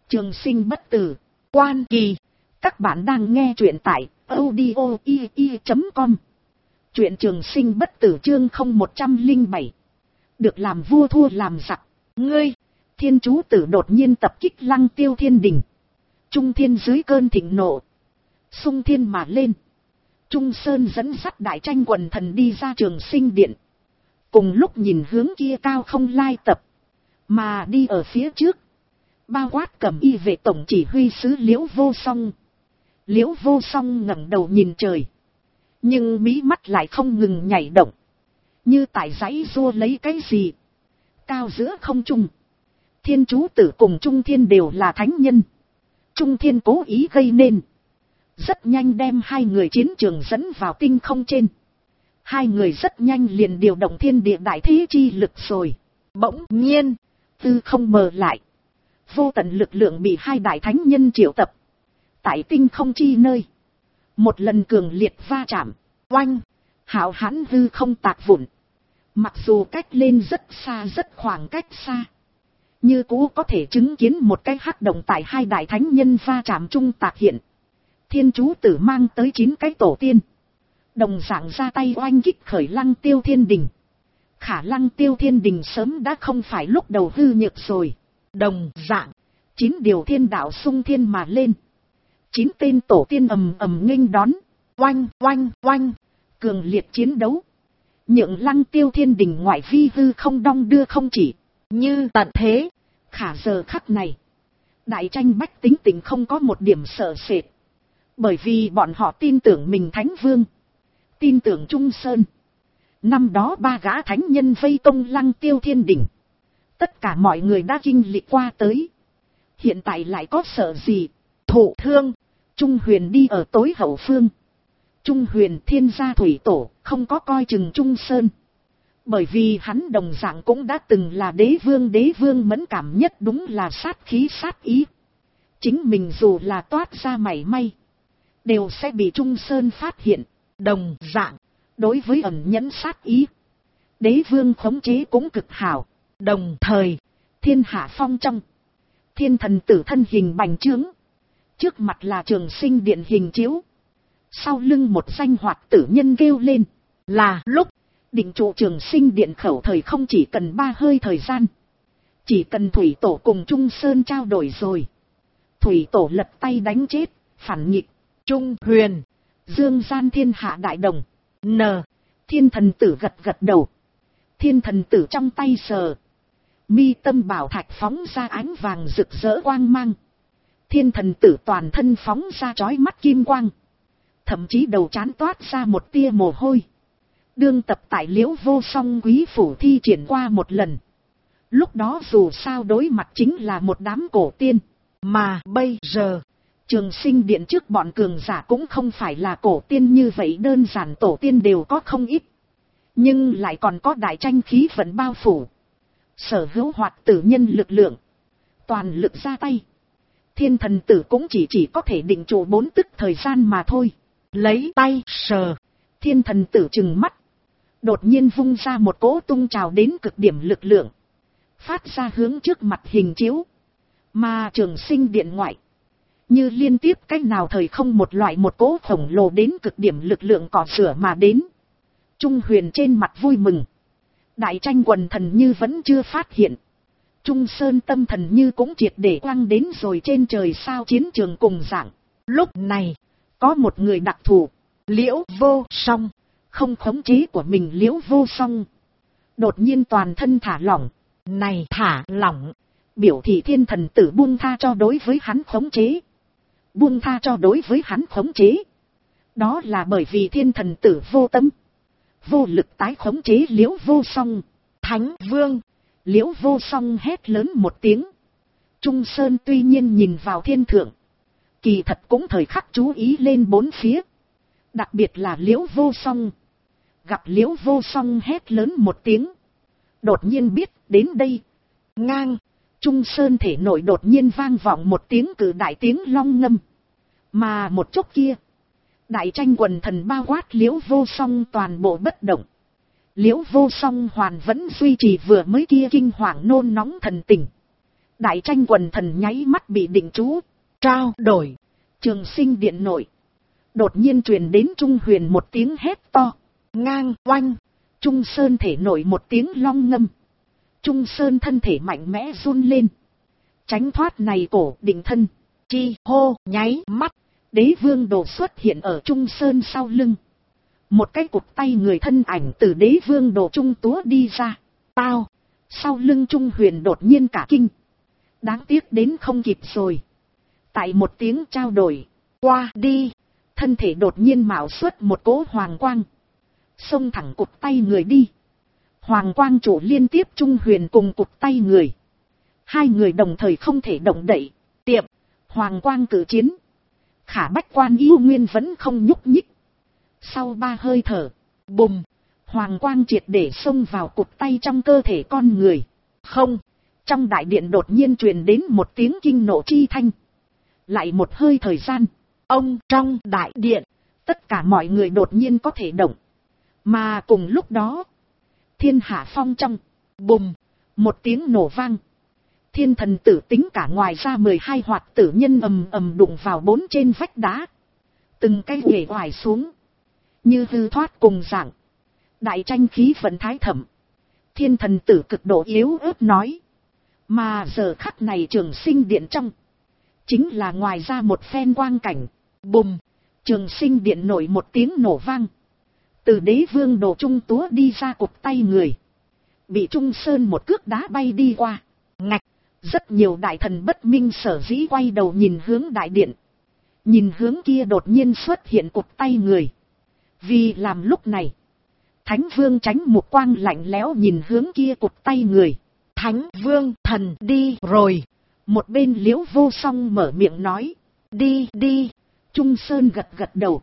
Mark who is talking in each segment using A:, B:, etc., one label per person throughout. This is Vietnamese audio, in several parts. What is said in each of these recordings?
A: Trường sinh bất tử, Quan Kỳ. Các bạn đang nghe truyện tại audio.com. Truyện Trường sinh bất tử chương 0107. Được làm vua thua làm giặc. Ngươi, Thiên Chú Tử đột nhiên tập kích Lăng Tiêu Thiên Đình. Trung Thiên dưới cơn thịnh nộ, xung thiên mà lên. Trung Sơn dẫn dắt Đại Tranh quần thần đi ra Trường Sinh Điện. Cùng lúc nhìn hướng kia cao không lai tập, mà đi ở phía trước, bao quát Cẩm Y vệ tổng chỉ huy sứ Liễu Vô Song. Liễu Vô Song ngẩng đầu nhìn trời, nhưng mí mắt lại không ngừng nhảy động, như tại giãy giụa lấy cái gì. Cao giữa không trung, Thiên Chú Tử cùng Trung Thiên đều là thánh nhân. Trung Thiên cố ý gây nên, rất nhanh đem hai người chiến trường dẫn vào tinh không trên. Hai người rất nhanh liền điều động thiên địa đại thế chi lực rồi. Bỗng nhiên, tư không mờ lại. Vô tận lực lượng bị hai đại thánh nhân triệu tập. Tại tinh không chi nơi, một lần cường liệt va chạm, oanh, hạo hãn hư không tạc vụn. Mặc dù cách lên rất xa, rất khoảng cách xa, như cũ có thể chứng kiến một cái hắc động tại hai đại thánh nhân va chạm chung tạc hiện. Thiên Chú Tử mang tới 9 cái tổ tiên, đồng dạng ra tay oanh kích khởi Lăng Tiêu Thiên Đình. Khả Lăng Tiêu Thiên Đình sớm đã không phải lúc đầu hư nhược rồi. Đồng dạng, 9 điều thiên đạo xung thiên mà lên. 9 tên tổ tiên ầm ầm nghênh đón, oanh oanh oanh, cường liệt chiến đấu, nhượng Lăng Tiêu Thiên Đình ngoại vi hư không đong đưa không chỉ. Như tận thế, khả giờ khắc này, Đại Tranh bách tính tình không có một điểm sợ sệt. Bởi vì bọn họ tin tưởng mình Thánh Vương, tin tưởng Trung Sơn. Năm đó 3 gã thánh nhân vây công Lăng Tiêu Thiên Đình, tất cả mọi người đã kinh lịch qua tới. Hiện tại lại có sợ gì? Thụ thương, Trung Huyền đi ở tối hậu phương. Trung Huyền thiên gia thủy tổ, không có coi chừng Trung Sơn. Bởi vì hắn đồng dạng cũng đã từng là đế vương mẫn cảm nhất đúng là sát khí sát ý. Chính mình dù là toát ra mảy may, đều sẽ bị Trung Sơn phát hiện. Đồng dạng, đối với ẩn nhẫn sát ý, đế vương khống chế cũng cực hảo. Đồng thời, thiên hạ phong trong, Thiên Thần Tử thân hình bành trướng. Trước mặt là Trường Sinh Điện hình chiếu. Sau lưng một danh hoạt tử nhân kêu lên. Là lúc định trụ Trường Sinh Điện khẩu thời không chỉ cần 3 hơi thời gian. Chỉ cần Thủy Tổ cùng Trung Sơn trao đổi rồi. Thủy Tổ lật tay đánh chết, phản nghịch. Trung Huyền, dương gian thiên hạ đại đồng. Thiên Thần Tử gật gật đầu. Thiên Thần Tử trong tay sờ, mi tâm bảo thạch phóng ra ánh vàng rực rỡ quang mang. Thiên Thần Tử toàn thân phóng ra chói mắt kim quang, thậm chí đầu trán toát ra một tia mồ hôi. Đương tập tại Liễu Vô Song quý phủ thi triển qua một lần. Lúc đó dù sao đối mặt chính là một đám cổ tiên, mà bây giờ Trường Sinh Điện trước bọn cường giả cũng không phải là cổ tiên như vậy đơn giản, tổ tiên đều có không ít, nhưng lại còn có Đại Tranh khí vận bao phủ, sở hữu hoạt tử nhân lực lượng, toàn lực ra tay. Thiên Thần Tử cũng chỉ có thể định trụ 4 tức thời gian mà thôi. Lấy tay sờ, Thiên Thần Tử trừng mắt, đột nhiên vung ra một cỗ tung trào đến cực điểm lực lượng, phát ra hướng trước mặt hình chiếu. Mà Trường Sinh Điện ngoại, như liên tiếp cách nào thời không một cỗ khổng lồ đến cực điểm lực lượng cỏ sửa mà đến. Trung Huyền trên mặt vui mừng, Đại Tranh quần thần như vẫn chưa phát hiện. Trung Sơn tâm thần như cũng triệt để quăng đến rồi trên trời sao chiến trường cùng dạng. Lúc này, có một người đặc thù, Liễu Vô Song. Không khống chế của mình Liễu Vô Song đột nhiên toàn thân thả lỏng. Này thả lỏng, biểu thị Thiên Thần Tử buông tha cho đối với hắn khống chế. Buông tha cho đối với hắn khống chế, đó là bởi vì Thiên Thần Tử vô tâm, vô lực tái khống chế Liễu Vô Song. Thánh Vương, Liễu Vô Song hét lớn một tiếng. Trung Sơn tuy nhiên nhìn vào thiên thượng, kỳ thật cũng thời khắc chú ý lên bốn phía. Đặc biệt là Liễu Vô Song. Gặp Liễu Vô Song hét lớn một tiếng, đột nhiên biết đến đây. Ngang, Trung Sơn thể nội đột nhiên vang vọng một tiếng cử đại tiếng long ngâm. Mà một chốc kia, Đại Tranh quần thần bao quát Liễu Vô Song toàn bộ bất động. Liễu Vô Song hoàn vẫn duy trì vừa mới kia kinh hoàng nôn nóng thần tình. Đại tranh quần thần nháy mắt bị định chú. Trao đổi. Trường Sinh điện nội. Đột nhiên truyền đến Trung Huyền một tiếng hét to. Ngang oanh. Trung Sơn thể nổi một tiếng long ngâm. Trung Sơn thân thể mạnh mẽ run lên. Tránh thoát này cổ định thân. Chi hô nháy mắt. Đế vương đồ xuất hiện ở Trung Sơn sau lưng. Một cái cụt tay người thân ảnh từ đế vương đồ trung túa đi ra. Tao. Sau lưng Trung Huyền đột nhiên cả kinh. Đáng tiếc đến không kịp rồi. Tại một tiếng trao đổi. Qua đi. Thân thể đột nhiên mạo xuất một cỗ hoàng quang. Xông thẳng cụt tay người đi. Hoàng quang chủ liên tiếp Trung Huyền cùng cụt tay người. Hai người đồng thời không thể động đậy. Tiệm. Hoàng quang cử chiến. Khả Bách Quan Yêu Nguyên vẫn không nhúc nhích. Sau 3 hơi thở. Bùm. Hoàng quang triệt để xông vào cụt tay trong cơ thể con người. Không. Trong đại điện đột nhiên truyền đến một tiếng kinh nộ chi thanh. Lại một hơi thời gian. Ông trong đại điện. Tất cả mọi người đột nhiên có thể động. Mà cùng lúc đó. Thiên hạ phong trong. Bùm. Một tiếng nổ vang. Thiên thần tử tính cả ngoài ra 12 hoạt tử nhân ầm ầm đụng vào 4 trên vách đá. Từng cái uể oải xuống. Như hư thoát cùng dạng. Đại tranh khí vận thái thẩm. Thiên thần tử cực độ yếu ớt nói. Mà giờ khắc này Trường Sinh điện trong. Chính là ngoài ra một phen quang cảnh. Bùm. Trường Sinh điện nổi một tiếng nổ vang. Từ đế vương đồ trung túa đi ra cụt tay người. Bị Trung Sơn một cước đá bay đi qua. Ngạch. Rất nhiều đại thần bất minh sở dĩ quay đầu nhìn hướng đại điện. Nhìn hướng kia đột nhiên xuất hiện cụt tay người. Vì làm lúc này. Thánh vương tránh một quang lạnh lẽo nhìn hướng kia cụt tay người. Thánh vương thần đi rồi. Một bên Liễu Vô Song mở miệng nói. Đi đi. Trung Sơn gật gật đầu.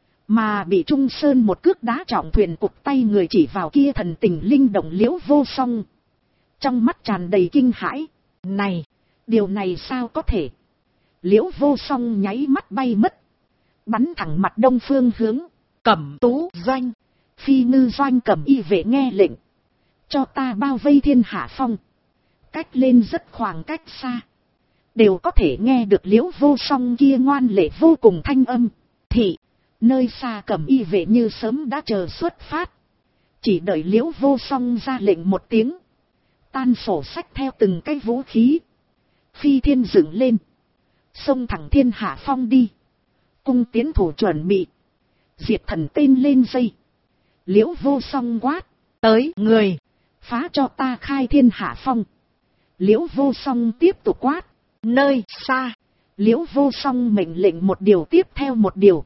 A: Mà bị Trung Sơn một cước đá trọng thuyền cụt tay người chỉ vào kia thần tình linh động Liễu Vô Song. Trong mắt tràn đầy kinh hãi. Này, điều này sao có thể? Liễu Vô Song nháy mắt bay mất. Bắn thẳng mặt đông phương hướng. Cẩm Tú Doanh. Phi Ngư Doanh Cẩm Y vệ nghe lệnh. Cho ta bao vây thiên hạ phong. Cách lên rất khoảng cách xa. Đều có thể nghe được Liễu Vô Song kia ngoan lệ vô cùng thanh âm. Thị, nơi xa Cẩm Y vệ như sớm đã chờ xuất phát. Chỉ đợi Liễu Vô Song ra lệnh một tiếng. Tan sổ sách theo từng cái vũ khí. Phi thiên dựng lên. Xông thẳng thiên hạ phong đi. Cung tiến thủ chuẩn bị. Diệt thần tên lên dây. Liễu Vô Song quát. Tới người. Phá cho ta khai thiên hạ phong. Liễu Vô Song tiếp tục quát. Nơi xa. Liễu Vô Song mệnh lệnh một điều tiếp theo một điều.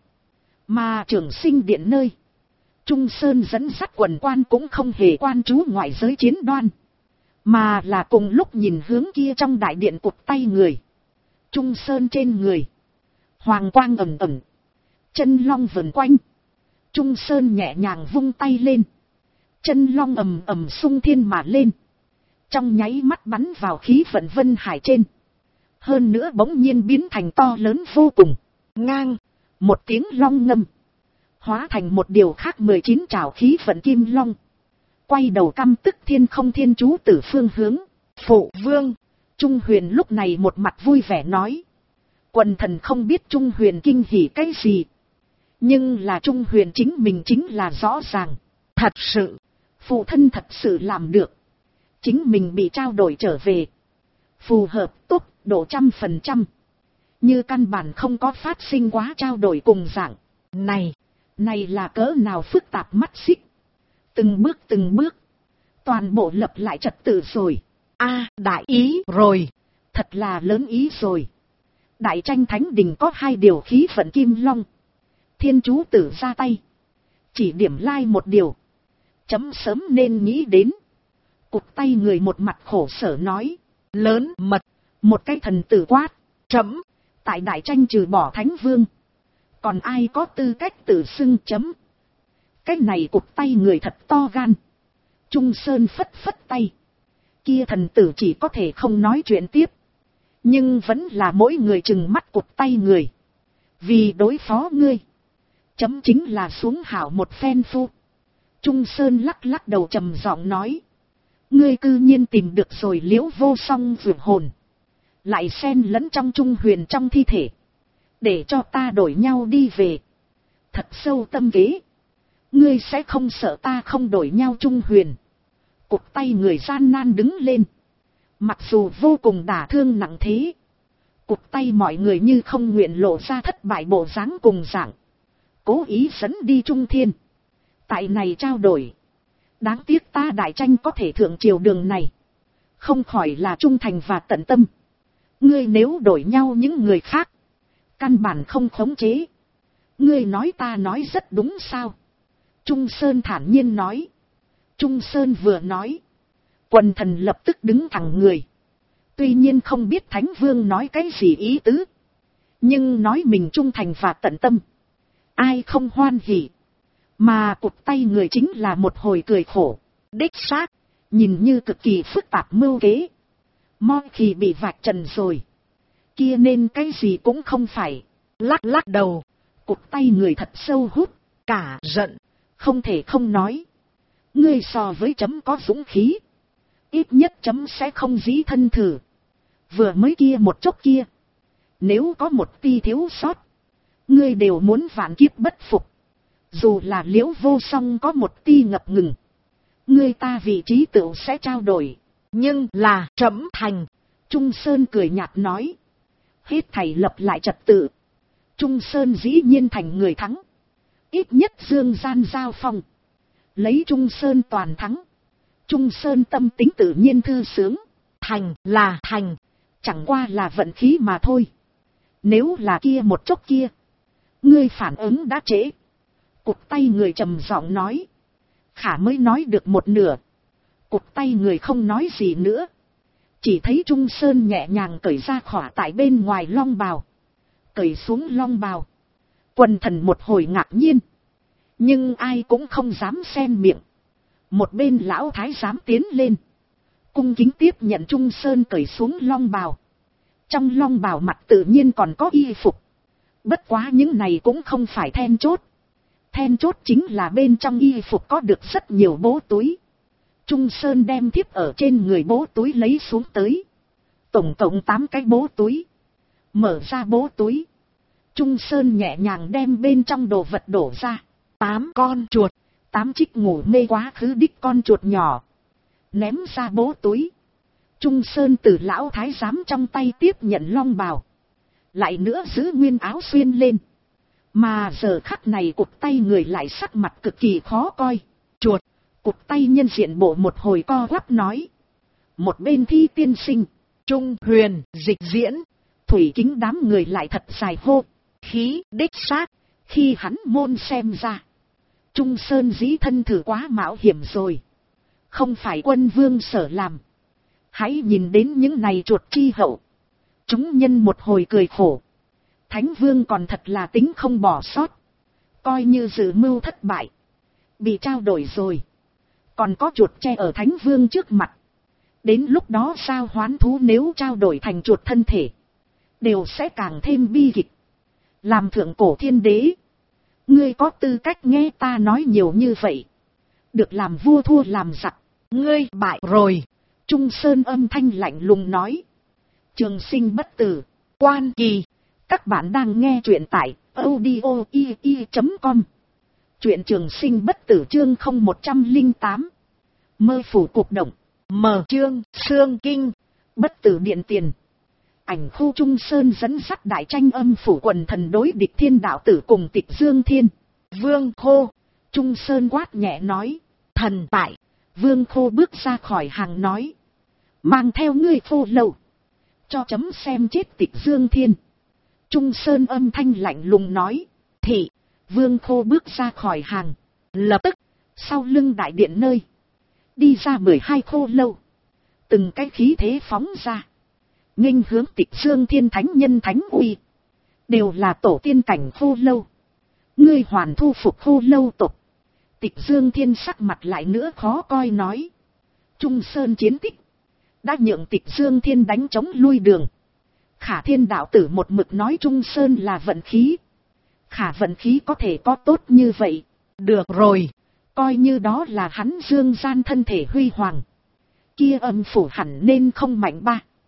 A: Mà Trường Sinh điện nơi. Trung Sơn dẫn dắt quần quan cũng không hề quan trú ngoại giới chiến đoan. Mà là cùng lúc nhìn hướng kia trong đại điện cụt tay người. Trung Sơn trên người. Hoàng quang ẩn ẩn. Chân long vần quanh. Trung Sơn nhẹ nhàng vung tay lên. Chân long ầm ầm xung thiên mà lên. Trong nháy mắt bắn vào khí vận vân hải trên. Hơn nữa bỗng nhiên biến thành to lớn vô cùng. Ngang. Một tiếng long ngâm. Hóa thành một điều khác 19 trảo khí vận kim long. Quay đầu căm tức thiên không thiên chú tử phương hướng. Phụ vương. Trung Huyền lúc này một mặt vui vẻ nói. Quần thần không biết Trung Huyền kinh hỉ cái gì. Nhưng là Trung Huyền chính mình chính là rõ ràng. Thật sự. Phụ thân thật sự làm được. Chính mình bị trao đổi trở về. Phù hợp tốt độ 100%. Như căn bản không có phát sinh quá trao đổi cùng dạng. Này là cỡ nào phức tạp mắt xích. Từng bước. Toàn bộ lập lại trật tự rồi. Đại ý rồi. Thật là lớn ý rồi. Đại tranh thánh đình có 2 điều khí vận kim long. Thiên chú tử ra tay. Chỉ điểm lai một điều. Chấm sớm nên nghĩ đến. Cụt tay người một mặt khổ sở nói. Lớn mật. Một cái thần tử quát. Chấm. Tại đại tranh trừ bỏ thánh vương. Còn ai có tư cách tự xưng chấm. Cái này cụt tay người thật to gan. Trung Sơn phất phất tay. Kia thần tử chỉ có thể không nói chuyện tiếp. Nhưng vẫn là mỗi người chừng mắt cụt tay người. Vì đối phó ngươi. Chấm chính là xuống hảo một phen phu. Trung Sơn lắc lắc đầu trầm giọng nói. Ngươi cư nhiên tìm được rồi Liễu Vô Song vượt hồn. lại xen lẫn trong Trung Huyền trong thi thể, để cho ta đổi nhau đi về. Thật sâu tâm kế, ngươi sẽ không sợ ta không đổi nhau Trung Huyền. Cụt tay người gian nan đứng lên, mặc dù vô cùng đả thương nặng thế, cụt tay mọi người như không nguyện lộ ra thất bại bộ dáng cùng dạng, cố ý dẫn đi Trung Thiên. Tại này trao đổi, đáng tiếc ta đại tranh có thể thượng triều đường này, không khỏi là trung thành và tận tâm. Ngươi nếu đổi nhau những người khác, căn bản không khống chế. Ngươi nói ta nói rất đúng sao? Trung Sơn thản nhiên nói. Trung Sơn vừa nói, quần thần lập tức đứng thẳng người. Tuy nhiên không biết Thánh Vương nói cái gì ý tứ, nhưng nói mình trung thành và tận tâm, ai không hoan hỉ. Mà cụt tay người chính là một hồi cười khổ. Đích xác, nhìn như cực kỳ phức tạp mưu kế, mọi khi bị vạch trần rồi, kia nên cái gì cũng không phải. Lắc lắc đầu, cụt tay người thật sâu hút cả giận, không thể không nói, ngươi so với chấm có dũng khí, ít nhất chấm sẽ không dĩ thân thử. Vừa mới kia một chốc kia, nếu có một ti thiếu sót, ngươi đều muốn vạn kiếp bất phục. Dù là Liễu Vô Song có một ti ngập ngừng, ngươi ta vị trí tựu sẽ trao đổi. Nhưng là trẫm thành. Trung Sơn cười nhạt nói. Hết thảy lập lại trật tự, Trung Sơn dĩ nhiên thành người thắng. Ít nhất dương gian giao phong, lấy Trung Sơn toàn thắng. Trung Sơn tâm tính tự nhiên thư sướng. Thành là thành, chẳng qua là vận khí mà thôi. Nếu là kia một chốc kia, ngươi phản ứng đã trễ. Cụt tay người trầm giọng nói. Khả mới nói được một nửa, cụt tay người không nói gì nữa. Chỉ thấy Trung Sơn nhẹ nhàng cởi ra khỏa tại bên ngoài long bào. Cởi xuống long bào, quần thần một hồi ngạc nhiên, nhưng ai cũng không dám xen miệng. Một bên lão thái giám tiến lên, cung kính tiếp nhận Trung Sơn cởi xuống long bào. Trong long bào mặt tự nhiên còn có y phục, bất quá những này cũng không phải then chốt. Then chốt chính là bên trong y phục có được rất nhiều bố túi. Trung Sơn đem thiếp ở trên người bố túi lấy xuống tới, tổng cộng 8 cái bố túi. Mở ra bố túi, Trung Sơn nhẹ nhàng đem bên trong đồ vật đổ ra. 8 con chuột, 8 chiếc ngủ mê quá khứ đích con chuột nhỏ, ném ra bố túi. Trung Sơn từ lão thái giám trong tay tiếp nhận long bào, lại nữa giữ nguyên áo xuyên lên. Mà giờ khắc này cụt tay người lại sắc mặt cực kỳ khó coi. Chuột, cụt tay nhân diện bộ một hồi co quắp nói. Một bên Thi tiên sinh, Trung Huyền, dịch diễn, Thủy Kính đám người lại thật dài hô. Khí đích xác, khi hắn môn xem ra, Trung Sơn dĩ thân thử quá mạo hiểm rồi, không phải quân vương sở làm. Hãy nhìn đến những này chuột chi hậu. Chúng nhân một hồi cười khổ. Thánh Vương còn thật là tính không bỏ sót, coi như dự mưu thất bại, bị trao đổi rồi, còn có chuột che ở Thánh Vương trước mặt. Đến lúc đó sao hoán thú nếu trao đổi thành chuột thân thể, đều sẽ càng thêm bi kịch. Làm thượng cổ thiên đế, ngươi có tư cách nghe ta nói nhiều như vậy? Được làm vua thua làm giặc, ngươi bại rồi. Trung Sơn âm thanh lạnh lùng nói. Trường sinh bất tử, Quan Kỳ. Các bạn đang nghe truyện tại audio.com. Truyện Trường Sinh bất tử chương 0108. Mơ phủ cuộc động. Mở chương Xương Kinh. Bất tử điện tiền. Ảnh khu Trung Sơn dẫn dắt đại tranh âm phủ quần thần đối địch Thiên Đạo Tử cùng Tịch Dương Thiên. Vương Khô. Trung Sơn quát nhẹ nói. Thần tại. Vương Khô bước ra khỏi hàng nói. Mang theo ngươi Khô Lâu, cho chấm xem chết Tịch Dương Thiên. Trung Sơn âm thanh lạnh lùng nói. Thị. Vương Khô bước ra khỏi hàng. Lập tức, sau lưng đại điện nơi, đi ra 12 Khô Lâu. Từng cái khí thế phóng ra, nghênh hướng Tịch Dương Thiên thánh nhân thánh uy. Đều là tổ tiên cảnh Khô Lâu. Ngươi hoàn thu phục Khô Lâu tộc. Tịch Dương Thiên sắc mặt lại nữa khó coi nói. Trung Sơn chiến tích đã nhượng Tịch Dương Thiên đánh chống lui đường. Khả Thiên Đạo Tử một mực nói Trung Sơn là vận khí. Khả vận khí có thể có tốt như vậy. Được rồi, coi như đó là hắn dương gian thân thể huy hoàng. Kia âm phủ hẳn nên không mạnh ba.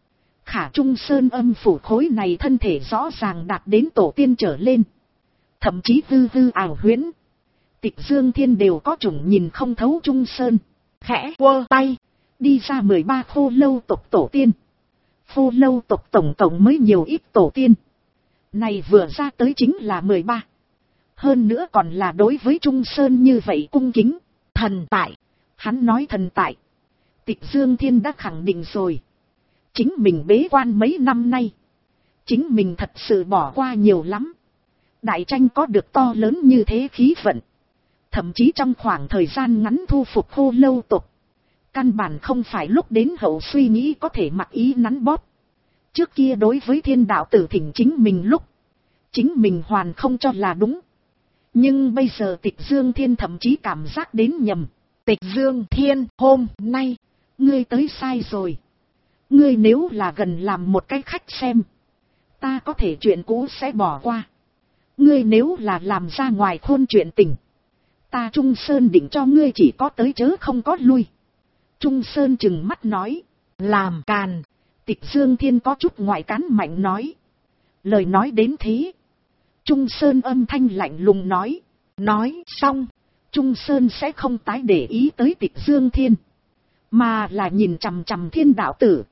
A: Khả Trung Sơn âm phủ khối này thân thể rõ ràng đạt đến tổ tiên trở lên. Thậm chí hư hư ảo huyễn. Tịch Dương Thiên đều có chủng nhìn không thấu Trung Sơn. Khẽ quơ tay, đi ra 13 Khô Lâu tộc tổ tiên. Khô Lâu tộc tổng tổng mới nhiều ít tổ tiên. Này vừa ra tới chính là 13. Hơn nữa còn là đối với Trung Sơn như vậy cung kính. Thần tại. Hắn nói thần tại. Tịch Dương Thiên đã khẳng định rồi. Chính mình bế quan mấy năm nay. Chính mình thật sự bỏ qua nhiều lắm. Đại tranh có được to lớn như thế khí vận. Thậm chí trong khoảng thời gian ngắn thu phục Khô Lâu tộc. Căn bản không phải lúc đến hậu suy nghĩ có thể mặc ý nắn bóp. Trước kia đối với Thiên đạo tử thỉnh chính mình lúc. Chính mình hoàn không cho là đúng. Nhưng bây giờ Tịch Dương Thiên thậm chí cảm giác đến nhầm. Tịch Dương Thiên, hôm nay, ngươi tới sai rồi. Ngươi nếu là gần làm một cái khách xem. Ta có thể chuyện cũ sẽ bỏ qua. Ngươi nếu là làm ra ngoài khôn chuyện tình. Ta Trung Sơn định cho ngươi chỉ có tới chớ không có lui. Trung Sơn trừng mắt nói. Làm càn. Tịch Dương Thiên có chút ngoại cán mạnh nói. Lời nói đến thế. Trung Sơn âm thanh lạnh lùng nói. Nói xong. Trung Sơn sẽ không tái để ý tới Tịch Dương Thiên. Mà là nhìn chằm chằm Thiên đạo tử.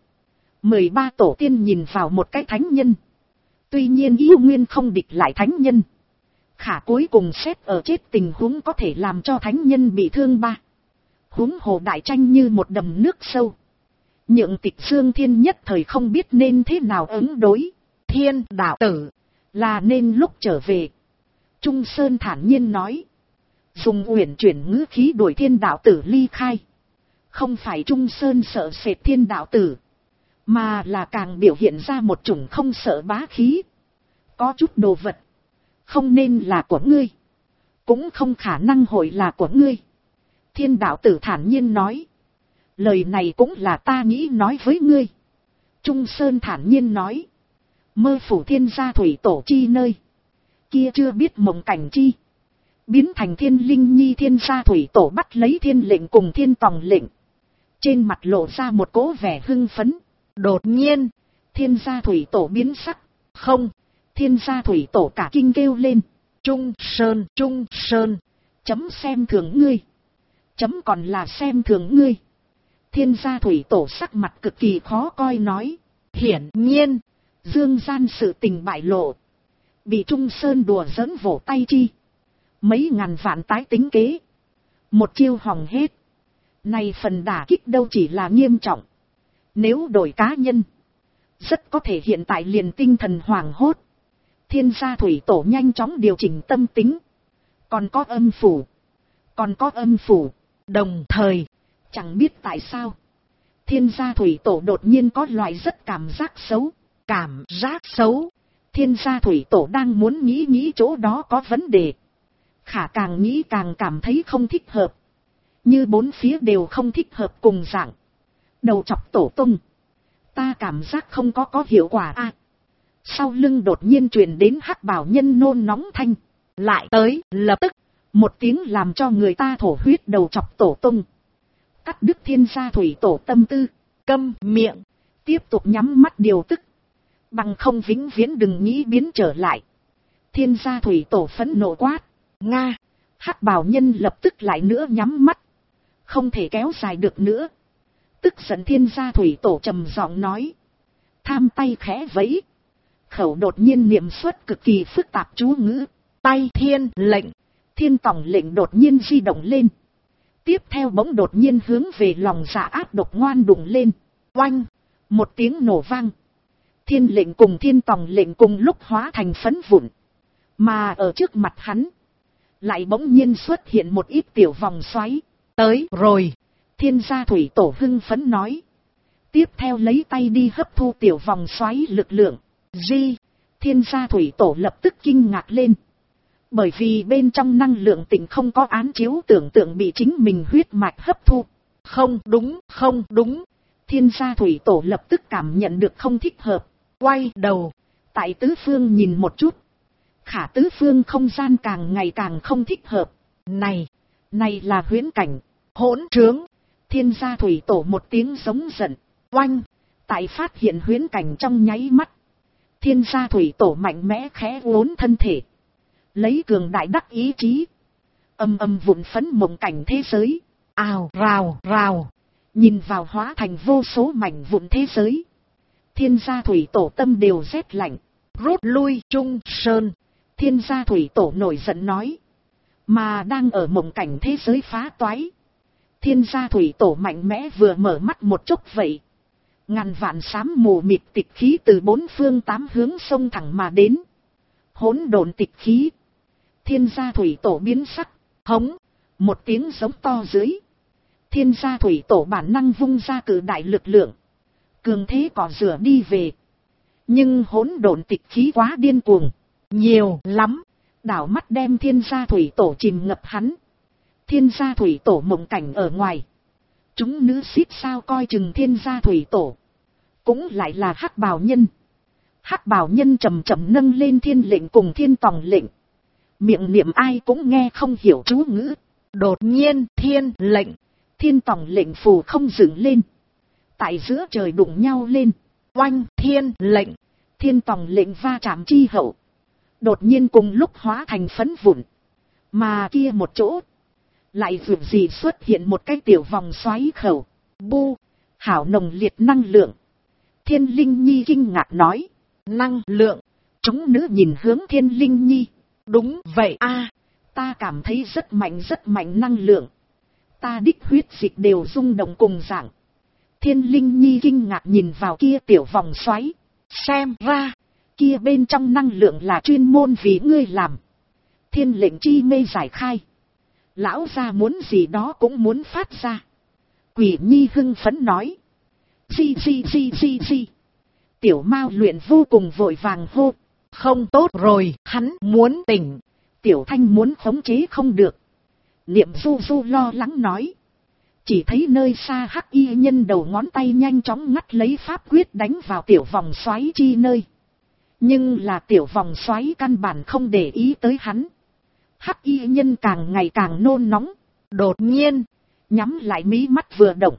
A: 13 tổ tiên nhìn vào một cái thánh nhân. Tuy nhiên yêu nguyên không địch lại thánh nhân. Khả cuối cùng xét ở chết tình huống có thể làm cho thánh nhân bị thương ba. Huống hồ đại tranh như một đầm nước sâu. Nhượng Tịch Dương Thiên nhất thời không biết nên thế nào ứng đối. Thiên đạo tử là nên lúc trở về. Trung Sơn thản nhiên nói. Dùng uyển chuyển ngữ khí đuổi Thiên đạo tử ly khai. Không phải Trung Sơn sợ sệt Thiên đạo tử. Mà là càng biểu hiện ra một chủng không sợ bá khí. Có chút đồ vật. Không nên là của ngươi. Cũng không khả năng hội là của ngươi. Thiên đạo tử thản nhiên nói. Lời này cũng là ta nghĩ nói với ngươi. Trung Sơn thản nhiên nói. Mơ phủ thiên gia thủy tổ chi nơi. Kia chưa biết mộng cảnh chi. Biến thành Thiên Linh Nhi thiên gia thủy tổ bắt lấy thiên lệnh cùng thiên tòng lệnh. Trên mặt lộ ra một cỗ vẻ hưng phấn. Đột nhiên, thiên gia thủy tổ biến sắc. Không, thiên gia thủy tổ cả kinh kêu lên. Trung Sơn, chấm xem thường ngươi. Chấm còn là xem thường ngươi. Thiên gia thủy tổ sắc mặt cực kỳ khó coi nói. Hiển nhiên, dương gian sự tình bại lộ. Bị Trung Sơn đùa giỡn vỗ tay chi. Mấy ngàn vạn tái tính kế. Một chiêu hỏng hết. Này phần đả kích đâu chỉ là nghiêm trọng. Nếu đổi cá nhân. Rất có thể hiện tại liền tinh thần hoảng hốt. Thiên gia thủy tổ nhanh chóng điều chỉnh tâm tính. Còn có âm phủ. Đồng thời. Chẳng biết tại sao. Thiên gia thủy tổ đột nhiên có loại rất cảm giác xấu. Thiên gia thủy tổ đang muốn nghĩ chỗ đó có vấn đề. Khả càng nghĩ càng cảm thấy không thích hợp. Như bốn phía đều không thích hợp cùng dạng. Đầu chọc tổ tung. Ta cảm giác không có hiệu quả a. Sau lưng đột nhiên truyền đến hắc bảo nhân nôn nóng thanh. Lại tới, lập tức. Một tiếng làm cho người ta thổ huyết đầu chọc tổ tung. Cắt đứt thiên gia thủy tổ tâm tư. Câm miệng. Tiếp tục nhắm mắt điều tức. Bằng không vĩnh viễn đừng nghĩ biến trở lại. Thiên gia thủy tổ phẫn nộ quát. Nga. Hắc bảo nhân lập tức lại nữa nhắm mắt. Không thể kéo dài được nữa. Tức giận thiên gia thủy tổ trầm giọng nói. Tham tay khẽ vẫy. Khẩu đột nhiên niệm xuất cực kỳ phức tạp chú ngữ. Tay thiên lệnh. Thiên tòng lệnh đột nhiên di động lên. Tiếp theo bỗng đột nhiên hướng về lòng dạ ác độc ngoan đụng lên. Oanh. Một tiếng nổ vang. Thiên lệnh cùng thiên tòng lệnh cùng lúc hóa thành phấn vụn. Mà ở trước mặt hắn. Lại bỗng nhiên xuất hiện một ít tiểu vòng xoáy. Tới rồi. Thiên gia thủy tổ hưng phấn nói. Tiếp theo lấy tay đi hấp thu tiểu vòng xoáy lực lượng. Thiên gia thủy tổ lập tức kinh ngạc lên. Bởi vì bên trong năng lượng tịnh không có án chiếu tưởng tượng bị chính mình huyết mạch hấp thu. Không đúng. Thiên gia thủy tổ lập tức cảm nhận được không thích hợp. Quay đầu. Tại tứ phương nhìn một chút. Khả tứ phương không gian càng ngày càng không thích hợp. Này là huyễn cảnh. Hỗn trướng. Thiên gia thủy tổ một tiếng giống giận. Oanh. Tại phát hiện huyễn cảnh trong nháy mắt, Thiên gia thủy tổ mạnh mẽ khẽ uốn thân thể, lấy cường đại đắc ý chí, âm âm vụn phấn mộng cảnh thế giới, ào rào rào, nhìn vào hóa thành vô số mảnh vụn thế giới. Thiên gia thủy tổ tâm đều rét lạnh, rút lui Trung Sơn. Thiên gia thủy tổ nổi giận nói, mà đang ở mộng cảnh thế giới phá toái. Thiên gia thủy tổ mạnh mẽ vừa mở mắt một chút vậy, ngàn vạn xám mù mịt tịch khí từ bốn phương tám hướng xông thẳng mà đến. Hỗn độn tịch khí. Thiên gia thủy tổ biến sắc, hống, một tiếng giống to dưới. Thiên gia thủy tổ bản năng vung ra cử đại lực lượng, cường thế cỏ rửa đi về. Nhưng hỗn độn tịch khí quá điên cuồng, nhiều lắm, đảo mắt đem thiên gia thủy tổ chìm ngập hắn. Thiên gia thủy tổ mộng cảnh ở ngoài, chúng nữ xít sao coi chừng thiên gia thủy tổ, cũng lại là hắc bào nhân. Hắc bào nhân chậm chậm nâng lên thiên lệnh cùng thiên tòng lệnh, miệng niệm ai cũng nghe không hiểu chú ngữ. Đột nhiên thiên lệnh, thiên tòng lệnh phù không dựng lên, tại giữa trời đụng nhau lên. Oanh, thiên lệnh, thiên tòng lệnh va chạm chi hậu, đột nhiên cùng lúc hóa thành phấn vụn. Mà kia một chỗ, lại dù gì xuất hiện một cái tiểu vòng xoáy khẩu. Bu, hảo nồng liệt năng lượng. Thiên Linh Nhi kinh ngạc nói, năng lượng. Chúng nữ nhìn hướng Thiên Linh Nhi. Đúng vậy a, ta cảm thấy rất mạnh năng lượng. Ta đích huyết dịch đều rung động cùng dạng. Thiên Linh Nhi kinh ngạc nhìn vào kia tiểu vòng xoáy. Xem ra, kia bên trong năng lượng là chuyên môn vì ngươi làm. Thiên lệnh chi mê giải khai. Lão gia muốn gì đó cũng muốn phát ra. Quỷ Nhi hưng phấn nói. Di. Tiểu Mao luyện vô cùng vội vàng hô. Không tốt rồi, hắn muốn tỉnh. Tiểu Thanh muốn khống chế không được. Niệm Du lo lắng nói. Chỉ thấy nơi xa hắc y nhân đầu ngón tay nhanh chóng ngắt lấy pháp quyết đánh vào tiểu vòng xoáy chi nơi. Nhưng là tiểu vòng xoáy căn bản không để ý tới hắn. Hắc y nhân càng ngày càng nôn nóng. Đột nhiên, nhắm lại mí mắt vừa động.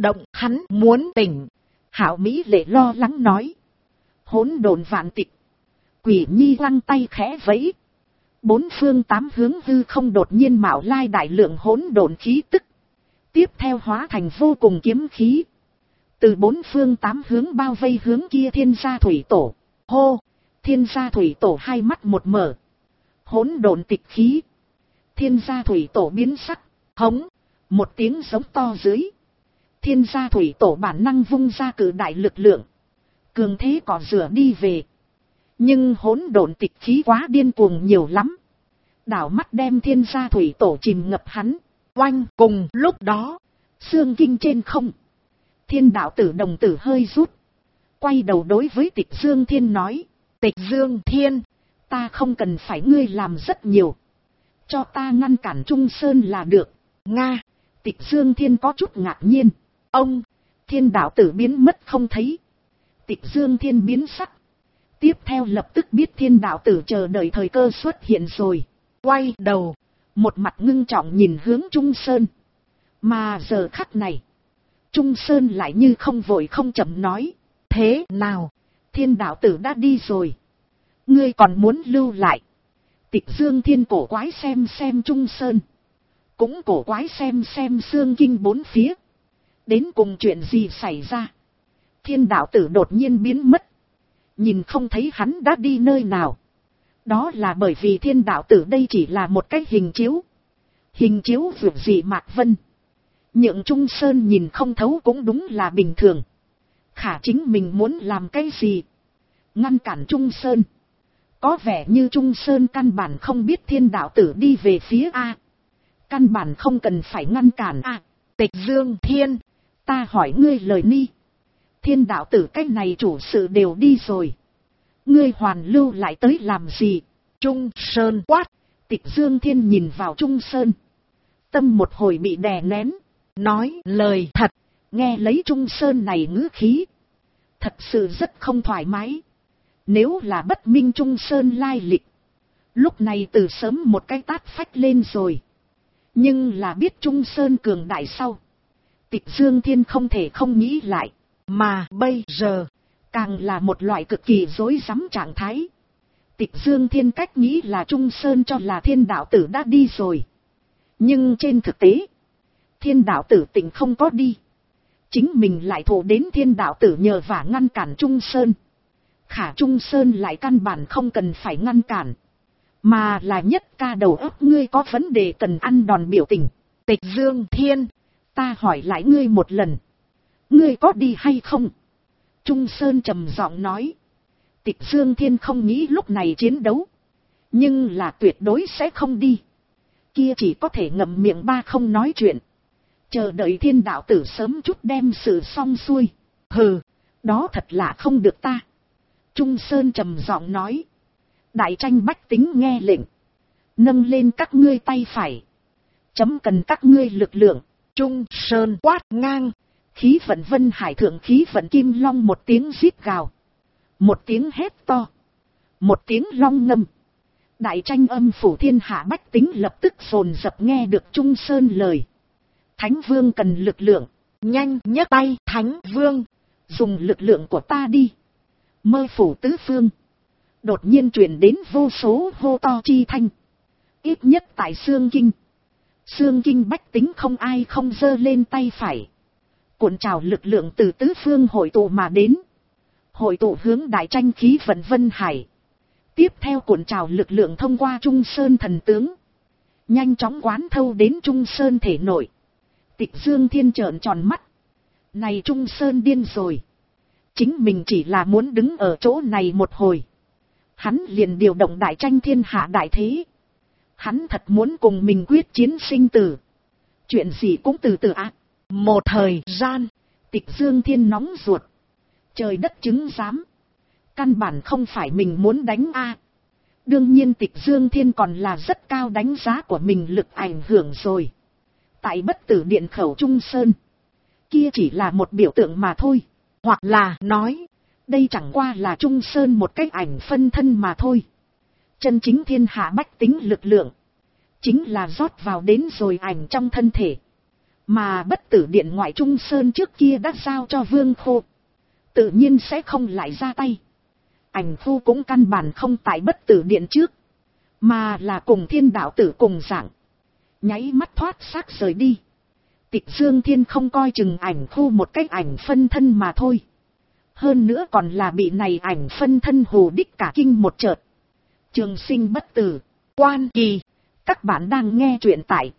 A: Hắn muốn tỉnh. Hảo Mỹ lệ lo lắng nói. Hỗn độn vạn tịch. Quỷ Nhi lăng tay khẽ vẫy. Bốn phương tám hướng hư không đột nhiên mạo lai đại lượng hỗn độn khí tức. Tiếp theo hóa thành vô cùng kiếm khí. Từ bốn phương tám hướng bao vây hướng kia thiên gia thủy tổ. Hô! Thiên gia thủy tổ hai mắt một mở. Hỗn độn tịch khí. Thiên gia thủy tổ biến sắc. Hống! Một tiếng giống to dưới. Thiên gia thủy tổ bản năng vung ra cử đại lực lượng. Cường thế cỏ rửa đi về. Nhưng hỗn độn tịch khí quá điên cuồng nhiều lắm. Đảo mắt đem thiên gia thủy tổ chìm ngập hắn. Oanh! Cùng lúc đó, xương kinh trên không. Thiên đạo tử đồng tử hơi rút. Quay đầu đối với Tịch Dương Thiên nói. Tịch Dương Thiên, ta không cần phải ngươi làm rất nhiều. Cho ta ngăn cản Trung Sơn là được. Nga! Tịch Dương Thiên có chút ngạc nhiên. Ông! Thiên đạo tử biến mất không thấy. Tịch Dương Thiên biến sắc. Tiếp theo lập tức biết thiên đạo tử chờ đợi thời cơ xuất hiện rồi. Quay đầu, một mặt ngưng trọng nhìn hướng Trung Sơn. Mà giờ khắc này, Trung Sơn lại như không vội không chậm nói. Thế nào, thiên đạo tử đã đi rồi. Ngươi còn muốn lưu lại. Tịch Dương Thiên cổ quái xem Trung Sơn. Cũng cổ quái xem xương kinh bốn phía. Đến cùng chuyện gì xảy ra. Thiên đạo tử đột nhiên biến mất. Nhìn không thấy hắn đã đi nơi nào. Đó là bởi vì thiên đạo tử đây chỉ là một cái hình chiếu. Hình chiếu vượt gì Mạc Vân. Nhượng Trung Sơn nhìn không thấu cũng đúng là bình thường. Khả chính mình muốn làm cái gì? Ngăn cản Trung Sơn. Có vẻ như Trung Sơn căn bản không biết thiên đạo tử đi về phía A. Căn bản không cần phải ngăn cản A. Tịch Dương Thiên, ta hỏi ngươi lời ni. Thiên đạo tử cách này chủ sự đều đi rồi. Ngươi hoàn lưu lại tới làm gì? Trung Sơn quát. Tịch Dương Thiên nhìn vào Trung Sơn. Tâm một hồi bị đè nén. Nói lời thật. Nghe lấy Trung Sơn này ngữ khí. Thật sự rất không thoải mái. Nếu là bất minh Trung Sơn lai lịch. Lúc này từ sớm một cái tát phách lên rồi. Nhưng là biết Trung Sơn cường đại sau. Tịch Dương Thiên không thể không nghĩ lại. Mà bây giờ, càng là một loại cực kỳ rối rắm trạng thái. Tịch Dương Thiên cách nghĩ là Trung Sơn cho là Thiên đạo tử đã đi rồi. Nhưng trên thực tế, Thiên đạo tử tỉnh không có đi. Chính mình lại thụ đến Thiên đạo tử nhờ vả ngăn cản Trung Sơn. Khả Trung Sơn lại căn bản không cần phải ngăn cản. Mà là nhất ca đầu óc ngươi có vấn đề cần ăn đòn biểu tình. Tịch Dương Thiên, ta hỏi lại ngươi một lần. Ngươi có đi hay không? Trung Sơn trầm giọng nói. Tịch Dương Thiên không nghĩ lúc này chiến đấu. Nhưng là tuyệt đối sẽ không đi. Kia chỉ có thể ngậm miệng ba không nói chuyện. Chờ đợi Thiên đạo tử sớm chút đem sự xong xuôi. Hừ, đó thật là không được ta. Trung Sơn trầm giọng nói. Đại tranh bách tính nghe lệnh. Nâng lên các ngươi tay phải. Chấm cần các ngươi lực lượng. Trung Sơn quát ngang. Khí vận Vân Hải thượng khí vận Kim Long một tiếng rít gào. Một tiếng hét to. Một tiếng long ngâm. Đại tranh âm phủ thiên hạ bách tính lập tức dồn dập nghe được Trung Sơn lời. Thánh Vương cần lực lượng. Nhanh nhấc tay Thánh Vương. Dùng lực lượng của ta đi. Mơ phủ tứ phương. Đột nhiên truyền đến vô số hô to chi thanh. Ít nhất tại Xương Kinh. Xương Kinh bách tính không ai không giơ lên tay phải. Cuộn trào lực lượng từ tứ phương hội tụ mà đến. Hội tụ hướng đại tranh khí vận Vân Hải. Tiếp theo cuộn trào lực lượng thông qua Trung Sơn thần tướng. Nhanh chóng quán thâu đến Trung Sơn thể nội. Tịch Dương Thiên trợn tròn mắt. Này Trung Sơn điên rồi. Chính mình chỉ là muốn đứng ở chỗ này một hồi. Hắn liền điều động đại tranh thiên hạ đại thế. Hắn thật muốn cùng mình quyết chiến sinh tử. Chuyện gì cũng từ từ ác. Một thời gian, Tịch Dương Thiên nóng ruột. Trời đất chứng giám. Căn bản không phải mình muốn đánh a. Đương nhiên Tịch Dương Thiên còn là rất cao đánh giá của mình lực ảnh hưởng rồi. Tại Bất Tử Điện khẩu Trung Sơn. Kia chỉ là một biểu tượng mà thôi. Hoặc là nói, đây chẳng qua là Trung Sơn một cái ảnh phân thân mà thôi. Chân chính thiên hạ bách tính lực lượng. Chính là rót vào đến rồi ảnh trong thân thể. Mà Bất Tử Điện ngoại Trung Sơn trước kia đã giao cho Vương Khô. Tự nhiên sẽ không lại ra tay. Ảnh Phu cũng căn bản không tại Bất Tử Điện trước. Mà là cùng Thiên đạo tử cùng dạng. Nháy mắt thoát xác rời đi. Tịch Dương Thiên không coi chừng Ảnh Phu một cách ảnh phân thân mà thôi. Hơn nữa còn là bị này ảnh phân thân hù đích cả kinh một chợt. Trường sinh bất tử. Quan kỳ. Các bạn đang nghe truyện tại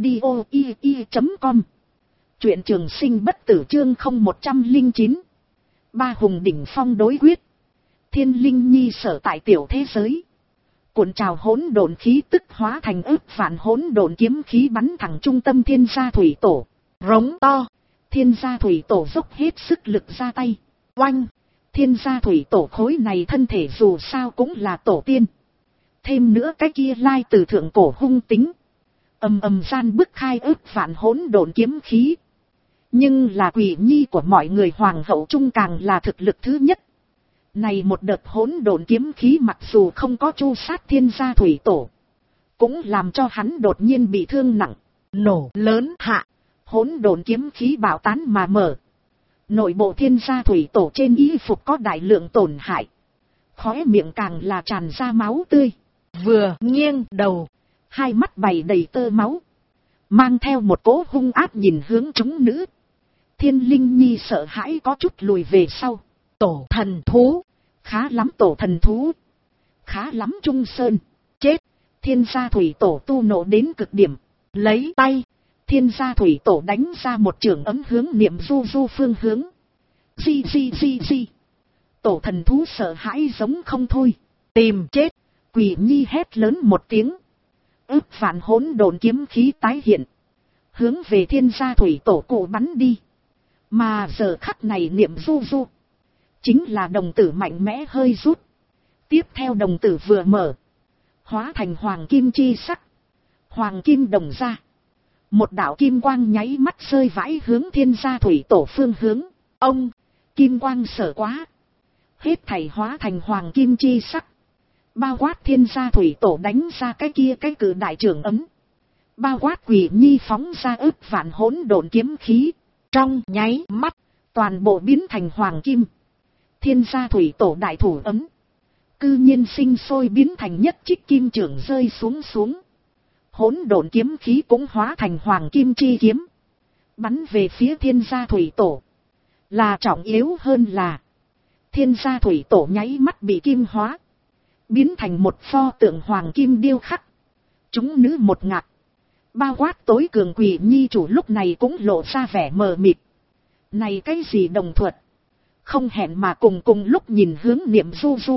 A: audio.com. Truyện Trường Sinh bất tử chương 0109. Ba hùng đỉnh phong đối quyết. Thiên linh nhi sở tại tiểu thế giới. Cuộn trào hỗn độn khí tức hóa thành ức vạn hỗn độn kiếm khí bắn thẳng trung tâm Thiên Gia Thủy Tổ. Rống to. Thiên Gia Thủy Tổ dốc hết sức lực ra tay. Oanh. Thiên Gia Thủy Tổ khối này thân thể dù sao cũng là tổ tiên. Thêm nữa cái kia lai từ thượng cổ hung tính. Ầm ầm gian bức khai ức vạn hỗn độn kiếm khí. Nhưng là Quỷ Nhi của mọi người hoàng hậu trung càng là thực lực thứ nhất. Này một đợt hỗn độn kiếm khí mặc dù không có chu sát Thiên Gia Thủy Tổ. Cũng làm cho hắn đột nhiên bị thương nặng. Nổ lớn hạ. Hỗn độn kiếm khí bạo tán mà mở. Nội bộ Thiên Gia Thủy Tổ trên y phục có đại lượng tổn hại. Khóe miệng càng là tràn ra máu tươi. Vừa nghiêng đầu. Hai mắt bày đầy tơ máu. Mang theo một cỗ hung áp nhìn hướng chúng nữ. Thiên linh nhi sợ hãi có chút lùi về sau. Tổ thần thú. Khá lắm tổ thần thú. Khá lắm Trung Sơn. Chết. Thiên Gia Thủy Tổ tu nộ đến cực điểm. Lấy tay. Thiên Gia Thủy Tổ đánh ra một trường ấm hướng Niệm Du Du phương hướng. Di. Tổ thần thú sợ hãi giống không thôi. Tìm chết. Quỷ Nhi hét lớn một tiếng. Ức vạn hỗn độn kiếm khí tái hiện. Hướng về Thiên Gia Thủy Tổ cụ bắn đi. Mà giờ khắc này Niệm Du Du. Chính là đồng tử mạnh mẽ hơi rút. Tiếp theo đồng tử vừa mở. Hóa thành hoàng kim chi sắc. Hoàng kim đồng ra. Một đạo kim quang nháy mắt rơi vãi hướng Thiên Gia Thủy Tổ phương hướng. Ông, kim quang sợ quá. Hết thảy hóa thành hoàng kim chi sắc. Bao quát Thiên Gia Thủy Tổ đánh ra cái kia cái cử đại trưởng ấm. Bao quát Quỷ Nhi phóng ra ức vạn hỗn độn kiếm khí. Trong nháy mắt, toàn bộ biến thành hoàng kim. Thiên gia thủy tổ đại thủ ấm, cư nhiên sinh sôi biến thành nhất trích kim chưởng rơi xuống. Hỗn độn kiếm khí cũng hóa thành hoàng kim chi kiếm, bắn về phía thiên gia thủy tổ. Là trọng yếu hơn là, thiên gia thủy tổ nháy mắt bị kim hóa, biến thành một pho tượng hoàng kim điêu khắc. Chúng nữ một ngạc, bao quát tối cường Quỷ Nhi chủ lúc này cũng lộ ra vẻ mờ mịt. Này cái gì đồng thuật, không hẹn mà cùng lúc nhìn hướng Niệm Du Du.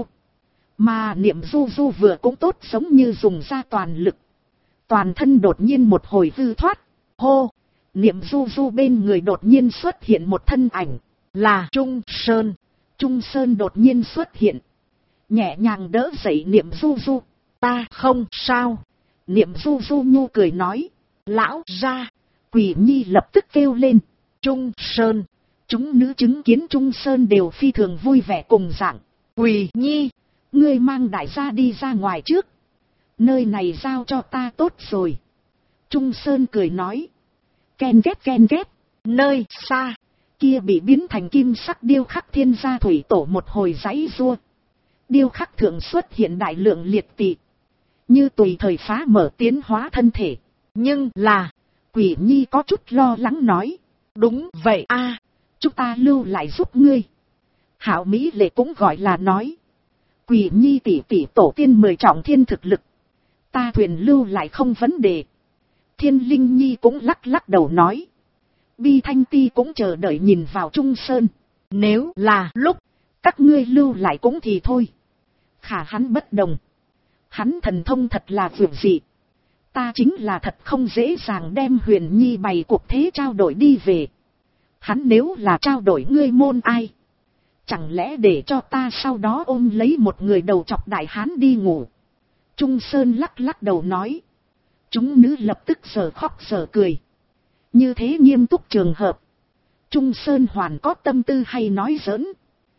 A: Mà Niệm Du Du vừa cũng tốt giống như dùng ra toàn lực, toàn thân đột nhiên một hồi hư thoát. Hô, Niệm Du Du bên người đột nhiên xuất hiện một thân ảnh, là Trung Sơn. Trung Sơn đột nhiên xuất hiện, nhẹ nhàng đỡ dậy Niệm Du Du. Ta không sao. Niệm Du Du nhu cười nói. Lão gia. Quỷ Nhi lập tức kêu lên. Trung Sơn. Chúng nữ chứng kiến Trung Sơn đều phi thường vui vẻ cùng dạng. Quỷ Nhi, ngươi mang đại gia đi ra ngoài trước, nơi này giao cho ta tốt rồi. Trung Sơn cười nói. Ken ghép. Nơi xa kia bị biến thành kim sắc điêu khắc thiên gia thủy tổ một hồi giãy giụa. Điêu khắc thượng xuất hiện đại lượng liệt tỵ, như tùy thời phá mở tiến hóa thân thể. Nhưng là, Quỷ Nhi có chút lo lắng nói. Đúng vậy a, chúng ta lưu lại giúp ngươi. Hảo Mỹ Lệ cũng gọi là nói. Quỷ Nhi tỷ tỷ tổ tiên 10 trọng thiên thực lực, ta thuyền lưu lại không vấn đề. Thiên Linh Nhi cũng lắc đầu nói. Bi Thanh Ti cũng chờ đợi nhìn vào Trung Sơn. Nếu là lúc các ngươi lưu lại cũng thì thôi. Khả hắn bất đồng. Hắn thần thông thật là vượt dị. Ta chính là thật không dễ dàng đem Huyền Nhi bày cuộc thế trao đổi đi về. Hắn nếu là trao đổi ngươi môn ai, chẳng lẽ để cho ta sau đó ôm lấy một người đầu chọc đại hán đi ngủ. Trung Sơn lắc đầu nói. Chúng nữ lập tức giờ khóc giờ cười. Như thế nghiêm túc trường hợp, Trung Sơn hoàn có tâm tư hay nói giỡn.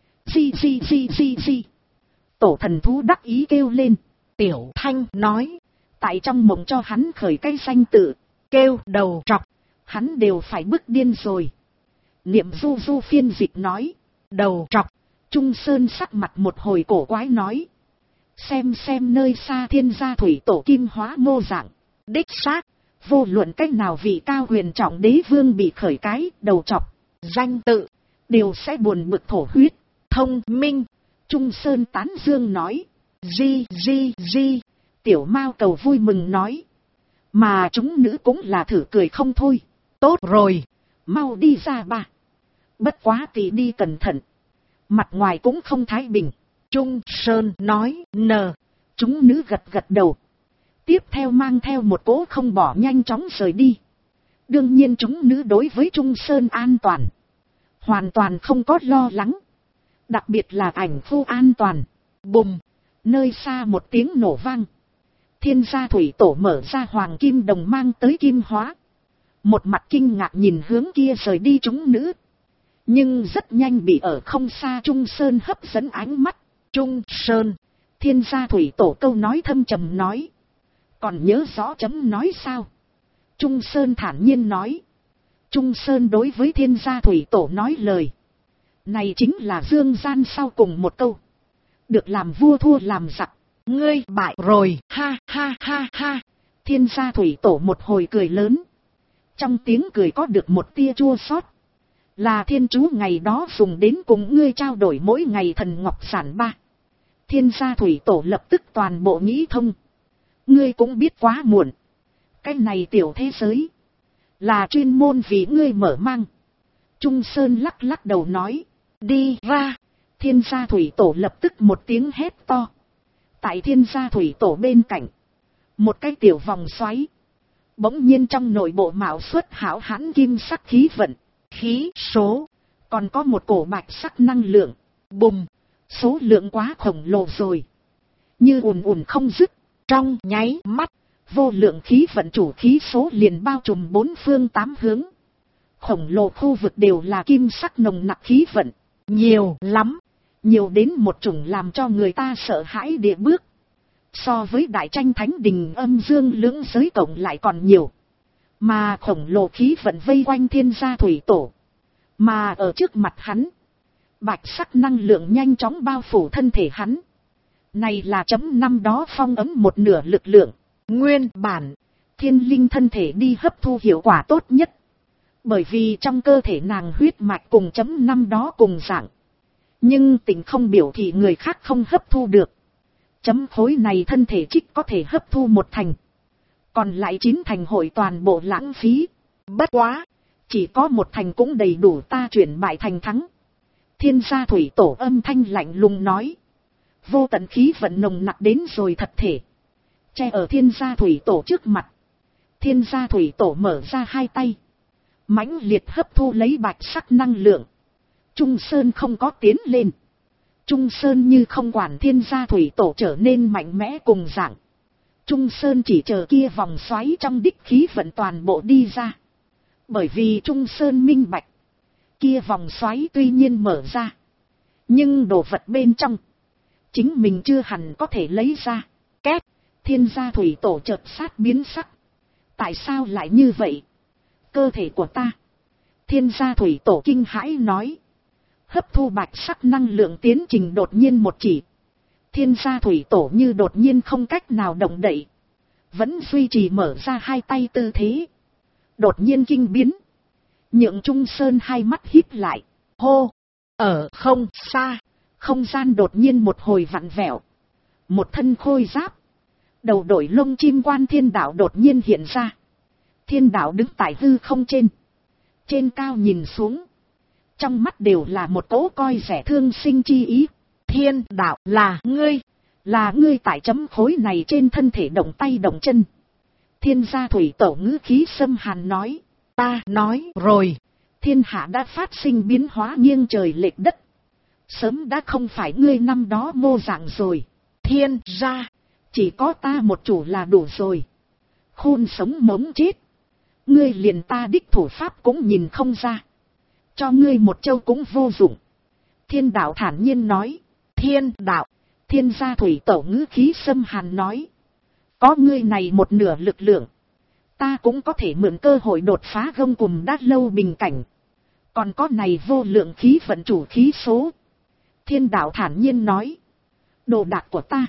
A: Di. Tổ thần thú đắc ý kêu lên. Tiểu Thanh nói, tại trong mộng cho hắn khởi cái danh tự, kêu đầu trọc, hắn đều phải bức điên rồi. Niệm Du Du phiên dịch nói. Đầu trọc. Trung Sơn sắc mặt một hồi cổ quái nói. Xem nơi xa thiên gia thủy tổ kim hóa mô dạng. Đích xác, vô luận cách nào vị cao huyền trọng đế vương bị khởi cái đầu trọc danh tự, đều sẽ buồn bực thổ huyết. Thông minh. Trung Sơn tán dương nói. Di. Tiểu Mao Cầu vui mừng nói. Mà chúng nữ cũng là thử cười không thôi. Tốt rồi, mau đi ra ba. Bất quá tỷ đi cẩn thận, mặt ngoài cũng không thái bình. Trung Sơn nói. Chúng nữ gật đầu. Tiếp theo mang theo một cỗ không bỏ nhanh chóng rời đi. Đương nhiên chúng nữ đối với Trung Sơn an toàn hoàn toàn không có lo lắng. Đặc biệt là ảnh phu an toàn. Bùm, nơi xa một tiếng nổ vang. Thiên gia thủy tổ mở ra hoàng kim đồng mang tới kim hóa. Một mặt kinh ngạc nhìn hướng kia rời đi chúng nữ. Nhưng rất nhanh bị ở không xa Trung Sơn hấp dẫn ánh mắt. Trung Sơn, thiên gia thủy tổ câu nói thâm trầm nói. Còn nhớ rõ chấm nói sao? Trung Sơn thản nhiên nói. Trung Sơn đối với thiên gia thủy tổ nói lời này chính là dương gian sau cùng một câu. Được làm vua thua làm giặc. Ngươi bại rồi, ha. Thiên gia thủy tổ một hồi cười lớn. Trong tiếng cười có được một tia chua xót. Là thiên chú ngày đó dùng đến cùng ngươi trao đổi mỗi ngày thần ngọc sản ba. Thiên gia thủy tổ lập tức toàn bộ nghĩ thông. Ngươi cũng biết quá muộn. Cái này tiểu thế giới là chuyên môn vì ngươi mở mang. Trung Sơn lắc đầu nói. Đi ra. Thiên gia thủy tổ lập tức một tiếng hét to. Tại thiên gia thủy tổ bên cạnh, một cái tiểu vòng xoáy. Bỗng nhiên trong nội bộ mạo xuất hảo hãn kim sắc khí vận, khí số, còn có một cổ bạch sắc năng lượng. Bùm, số lượng quá khổng lồ rồi, như ùn không dứt. Trong nháy mắt, vô lượng khí vận chủ khí số liền bao trùm bốn phương tám hướng. Khổng lồ khu vực đều là kim sắc nồng nặc khí vận, nhiều lắm, nhiều đến một chủng làm cho người ta sợ hãi địa bước. So với đại tranh thánh đình âm dương lưỡng giới cộng lại còn nhiều. Mà khổng lồ khí vận vây quanh thiên gia thủy tổ, Mà ở trước mặt hắn, bạch sắc năng lượng nhanh chóng bao phủ thân thể hắn. Này là chấm năm đó phong ấm một nửa lực lượng. Nguyên bản, thiên linh thân thể đi hấp thu hiệu quả tốt nhất. Bởi vì trong cơ thể nàng huyết mạch cùng chấm năm đó cùng dạng. Nhưng tình không biểu thị người khác không hấp thu được. Chấm khối này thân thể trích có thể hấp thu 1 thành. Còn lại 9 thành hội toàn bộ lãng phí. Bất quá, chỉ có 1 thành cũng đầy đủ ta chuyển bại thành thắng. Thiên gia thủy tổ âm thanh lạnh lùng nói. Vô tận khí vận nồng nặc đến rồi thật thể. Che ở thiên gia thủy tổ trước mặt. Thiên gia thủy tổ mở ra 2 tay. Mãnh liệt hấp thu lấy bạch sắc năng lượng. Trung Sơn không có tiến lên. Trung Sơn như không quản thiên gia thủy tổ trở nên mạnh mẽ cùng dạng. Trung Sơn chỉ chờ kia vòng xoáy trong đích khí vận toàn bộ đi ra. Bởi vì Trung Sơn minh bạch. Kia vòng xoáy tuy nhiên mở ra. Nhưng đồ vật bên trong. Chính mình chưa hẳn có thể lấy ra. Két. Thiên gia thủy tổ chợt sát biến sắc. Tại sao lại như vậy? Cơ thể của ta. Thiên gia thủy tổ kinh hãi nói. Hấp thu bạch sắc năng lượng tiến trình đột nhiên một chỉ. Thiên gia thủy tổ như đột nhiên không cách nào động đậy. Vẫn duy trì mở ra 2 tay tư thế. Đột nhiên kinh biến. Nhượng Trung Sơn 2 mắt híp lại. Hô. Ở không xa. Không gian đột nhiên một hồi vặn vẹo. Một thân khôi giáp. Đầu đội lông chim quan thiên đạo đột nhiên hiện ra. Thiên đạo đứng tại hư không trên. Trên cao nhìn xuống. Trong mắt đều là một cỗ coi rẻ thương sinh chi ý. Thiên đạo là ngươi. Là ngươi tại chấm khối này trên thân thể động tay động chân. Thiên gia thủy tổ ngữ khí xâm hàn nói. Ta nói rồi. Thiên hạ đã phát sinh biến hóa nghiêng trời lệch đất. Sớm đã không phải ngươi năm đó mô dạng rồi. Thiên gia. Chỉ có ta một chủ là đủ rồi. Khôn sống mống chết. Ngươi liền ta đích thủ pháp cũng nhìn không ra. Cho ngươi một châu cũng vô dụng. Thiên đạo thản nhiên nói. Thiên đạo. Thiên gia thủy tổ ngữ khí xâm hàn nói. Có ngươi này một nửa lực lượng. Ta cũng có thể mượn cơ hội đột phá gông cùm đát lâu bình cảnh. Còn có này vô lượng khí vận chủ khí số. Thiên đạo thản nhiên nói. Đồ đạc của ta.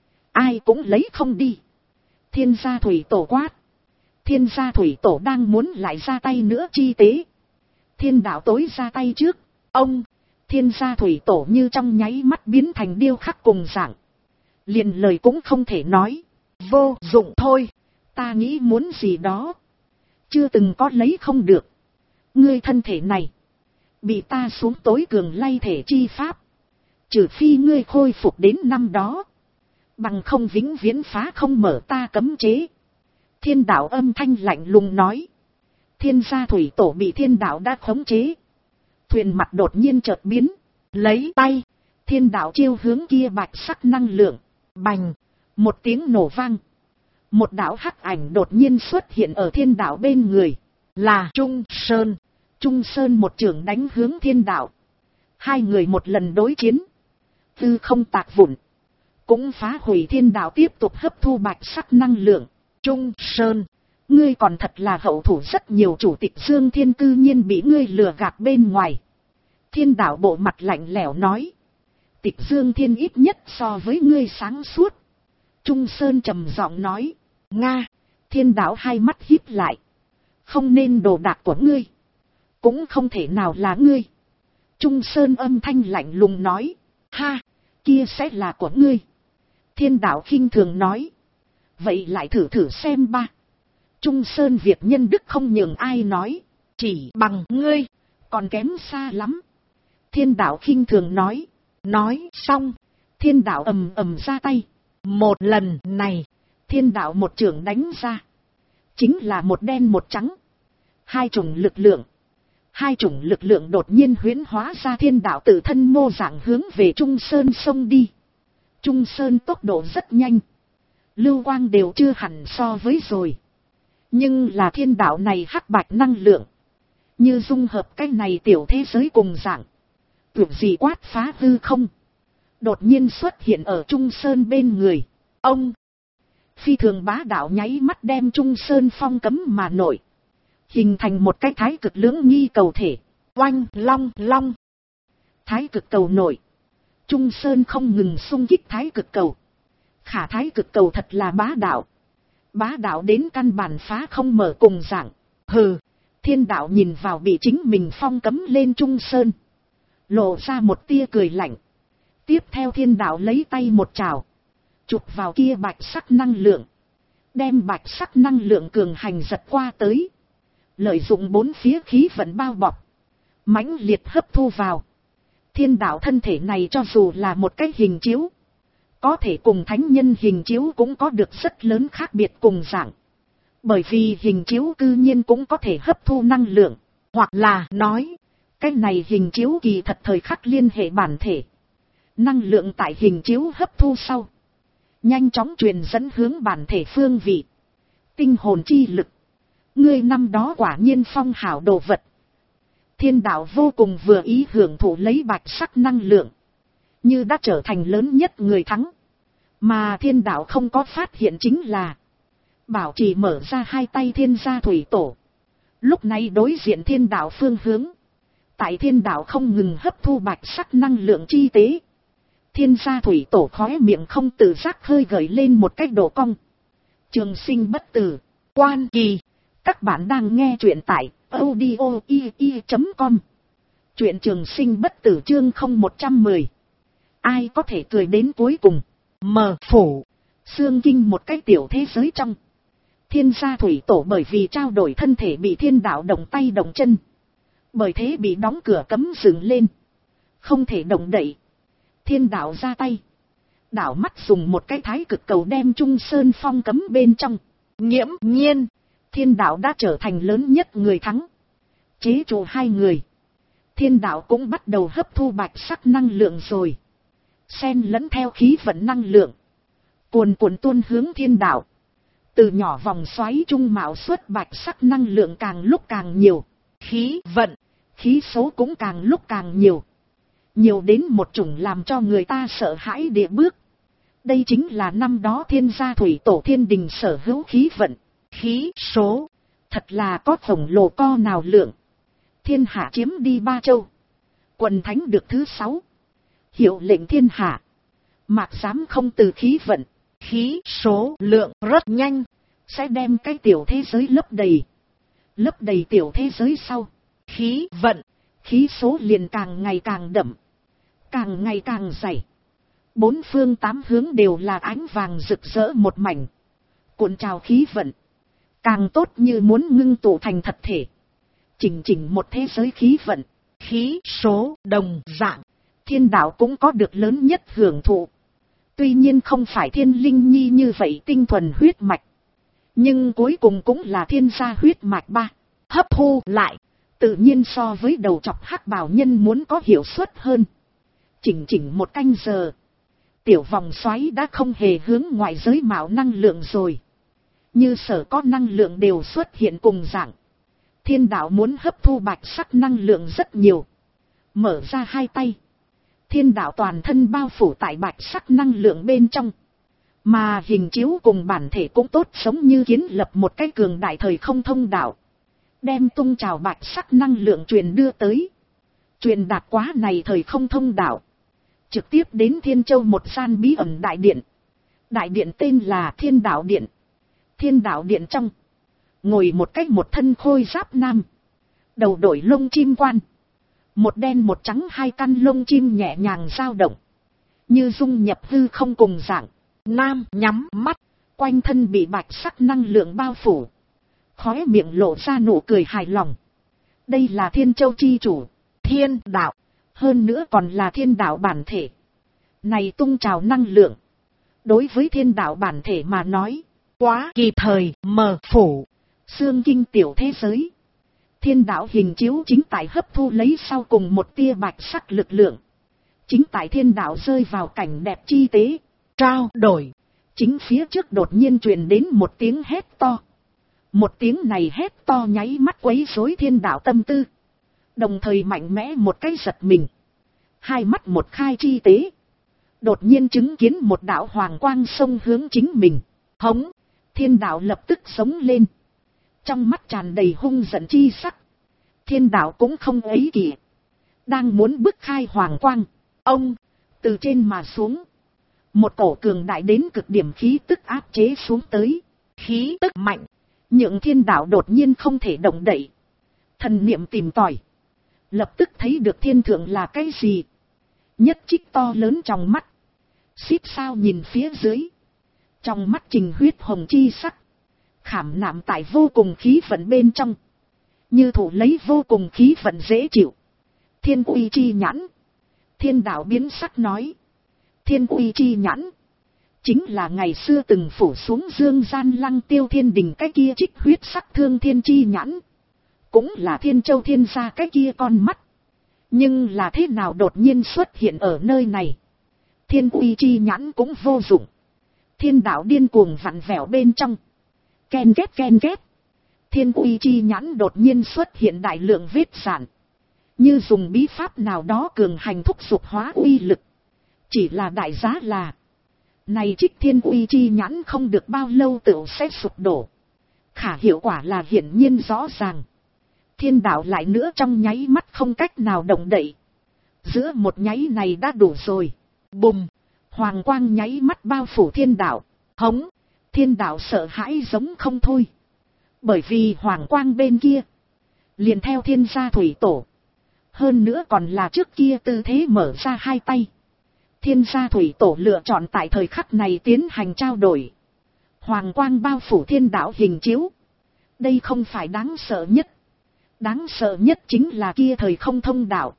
A: Ai cũng lấy không đi. Thiên gia thủy tổ quát. Thiên gia thủy tổ đang muốn lại ra tay nữa chi tế. Thiên đạo tối ra tay trước. Ông. Thiên gia thủy tổ như trong nháy mắt biến thành điêu khắc cùng dạng. Liền lời cũng không thể nói. Vô dụng thôi. Ta nghĩ muốn gì đó. Chưa từng có lấy không được. Ngươi thân thể này. Bị ta xuống tối cường lay thể chi pháp. Trừ phi ngươi khôi phục đến năm đó. Bằng không vĩnh viễn phá không mở ta cấm chế. Thiên đạo âm thanh lạnh lùng nói. Thiên gia thủy tổ bị thiên đạo đã khống chế. Thuyền mặt đột nhiên chợt biến. Lấy tay. Thiên đạo chiêu hướng kia bạch sắc năng lượng. Bành. Một tiếng nổ vang. Một đạo hắc ảnh đột nhiên xuất hiện ở thiên đạo bên người. Là Trung Sơn. Trung Sơn một chưởng đánh hướng thiên đạo. 2 người một lần đối chiến. Tư không tạc vụn. Cũng phá hủy thiên đạo tiếp tục hấp thu bạch sắc năng lượng. Trung Sơn. Ngươi còn thật là hậu thủ rất nhiều chủ tịch Dương Thiên cư nhiên bị ngươi lừa gạt bên ngoài. Thiên đạo bộ mặt lạnh lẽo nói. Tịch Dương Thiên ít nhất so với ngươi sáng suốt. Trung Sơn trầm giọng nói. Nga. Thiên đạo 2 mắt híp lại. Không nên đồ đạc của ngươi. Cũng không thể nào là ngươi. Trung Sơn âm thanh lạnh lùng nói. Ha. Kia sẽ là của ngươi. Thiên đạo khinh thường nói. Vậy lại thử thử xem ba. Trung Sơn việc nhân đức không nhường ai nói. Chỉ bằng ngươi. Còn kém xa lắm. Thiên đạo khinh thường nói. Nói xong. Thiên đạo ầm ầm ra tay. Một lần này. Thiên đạo một chưởng đánh ra. Chính là một đen một trắng. 2 chủng lực lượng. 2 chủng lực lượng đột nhiên huyễn hóa ra thiên đạo tự thân mô dạng hướng về Trung Sơn xông đi. Trung Sơn tốc độ rất nhanh. Lưu quang đều chưa hẳn so với rồi. Nhưng là thiên đạo này hắc bạch năng lượng. Như dung hợp cái này tiểu thế giới cùng dạng. Tưởng gì quát phá hư không. Đột nhiên xuất hiện ở Trung Sơn bên người. Ông. Phi thường bá đạo nháy mắt đem Trung Sơn phong cấm mà nổi. Hình thành một cái thái cực lưỡng nghi cầu thể. oanh long long. Thái cực cầu nội. Trung Sơn không ngừng xung kích thái cực cầu. Khả thái cực cầu thật là bá đạo. Bá đạo đến căn bản phá không mở cùng dạng. Hừ, Thiên đạo nhìn vào bị chính mình phong cấm lên Trung Sơn. Lộ ra một tia cười lạnh. Tiếp theo Thiên đạo lấy tay một trào. Chụp vào kia bạch sắc năng lượng. Đem bạch sắc năng lượng cường hành giật qua tới. Lợi dụng bốn phía khí vận bao bọc. Mãnh liệt hấp thu vào. Thiên đạo thân thể này cho dù là một cái hình chiếu. Có thể cùng thánh nhân hình chiếu cũng có được rất lớn khác biệt cùng dạng. Bởi vì hình chiếu cư nhiên cũng có thể hấp thu năng lượng. Hoặc là nói, cái này hình chiếu kỳ thật thời khắc liên hệ bản thể. Năng lượng tại hình chiếu hấp thu sau. Nhanh chóng truyền dẫn hướng bản thể phương vị. Tinh hồn chi lực. Ngươi năm đó quả nhiên phong hảo đồ vật. Thiên đạo vô cùng vừa ý hưởng thụ lấy bạch sắc năng lượng. Như đã trở thành lớn nhất người thắng. Mà thiên đạo không có phát hiện chính là. Bảo trì mở ra hai tay thiên gia thủy tổ. Lúc này đối diện thiên đạo phương hướng. Tại thiên đạo không ngừng hấp thu bạch sắc năng lượng chi tế. Thiên gia thủy tổ khóe miệng không tự giác hơi gợi lên một cách độ cong. Trường sinh bất tử. Quan kỳ. Các bạn đang nghe truyện tại audio.com. Truyện trường sinh bất tử chương 0110. Ai có thể cười đến cuối cùng. Mờ phủ. Xương kinh một cái tiểu thế giới trong. Thiên gia thủy tổ bởi vì trao đổi thân thể bị thiên đạo động tay động chân. Bởi thế bị đóng cửa cấm dừng lên. Không thể động đậy. Thiên đạo ra tay. Đảo mắt dùng một cái thái cực cầu đem Trung Sơn phong cấm bên trong. Nghiễm nhiên. Thiên đạo đã trở thành lớn nhất người thắng. Chế trụ hai người. Thiên đạo cũng bắt đầu hấp thu bạch sắc năng lượng rồi. Xen lẫn theo khí vận năng lượng. Cuồn cuộn tuôn hướng thiên đạo. Từ nhỏ vòng xoáy trung mạo xuất bạch sắc năng lượng càng lúc càng nhiều. Khí vận, khí số cũng càng lúc càng nhiều. Nhiều đến một chủng làm cho người ta sợ hãi địa bước. Đây chính là năm đó thiên gia thủy tổ thiên đình sở hữu khí vận. Khí số, thật là có khổng lồ co nào lượng. Thiên hạ chiếm đi 3 châu. Quần thánh được thứ 6. Hiệu lệnh thiên hạ. Mạc dám không từ khí vận. Khí số lượng rất nhanh. Sẽ đem cái tiểu thế giới lấp đầy. Lấp đầy tiểu thế giới sau. Khí vận. Khí số liền càng ngày càng đậm. Càng ngày càng dày. 4 phương 8 hướng đều là ánh vàng rực rỡ một mảnh. Cuộn trào khí vận. Càng tốt như muốn ngưng tụ thành thật thể. Chỉnh một thế giới khí vận. Khí số đồng dạng. Thiên đạo cũng có được lớn nhất hưởng thụ. Tuy nhiên không phải thiên linh nhi như vậy tinh thuần huyết mạch. Nhưng cuối cùng cũng là thiên gia huyết mạch 3. Hấp thu lại. Tự nhiên so với đầu chọc hắc bào nhân muốn có hiệu suất hơn. Chỉnh một canh giờ. Tiểu vòng xoáy đã không hề hướng ngoại giới mạo năng lượng rồi. Như sở có năng lượng đều xuất hiện cùng dạng. Thiên đạo muốn hấp thu bạch sắc năng lượng rất nhiều. Mở ra hai tay. Thiên đạo toàn thân bao phủ tại bạch sắc năng lượng bên trong. Mà hình chiếu cùng bản thể cũng tốt giống như kiến lập một cái cường đại thời không thông đạo. Đem tung trào bạch sắc năng lượng truyền đưa tới. Truyền đạt quá này thời không thông đạo. Trực tiếp đến Thiên Châu một gian bí ẩn đại điện. Đại điện tên là Thiên Đạo Điện. Thiên Đạo Điện trong. Ngồi một cách một thân khôi giáp nam. Đầu đội lông chim quan. Một đen một trắng hai căn lông chim nhẹ nhàng dao động. Như dung nhập hư không cùng dạng. Nam nhắm mắt. Quanh thân bị bạch sắc năng lượng bao phủ. Khóe miệng lộ ra nụ cười hài lòng. Đây là Thiên Châu chi chủ. Thiên đạo. Hơn nữa còn là thiên đạo bản thể. Này tung trào năng lượng. Đối với thiên đạo bản thể mà nói. Quá kịp thời mờ phủ. Xương kinh tiểu thế giới. Thiên đạo hình chiếu chính tại hấp thu lấy sau cùng một tia bạch sắc lực lượng. Chính tại thiên đạo rơi vào cảnh đẹp chi tế. Trao đổi. Chính phía trước đột nhiên truyền đến một tiếng hét to. Một tiếng này hét to nháy mắt quấy rối thiên đạo tâm tư. Đồng thời mạnh mẽ một cái giật mình. Hai mắt một khai chi tế. Đột nhiên chứng kiến một đạo hoàng quang xông hướng chính mình. Hống. Thiên đạo lập tức sống lên. Trong mắt tràn đầy hung giận chi sắc. Thiên đạo cũng không ấy kìa. Đang muốn bức khai hoàng quang. Ông, từ trên mà xuống. Một cổ cường đại đến cực điểm khí tức áp chế xuống tới. Khí tức mạnh. Nhượng thiên đạo đột nhiên không thể động đậy. Thần niệm tìm tòi. Lập tức thấy được thiên thượng là cái gì. Nhất trích to lớn trong mắt. Xít sao nhìn phía dưới. Trong mắt trình huyết hồng chi sắc. Khảm nạm tại vô cùng khí vận bên trong. Như thủ lấy vô cùng khí vận dễ chịu. Thiên uy chi nhãn. Thiên đạo biến sắc nói. Thiên uy chi nhãn. Chính là ngày xưa từng phủ xuống dương gian lăng tiêu thiên đình cái kia trích huyết sắc thương thiên chi nhãn. Cũng là thiên châu thiên gia cái kia con mắt. Nhưng là thế nào đột nhiên xuất hiện ở nơi này. Thiên uy chi nhãn cũng vô dụng. Thiên đạo điên cuồng vặn vẹo bên trong. Ken két ken két. Thiên uy chi nhãn đột nhiên xuất hiện đại lượng vết sản. Như dùng bí pháp nào đó cường hành thúc giục hóa uy lực. Chỉ là đại giá là. Này trích thiên uy chi nhãn không được bao lâu tựu sẽ sụp đổ. Khả hiệu quả là hiển nhiên rõ ràng. Thiên đạo lại nữa trong nháy mắt không cách nào động đậy. Giữa một nháy này đã đủ rồi. Bùm. Hoàng quang nháy mắt bao phủ thiên đạo. Hống. Thiên đạo sợ hãi giống không thôi. Bởi vì hoàng quang bên kia. Liền theo thiên gia thủy tổ. Hơn nữa còn là trước kia tư thế mở ra hai tay. Thiên gia thủy tổ lựa chọn tại thời khắc này tiến hành trao đổi. Hoàng quang bao phủ thiên đạo hình chiếu. Đây không phải đáng sợ nhất. Đáng sợ nhất chính là kia thời không thông đạo.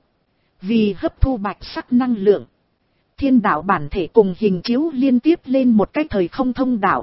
A: Vì hấp thu bạch sắc năng lượng. Thiên đạo bản thể cùng hình chiếu liên tiếp lên một cái thời không thông đạo.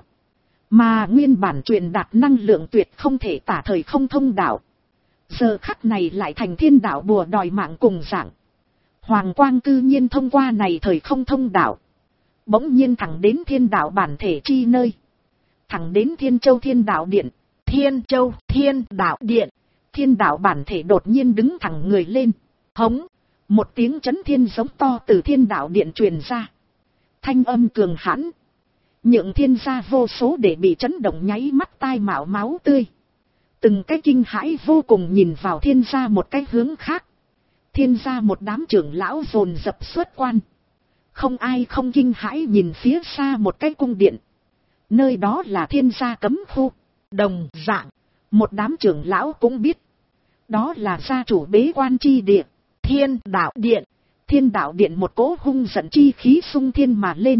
A: Mà nguyên bản truyền đạt năng lượng tuyệt không thể tả thời không thông đạo. Giờ khắc này lại thành thiên đạo bùa đòi mạng cùng dạng. Hoàng quang cư nhiên thông qua này thời không thông đạo. Bỗng nhiên thẳng đến thiên đạo bản thể chi nơi. Thẳng đến Thiên Châu Thiên Đạo Điện. Thiên Châu Thiên Đạo Điện. Thiên đạo bản thể đột nhiên đứng thẳng người lên. Hống. Một tiếng chấn thiên giống to từ thiên đạo điện truyền ra. Thanh âm cường hãn. Nhượng thiên gia vô số để bị chấn động nháy mắt tai mạo máu tươi. Từng cái kinh hãi vô cùng nhìn vào thiên gia một cái hướng khác. Thiên gia một đám trưởng lão dồn dập xuất quan. Không ai không kinh hãi nhìn phía xa một cái cung điện. Nơi đó là thiên gia cấm khu. Đồng dạng. Một đám trưởng lão cũng biết. Đó là gia chủ bế quan chi địa. Thiên đạo điện. Thiên đạo điện một cỗ hung giận chi khí xung thiên mà lên.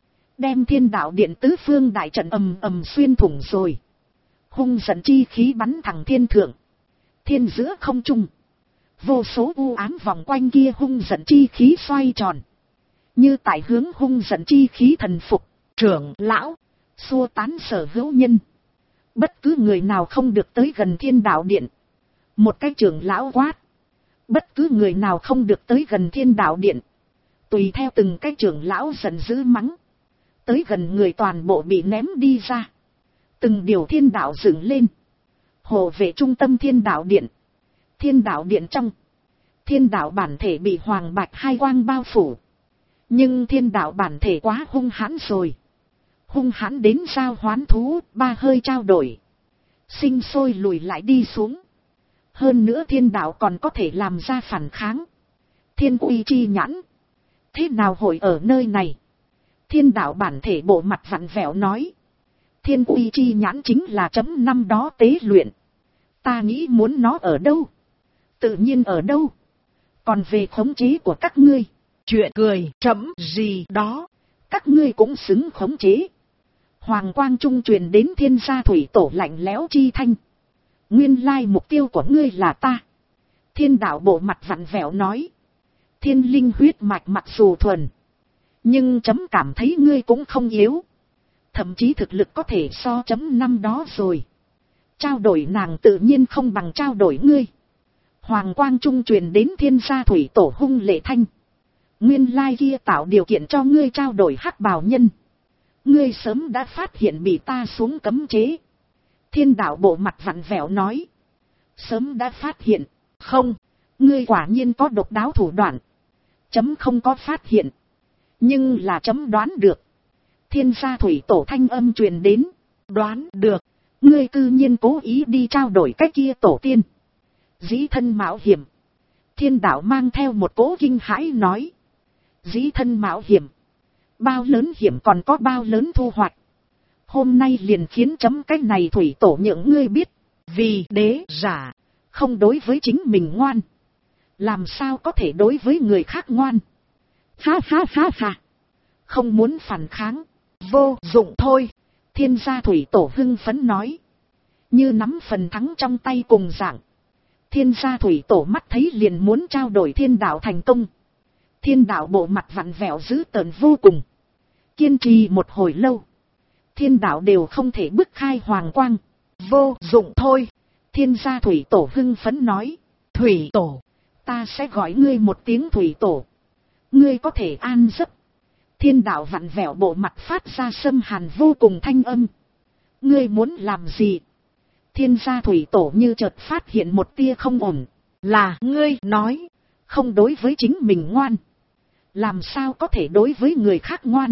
A: Đem thiên đạo điện tứ phương đại trận ầm ầm xuyên thủng rồi. Hung giận chi khí bắn thẳng thiên thượng. Thiên giữa không trung. Vô số u ám vòng quanh kia hung giận chi khí xoay tròn. Như tại hướng hung giận chi khí thần phục. Trưởng lão. Xua tán sở hữu nhân. Bất cứ người nào không được tới gần thiên đạo điện. Một cái trưởng lão quát. Bất cứ người nào không được tới gần thiên đạo điện. Tùy theo từng cái trưởng lão giận dữ mắng. Tới gần người toàn bộ bị ném đi ra. Từng điều thiên đạo dựng lên. Hộ vệ trung tâm thiên đạo điện. Thiên đạo điện trong. Thiên đạo bản thể bị hoàng bạch hai quang bao phủ. Nhưng thiên đạo bản thể quá hung hãn rồi. Hung hãn đến giao hoán thú, ba hơi trao đổi. Sinh sôi lùi lại đi xuống. Hơn nữa thiên đạo còn có thể làm ra phản kháng. Thiên uy chi nhãn. Thế nào hội ở nơi này? Thiên đạo bản thể bộ mặt vặn vẹo nói. Thiên uy chi nhãn chính là chấm năm đó tế luyện. Ta nghĩ muốn nó ở đâu? Tự nhiên ở đâu? Còn về khống chế của các ngươi. Chuyện cười chấm gì đó. Các ngươi cũng xứng khống chế. Hoàng quang trung truyền đến thiên gia thủy tổ lạnh lẽo chi thanh. Nguyên lai mục tiêu của ngươi là ta. Thiên đạo bộ mặt vặn vẹo nói. Thiên linh huyết mạch mặc dù thuần. Nhưng chấm cảm thấy ngươi cũng không yếu. Thậm chí thực lực có thể so chấm năm đó rồi. Trao đổi nàng tự nhiên không bằng trao đổi ngươi. Hoàng quang trung truyền đến thiên gia thủy tổ hung lệ thanh. Nguyên lai kia tạo điều kiện cho ngươi trao đổi hắc bào nhân. Ngươi sớm đã phát hiện bị ta xuống cấm chế. Thiên đạo bộ mặt vặn vẹo nói. Sớm đã phát hiện. Không, ngươi quả nhiên có độc đáo thủ đoạn. Chấm không có phát hiện. Nhưng là chấm đoán được. Thiên gia thủy tổ thanh âm truyền đến. Đoán được. Ngươi cư nhiên cố ý đi trao đổi cái kia tổ tiên. Dĩ thân mạo hiểm. Thiên đạo mang theo một cỗ kinh hãi nói. Dĩ thân mạo hiểm. Bao lớn hiểm còn có bao lớn thu hoạch. Hôm nay liền khiến chấm cái này thủy tổ nhượng ngươi biết. Vì đế giả. Không đối với chính mình ngoan. Làm sao có thể đối với người khác ngoan. Ha ha ha ha. Không muốn phản kháng. Vô dụng thôi. Thiên gia thủy tổ hưng phấn nói. Như nắm phần thắng trong tay cùng dạng. Thiên gia thủy tổ mắt thấy liền muốn trao đổi thiên đạo thành công. Thiên đạo bộ mặt vặn vẹo dữ tợn vô cùng. Kiên trì một hồi lâu. Thiên đạo đều không thể bức khai hoàng quang. Vô dụng thôi. Thiên gia thủy tổ hưng phấn nói. Thủy tổ. Ta sẽ gọi ngươi một tiếng thủy tổ. Ngươi có thể an giấc. Thiên đạo vặn vẹo bộ mặt phát ra xâm hàn vô cùng thanh âm. Ngươi muốn làm gì? Thiên gia thủy tổ như chợt phát hiện một tia không ổn. Là ngươi nói. Không đối với chính mình ngoan. Làm sao có thể đối với người khác ngoan?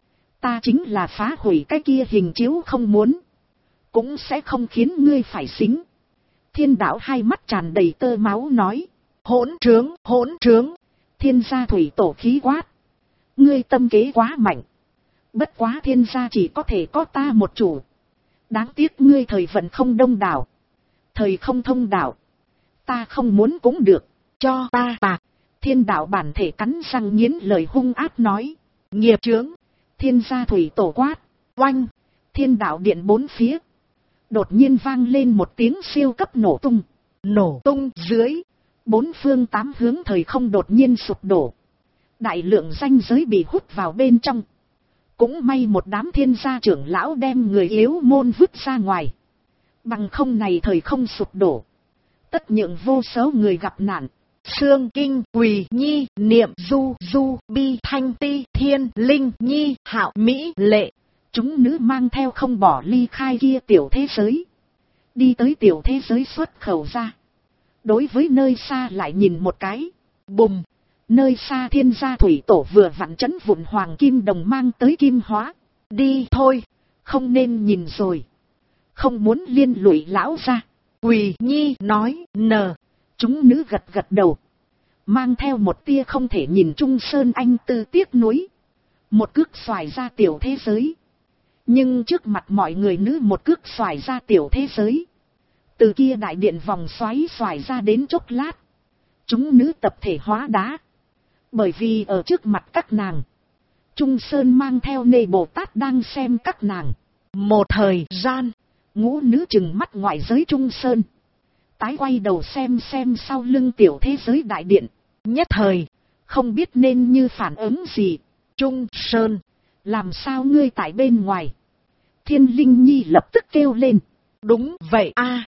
A: Ta chính là phá hủy cái kia hình chiếu không muốn. Cũng sẽ không khiến ngươi phải xính. Thiên đạo hai mắt tràn đầy tơ máu nói. Hỗn trướng, hỗn trướng. Thiên gia thủy tổ khí quát. Ngươi tâm kế quá mạnh. Bất quá thiên gia chỉ có thể có ta một chủ. Đáng tiếc ngươi thời vận không đông đảo. Thời không thông đạo. Ta không muốn cũng được. Cho ta tạc. Thiên đạo bản thể cắn răng nghiến lời hung ác nói. Nghiệp chướng. Thiên gia thủy tổ quát. Oanh. Thiên đạo điện bốn phía. Đột nhiên vang lên một tiếng siêu cấp nổ tung. Nổ tung dưới. Bốn phương tám hướng thời không đột nhiên sụp đổ. Đại lượng ranh giới bị hút vào bên trong. Cũng may một đám thiên gia trưởng lão đem người yếu môn vứt ra ngoài. Bằng không này thời không sụp đổ. Tất nhượng vô số người gặp nạn. Sương Kinh, Quỳ Nhi, Niệm Du, Du, Bi, Thanh Ti, Thiên, Linh, Nhi, Hạo, Mỹ, Lệ. Chúng nữ mang theo không bỏ ly khai kia tiểu thế giới. Đi tới tiểu thế giới xuất khẩu ra. Đối với nơi xa lại nhìn một cái. Bùm. Nơi xa thiên gia thủy tổ vừa vặn chấn vụn hoàng kim đồng mang tới kim hóa. Đi thôi. Không nên nhìn rồi. Không muốn liên lụy lão ra. Quỳ Nhi nói. Nờ. Chúng nữ gật gật đầu. Mang theo một tia không thể nhìn Trung Sơn Anh tư tiếc nuối. Một cước xoài ra tiểu thế giới. Nhưng trước mặt mọi người nữ một cước xoài ra tiểu thế giới. Từ kia đại điện vòng xoáy ra đến chốc lát. Chúng nữ tập thể hóa đá. Bởi vì ở trước mặt các nàng. Trung Sơn mang theo Nê Bồ Tát đang xem các nàng. Một thời gian. Ngũ nữ chừng mắt ngoại giới Trung Sơn. Tái quay đầu xem sau lưng tiểu thế giới đại điện. Nhất thời. Không biết nên như phản ứng gì. Trung Sơn. Làm sao ngươi tại bên ngoài? Thiên Linh Nhi lập tức kêu lên. Đúng vậy a,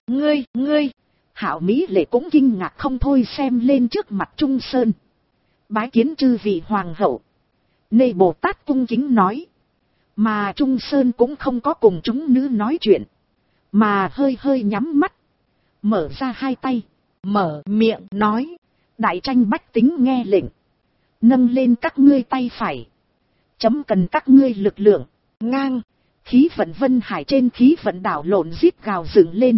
A: ngươi. Hạo Mỹ Lệ cũng kinh ngạc không thôi xem lên trước mặt Trung Sơn. Bái kiến chư vị hoàng hậu. Nê Bồ Tát cung kính nói. Mà Trung Sơn cũng không có cùng chúng nữ nói chuyện. Mà hơi nhắm mắt. Mở ra hai tay. Mở miệng nói. Đại tranh bách tính nghe lệnh. Nâng lên các ngươi tay phải. Chấm cần các ngươi lực lượng. Ngang. Khí vận Vân Hải trên khí vận đảo lộn rít gào dựng lên.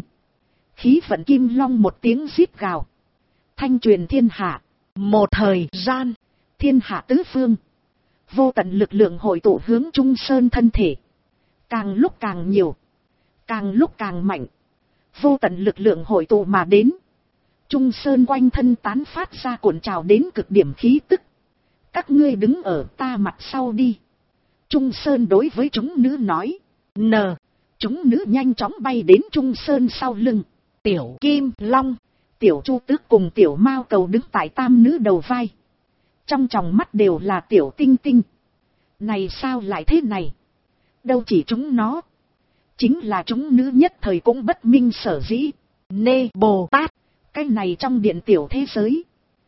A: Khí vận Kim Long một tiếng rít gào. Thanh truyền thiên hạ. Một thời gian. Thiên hạ tứ phương. Vô tận lực lượng hội tụ hướng Trung Sơn thân thể. Càng lúc càng nhiều. Càng lúc càng mạnh. Vô tận lực lượng hội tụ mà đến. Trung Sơn quanh thân tán phát ra cuộn trào đến cực điểm khí tức. Các ngươi đứng ở ta mặt sau đi. Trung Sơn đối với chúng nữ nói. Nờ. Chúng nữ nhanh chóng bay đến Trung Sơn sau lưng. Tiểu Kim Long. Tiểu Chu Tước cùng Tiểu Mao Cầu đứng tại tam nữ đầu vai. Trong tròng mắt đều là Tiểu Tinh Tinh. Này sao lại thế này? Đâu chỉ chúng nó. Chính là chúng nữ nhất thời cũng bất minh sở dĩ. Nê Bồ Tát. Cái này trong điện tiểu thế giới.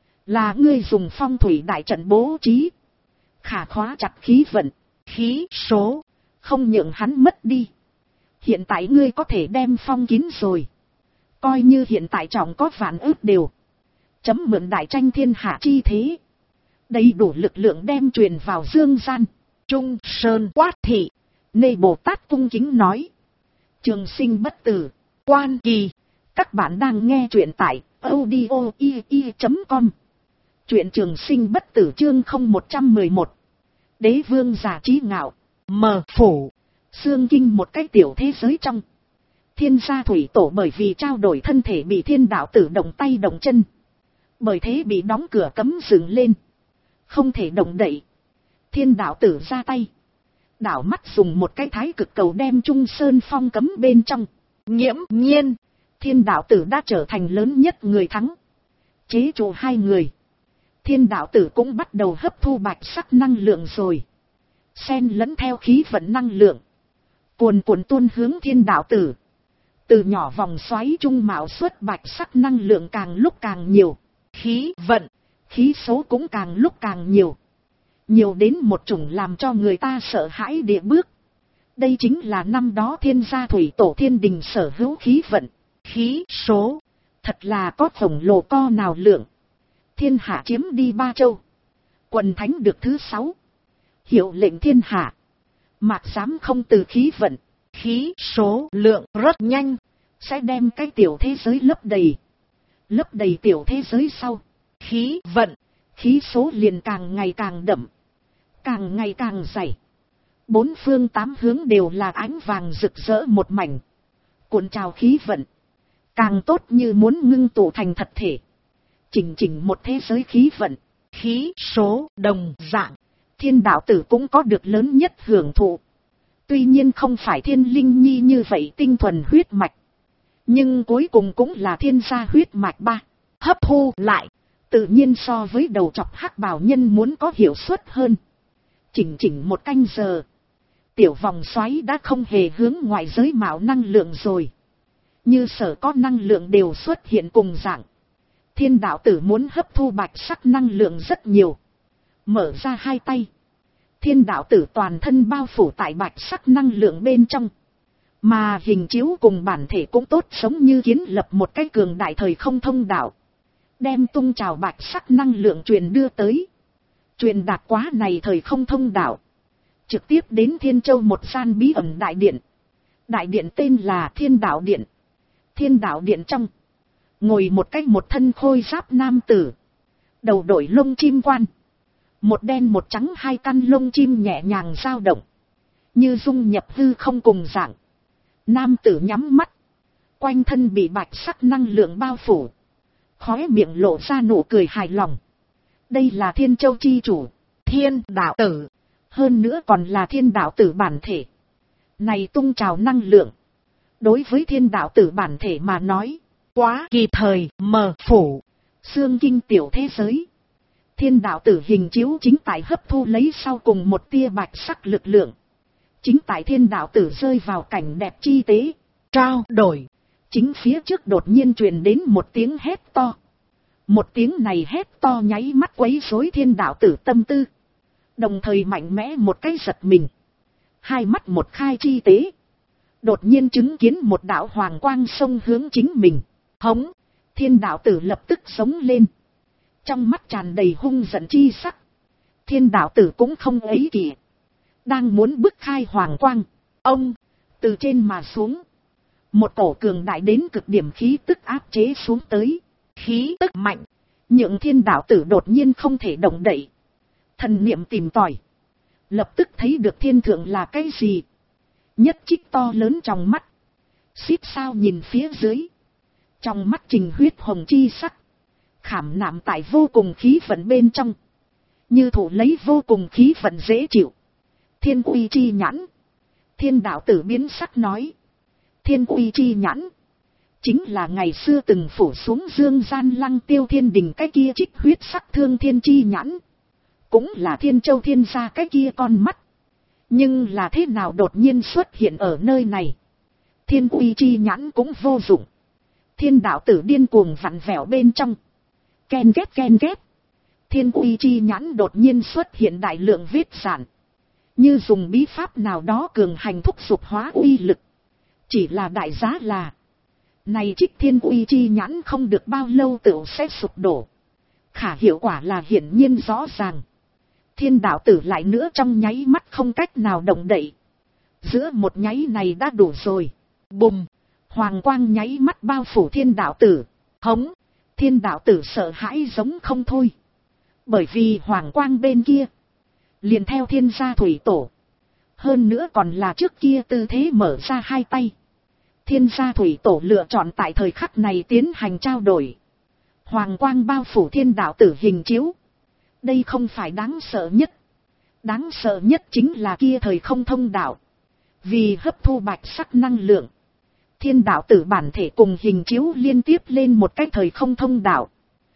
A: Là ngươi dùng phong thủy đại trận bố trí. Khả khóa chặt khí vận. Khí số. Không nhượng hắn mất đi. Hiện tại ngươi có thể đem phong kín rồi. Coi như hiện tại trọng có vạn ước đều. Chấm mượn đại tranh thiên hạ chi thế. Đầy đủ lực lượng đem truyền vào dương gian. Trung Sơn quát thị. Nê Bồ Tát cung kính nói. Trường sinh bất tử. Quan kỳ. Các bạn đang nghe truyện tại audio.com. Truyện Trường Sinh Bất Tử chương 0111. Đế vương giả trí ngạo. Mờ phủ. Xương Kinh, một cái tiểu thế giới trong. Thiên gia thủy tổ bởi vì trao đổi thân thể bị thiên đạo tử động tay động chân. Bởi thế bị đóng cửa cấm dừng lên. Không thể động đậy. Thiên đạo tử ra tay. Đảo mắt dùng một cái thái cực cầu đem Trung Sơn phong cấm bên trong. Nghiễm nhiên. Thiên đạo tử đã trở thành lớn nhất người thắng. Chế trụ hai người. Thiên đạo tử cũng bắt đầu hấp thu bạch sắc năng lượng rồi. Xen lẫn theo khí vận năng lượng. Cuồn cuộn tuôn hướng thiên đạo tử. Từ nhỏ vòng xoáy trung mạo xuất bạch sắc năng lượng càng lúc càng nhiều. Khí vận, khí số cũng càng lúc càng nhiều. Nhiều đến một chủng làm cho người ta sợ hãi địa bước. Đây chính là năm đó thiên gia thủy tổ thiên đình sở hữu khí vận, khí số. Thật là có khổng lồ co nào lượng. Thiên hạ chiếm đi 3 châu. Quần thánh được thứ 6. Hiệu lệnh thiên hạ. Mạc dám không từ khí vận, khí số lượng rất nhanh. Sẽ đem cái tiểu thế giới lấp đầy. Lấp đầy tiểu thế giới sau. Khí vận, khí số liền càng ngày càng đậm. Càng ngày càng dày. 4 phương 8 hướng đều là ánh vàng rực rỡ một mảnh. Cuộn trào khí vận. Càng tốt như muốn ngưng tụ thành thật thể. Chỉnh một thế giới khí vận, khí số đồng dạng. Thiên đạo tử cũng có được lớn nhất hưởng thụ. Tuy nhiên không phải thiên linh nhi như vậy tinh thuần huyết mạch. Nhưng cuối cùng cũng là thiên gia huyết mạch 3. Hấp thu lại. Tự nhiên so với đầu chọc hắc bào nhân muốn có hiệu suất hơn. Chỉnh một canh giờ. Tiểu vòng xoáy đã không hề hướng ngoại giới mạo năng lượng rồi. Như sở có năng lượng đều xuất hiện cùng dạng. Thiên đạo tử muốn hấp thu bạch sắc năng lượng rất nhiều. Mở ra hai tay. Thiên đạo tử toàn thân bao phủ tại bạch sắc năng lượng bên trong. Mà hình chiếu cùng bản thể cũng tốt sống như kiến lập một cái cường đại thời không thông đạo. Đem tung trào bạch sắc năng lượng truyền đưa tới. Truyền đạt quá này thời không thông đạo. Trực tiếp đến Thiên Châu một gian bí ẩn đại điện. Đại điện tên là Thiên Đạo Điện. Thiên Đạo Điện trong. Ngồi một cái một thân khôi giáp nam tử. Đầu đội lông chim quan. Một đen một trắng hai căn lông chim nhẹ nhàng dao động. Như dung nhập hư không cùng dạng. Nam tử nhắm mắt. Quanh thân bị bạch sắc năng lượng bao phủ. Khóe miệng lộ ra nụ cười hài lòng. Đây là Thiên Châu chi chủ. Thiên đạo tử. Hơn nữa còn là thiên đạo tử bản thể. Này tung trào năng lượng. Đối với thiên đạo tử bản thể mà nói. Quá kịp thời, mờ phủ. Xương Kinh tiểu thế giới. Thiên đạo tử hình chiếu chính tại hấp thu lấy sau cùng một tia bạch sắc lực lượng. Chính tại thiên đạo tử rơi vào cảnh đẹp chi tế. Trao đổi. Chính phía trước đột nhiên truyền đến một tiếng hét to. Một tiếng này hét to nháy mắt quấy rối thiên đạo tử tâm tư. Đồng thời mạnh mẽ một cái giật mình. Hai mắt một khai chi tế. Đột nhiên chứng kiến một đạo hoàng quang xông hướng chính mình. Hống. Thiên đạo tử lập tức sống lên. Trong mắt tràn đầy hung giận chi sắc. Thiên đạo tử cũng không ấy kỵ. Đang muốn bức khai hoàng quang. Ông. Từ trên mà xuống. Một cổ cường đại đến cực điểm khí tức áp chế xuống tới. Khí tức mạnh. Nhượng thiên đạo tử đột nhiên không thể động đậy. Thần niệm tìm tòi. Lập tức thấy được thiên thượng là cái gì. Nhất trích to lớn trong mắt. Xít sao nhìn phía dưới. Trong mắt trình huyết hồng chi sắc. Khảm nạm tại vô cùng khí vận bên trong. Như thủ lấy vô cùng khí vận dễ chịu. Thiên uy chi nhãn. Thiên đạo tử biến sắc nói. Thiên uy chi nhãn. Chính là ngày xưa từng phủ xuống dương gian Lăng Tiêu Thiên Đình cái kia trích huyết sắc thương thiên chi nhãn. Cũng là Thiên Châu thiên gia cái kia con mắt. Nhưng là thế nào đột nhiên xuất hiện ở nơi này. Thiên uy chi nhãn cũng vô dụng. Thiên đạo tử điên cuồng vặn vẹo bên trong. Ken ghép. Thiên uy chi nhãn đột nhiên xuất hiện đại lượng vết sản. Như dùng bí pháp nào đó cường hành thúc giục hóa uy lực. Chỉ là đại giá là. Này trích thiên uy chi nhãn không được bao lâu tựu sẽ sụp đổ. Khả hiệu quả là hiển nhiên rõ ràng. Thiên đạo tử lại nữa trong nháy mắt không cách nào động đậy. Giữa một nháy này đã đủ rồi. Bùm. Hoàng quang nháy mắt bao phủ thiên đạo tử. Hống, thiên đạo tử sợ hãi giống không thôi. Bởi vì hoàng quang bên kia, liền theo thiên gia thủy tổ. Hơn nữa còn là trước kia tư thế mở ra hai tay. Thiên gia thủy tổ lựa chọn tại thời khắc này tiến hành trao đổi. Hoàng quang bao phủ thiên đạo tử hình chiếu. Đây không phải đáng sợ nhất. Đáng sợ nhất chính là kia thời không thông đạo. Vì hấp thu bạch sắc năng lượng, thiên đạo tử bản thể cùng hình chiếu liên tiếp lên một cái thời không thông đạo.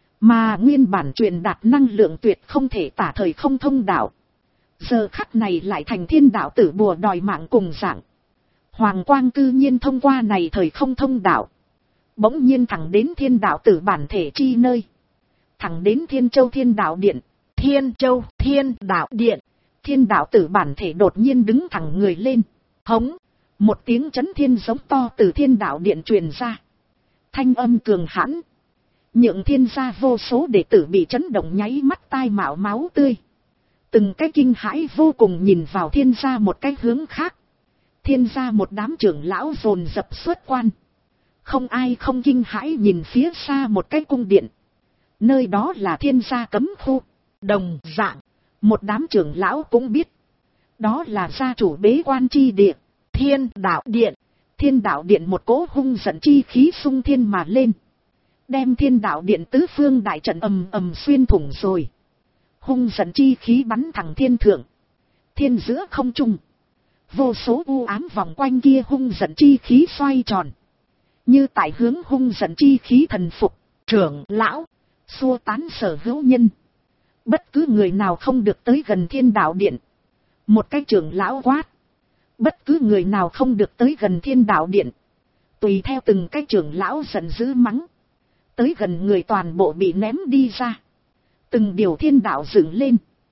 A: Mà nguyên bản truyền đạt năng lượng tuyệt không thể tả thời không thông đạo. Giờ khắc này lại thành thiên đạo tử bùa đòi mạng cùng dạng. Hoàng quang cư nhiên thông qua này thời không thông đạo. Bỗng nhiên thẳng đến thiên đạo tử bản thể chi nơi. Thẳng đến Thiên Châu Thiên Đạo Điện. Thiên Châu Thiên Đạo Điện. Thiên đạo tử bản thể đột nhiên đứng thẳng người lên. Hống, một tiếng chấn thiên giống to từ thiên đạo điện truyền ra. Thanh âm cường hãn, nhượng thiên gia vô số đệ tử bị chấn động nháy mắt tai mạo máu tươi. Từng cái kinh hãi vô cùng nhìn vào thiên gia một cái hướng khác. Thiên gia một đám trưởng lão dồn dập xuất quan. Không ai không kinh hãi nhìn phía xa một cái cung điện. Nơi đó là thiên gia cấm khu. Đồng dạng, một đám trưởng lão cũng biết. Đó là gia chủ bế quan chi địa, thiên đạo điện. Thiên đạo điện một cỗ hung giận chi khí xung thiên mà lên. Đem thiên đạo điện tứ phương đại trận ầm ầm xuyên thủng rồi. Hung giận chi khí bắn thẳng thiên thượng. Thiên giữa không trung. Vô số u ám vòng quanh kia hung giận chi khí xoay tròn. Như tại hướng hung giận chi khí thần phục, trưởng lão, xua tán sở hữu nhân. Bất cứ người nào không được tới gần thiên đạo điện. Một cái trưởng lão quát. Bất cứ người nào không được tới gần thiên đạo điện. Tùy theo từng cái trưởng lão giận dữ mắng. Tới gần người toàn bộ bị ném đi ra. Từng điều thiên đạo dựng lên.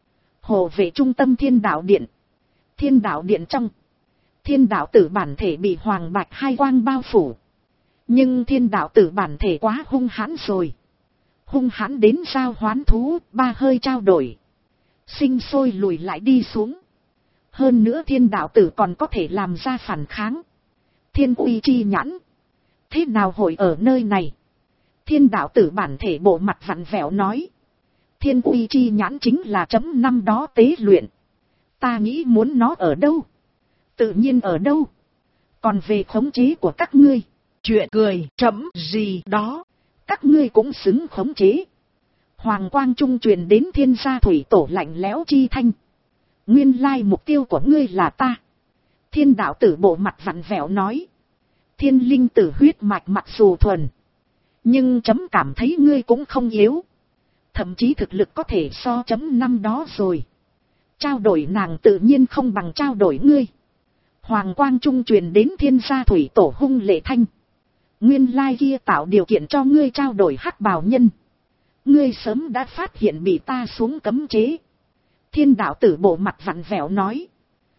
A: Hộ vệ trung tâm thiên đạo điện. Thiên đạo điện trong. Thiên đạo tử bản thể bị hoàng bạch hai quang bao phủ. Nhưng thiên đạo tử bản thể quá hung hãn rồi. Hung hãn đến giao hoán thú, ba hơi trao đổi. Sinh sôi lùi lại đi xuống. Hơn nữa thiên đạo tử còn có thể làm ra phản kháng. Thiên uy chi nhãn. Thế nào hội ở nơi này? Thiên đạo tử bản thể bộ mặt vặn vẹo nói. Thiên uy chi nhãn chính là chấm năm đó tế luyện. Ta nghĩ muốn nó ở đâu? Tự nhiên ở đâu? Còn về khống chế của các ngươi. Chuyện cười chấm gì đó. Các ngươi cũng xứng khống chế. Hoàng quang trung truyền đến thiên gia thủy tổ lạnh lẽo chi thanh. Nguyên lai mục tiêu của ngươi là ta. Thiên đạo tử bộ mặt vặn vẹo nói. Thiên linh tử huyết mạch mặc dù thuần. Nhưng chấm cảm thấy ngươi cũng không yếu. Thậm chí thực lực có thể so chấm năm đó rồi. Trao đổi nàng tự nhiên không bằng trao đổi ngươi. Hoàng quang trung truyền đến thiên gia thủy tổ hung lệ thanh. Nguyên lai kia tạo điều kiện cho ngươi trao đổi hắc bào nhân. Ngươi sớm đã phát hiện bị ta xuống cấm chế. Thiên đạo tử bộ mặt vặn vẹo nói.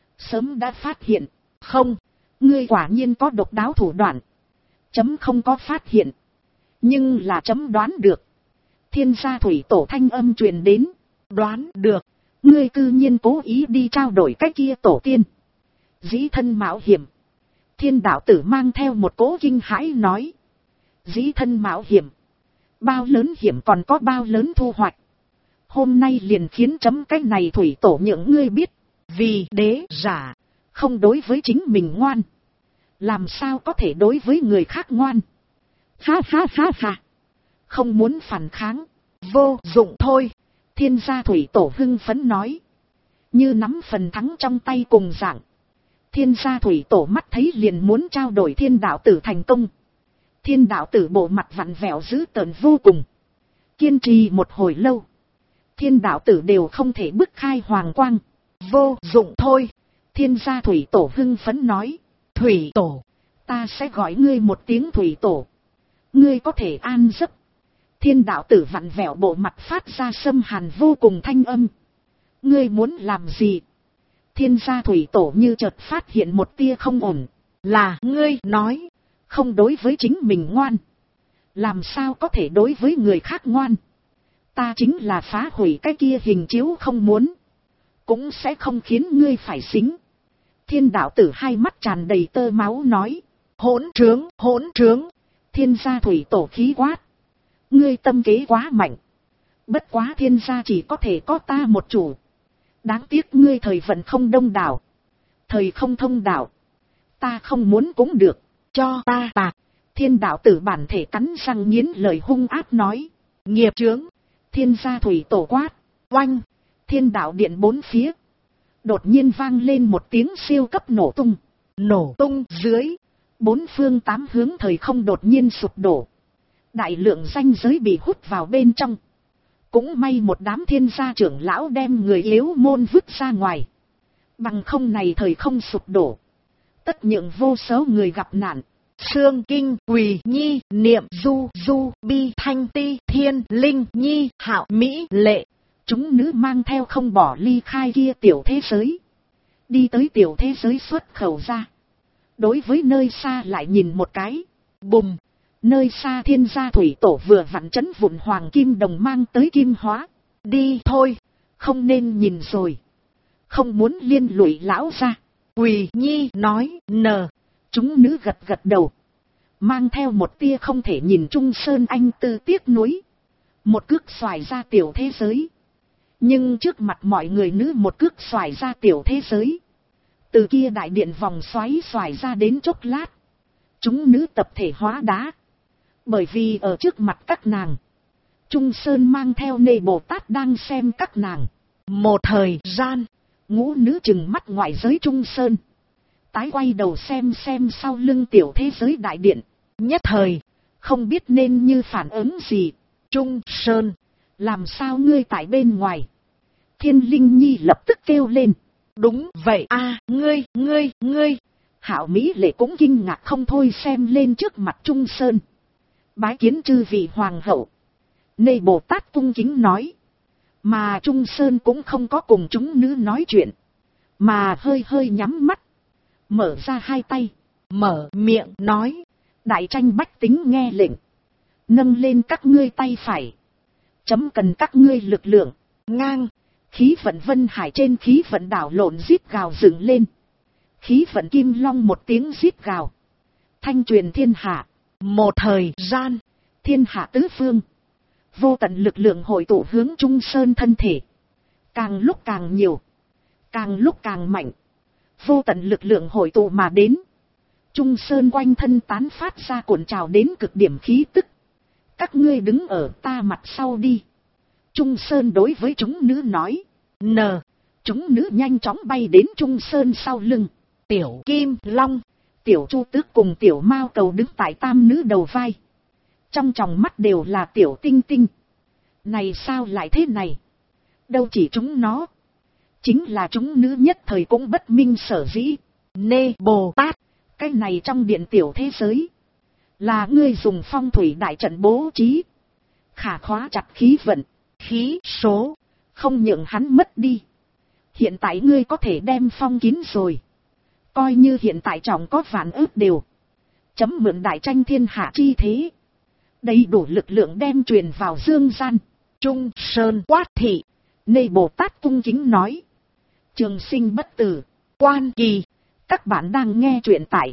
A: Sớm đã phát hiện. Không, ngươi quả nhiên có độc đáo thủ đoạn. Chấm không có phát hiện. Nhưng là chấm đoán được. Thiên gia thủy tổ thanh âm truyền đến. Đoán được. Ngươi cư nhiên cố ý đi trao đổi cái kia tổ tiên. Dĩ thân mạo hiểm. Thiên đạo tử mang theo một cỗ kinh hãi nói. Dĩ thân mạo hiểm. Bao lớn hiểm còn có bao lớn thu hoạch. Hôm nay liền khiến chấm cái này thủy tổ những ngươi biết. Vì đế giả. Không đối với chính mình ngoan. Làm sao có thể đối với người khác ngoan. Ha ha ha ha. Không muốn phản kháng. Vô dụng thôi. Thiên gia thủy tổ hưng phấn nói. Như nắm phần thắng trong tay cùng dạng. Thiên gia thủy tổ mắt thấy liền muốn trao đổi thiên đạo tử thành công. Thiên đạo tử bộ mặt vặn vẹo dữ tợn vô cùng. Kiên trì một hồi lâu. Thiên đạo tử đều không thể bức khai hoàng quang. Vô dụng thôi. Thiên gia thủy tổ hưng phấn nói. Thủy tổ. Ta sẽ gọi ngươi một tiếng thủy tổ. Ngươi có thể an giấc. Thiên đạo tử vặn vẹo bộ mặt phát ra xâm hàn vô cùng thanh âm. Ngươi muốn làm gì? Thiên gia thủy tổ như chợt phát hiện một tia không ổn. Là ngươi nói. Không đối với chính mình ngoan. Làm sao có thể đối với người khác ngoan? Ta chính là phá hủy cái kia hình chiếu không muốn. Cũng sẽ không khiến ngươi phải xính. Thiên đạo tử hai mắt tràn đầy tơ máu nói. hỗn trướng, Thiên gia thủy tổ khí quát. Ngươi tâm kế quá mạnh. Bất quá thiên gia chỉ có thể có ta một chủ. Đáng tiếc ngươi thời vận không đông đảo. Thời không thông đạo. Ta không muốn cũng được. Cho ta tạc. Thiên đạo tử bản thể cắn răng nghiến lời hung ác nói. Nghiệp chướng. Thiên gia thủy tổ quát. Oanh. Thiên đạo điện bốn phía. Đột nhiên vang lên một tiếng siêu cấp nổ tung. Nổ tung dưới. Bốn phương tám hướng thời không đột nhiên sụp đổ. Đại lượng ranh giới bị hút vào bên trong. Cũng may một đám thiên gia trưởng lão đem người yếu môn vứt ra ngoài. Bằng không này thời không sụp đổ. Tất nhượng vô số người gặp nạn. Sương Kinh, Quỳ Nhi, Niệm Du, Du, Bi, Thanh Ti, Thiên, Linh, Nhi, Hạo, Mỹ, Lệ. Chúng nữ mang theo không bỏ ly khai kia tiểu thế giới. Đi tới tiểu thế giới xuất khẩu ra. Đối với nơi xa lại nhìn một cái. Bùm. Nơi xa thiên gia thủy tổ vừa vặn chấn vụn hoàng kim đồng mang tới kim hóa. Đi thôi. Không nên nhìn rồi. Không muốn liên lụy lão ra. Quỳ Nhi nói. Chúng nữ gật gật đầu. Mang theo một tia không thể nhìn Trung Sơn Anh tư tiếc nuối. Một cước xoài ra tiểu thế giới. Nhưng trước mặt mọi người nữ một cước xoài ra tiểu thế giới. Từ kia đại điện vòng xoáy ra đến chốc lát. Chúng nữ tập thể hóa đá. Bởi vì ở trước mặt các nàng. Trung Sơn mang theo Nê Bồ Tát đang xem các nàng. Một thời gian. Ngũ nữ chừng mắt ngoại giới Trung Sơn. Tái quay đầu xem sau lưng tiểu thế giới đại điện. Nhất thời. Không biết nên như phản ứng gì. Trung Sơn. Làm sao ngươi tại bên ngoài? Thiên Linh Nhi lập tức kêu lên. Đúng vậy a, ngươi. Hạo Mỹ Lệ cũng kinh ngạc không thôi xem lên trước mặt Trung Sơn. Bái kiến chư vị hoàng hậu. Nê Bồ Tát cung kính nói. Mà Trung Sơn cũng không có cùng chúng nữ nói chuyện. Mà hơi nhắm mắt. Mở ra hai tay. Mở miệng nói. Đại tranh bách tính nghe lệnh. Nâng lên các ngươi tay phải. Chấm cần các ngươi lực lượng. Ngang. Khí vận Vân Hải trên khí vận đảo lộn rít gào dựng lên. Khí vận Kim Long một tiếng rít gào. Thanh truyền thiên hạ. Một thời gian. Thiên hạ tứ phương. Vô tận lực lượng hội tụ hướng Trung Sơn thân thể. Càng lúc càng nhiều. Càng lúc càng mạnh. Vô tận lực lượng hội tụ mà đến. Trung Sơn quanh thân tán phát ra cuộn trào đến cực điểm khí tức. Các ngươi đứng ở ta mặt sau đi. Trung Sơn đối với chúng nữ nói. Chúng nữ nhanh chóng bay đến Trung Sơn sau lưng. Tiểu Kim Long, Tiểu Chu Tước cùng Tiểu Mao Cầu đứng tại tam nữ đầu vai. Trong tròng mắt đều là Tiểu Tinh Tinh. Này sao lại thế này? Đâu chỉ chúng nó. Chính là chúng nữ nhất thời cũng bất minh sở dĩ. Nê Bồ Tát, cái này trong điện tiểu thế giới. Là ngươi dùng phong thủy đại trận bố trí. Khả khóa chặt khí vận, khí số, không nhượng hắn mất đi. Hiện tại ngươi có thể đem phong kín rồi. Coi như hiện tại trọng có vạn ước đều. Chấm mượn đại tranh thiên hạ chi thế. Đầy đủ lực lượng đem truyền vào dương gian. Trung Sơn quát thị. Nê Bồ Tát cung kính nói. Trường sinh bất tử. Quan kỳ. Các bạn đang nghe truyện tại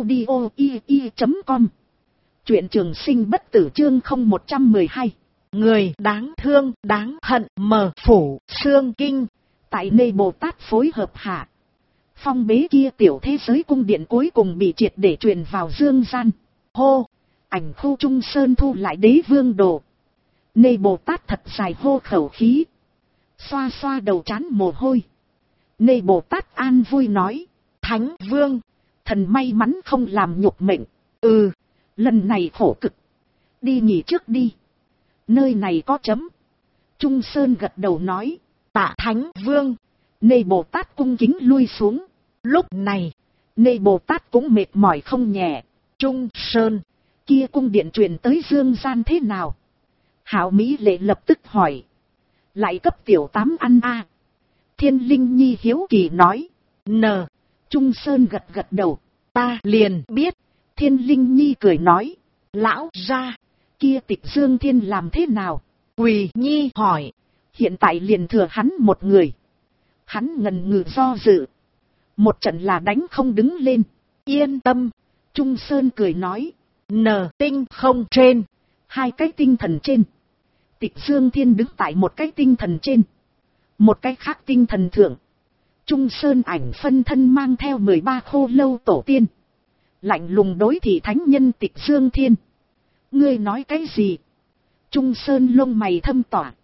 A: audio.com. Truyện trường sinh bất tử chương 0112. Người đáng thương, đáng hận, mờ phủ, xương kinh. Tại Nê Bồ Tát phối hợp hạ. Phong bế kia tiểu thế giới cung điện cuối cùng bị triệt để truyền vào dương gian. Hô! Ảnh khu Trung Sơn thu lại đế vương đồ. Nê Bồ Tát thật dài hô khẩu khí. Xoa xoa đầu trán mồ hôi. Nê Bồ Tát an vui nói. Thánh vương! Thần may mắn không làm nhục mệnh. Lần này khổ cực. Đi nghỉ trước đi. Nơi này có chấm. Trung Sơn gật đầu nói. Tạ Thánh vương! Nê Bồ Tát cung kính lui xuống. Lúc này, Nê Bồ Tát cũng mệt mỏi không nhẹ. Trung Sơn, kia cung điện truyền tới dương gian thế nào? Hạo Mỹ Lệ lập tức hỏi. Lại cấp tiểu 8 ăn a. Thiên Linh Nhi hiếu kỳ nói. Trung Sơn gật gật đầu. Ta liền biết. Thiên Linh Nhi cười nói. Lão ra, kia Tịch Dương Thiên làm thế nào? Quỳ Nhi hỏi. Hiện tại liền thừa hắn một người. Hắn ngần ngừ do dự. Một trận là đánh không đứng lên. Yên tâm. Trung Sơn cười nói, N tinh không trên, hai cái tinh thần trên. Tịch Dương Thiên đứng tại một cái tinh thần trên, một cái khác tinh thần thượng. Trung Sơn ảnh phân thân mang theo 13 khô lâu tổ tiên. Lạnh lùng đối thị thánh nhân Tịch Dương Thiên. Ngươi nói cái gì? Trung Sơn lông mày thâm tỏa,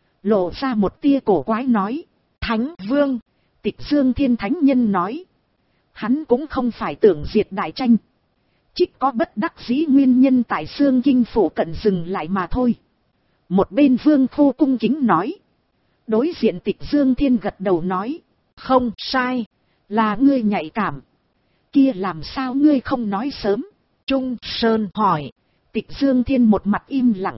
A: lộ ra một tia cổ quái nói, Thánh Vương. Tịch Dương Thiên thánh nhân nói, hắn cũng không phải tưởng diệt đại tranh, trích có bất đắc dĩ nguyên nhân tại Xương Kinh phủ cận dừng lại mà thôi. Một bên Vương Khô cung kính nói. Đối diện Tịch Dương Thiên gật đầu nói, không sai, là ngươi nhạy cảm. Kia làm sao ngươi không nói sớm? Trung Sơn hỏi. Tịch Dương Thiên một mặt im lặng.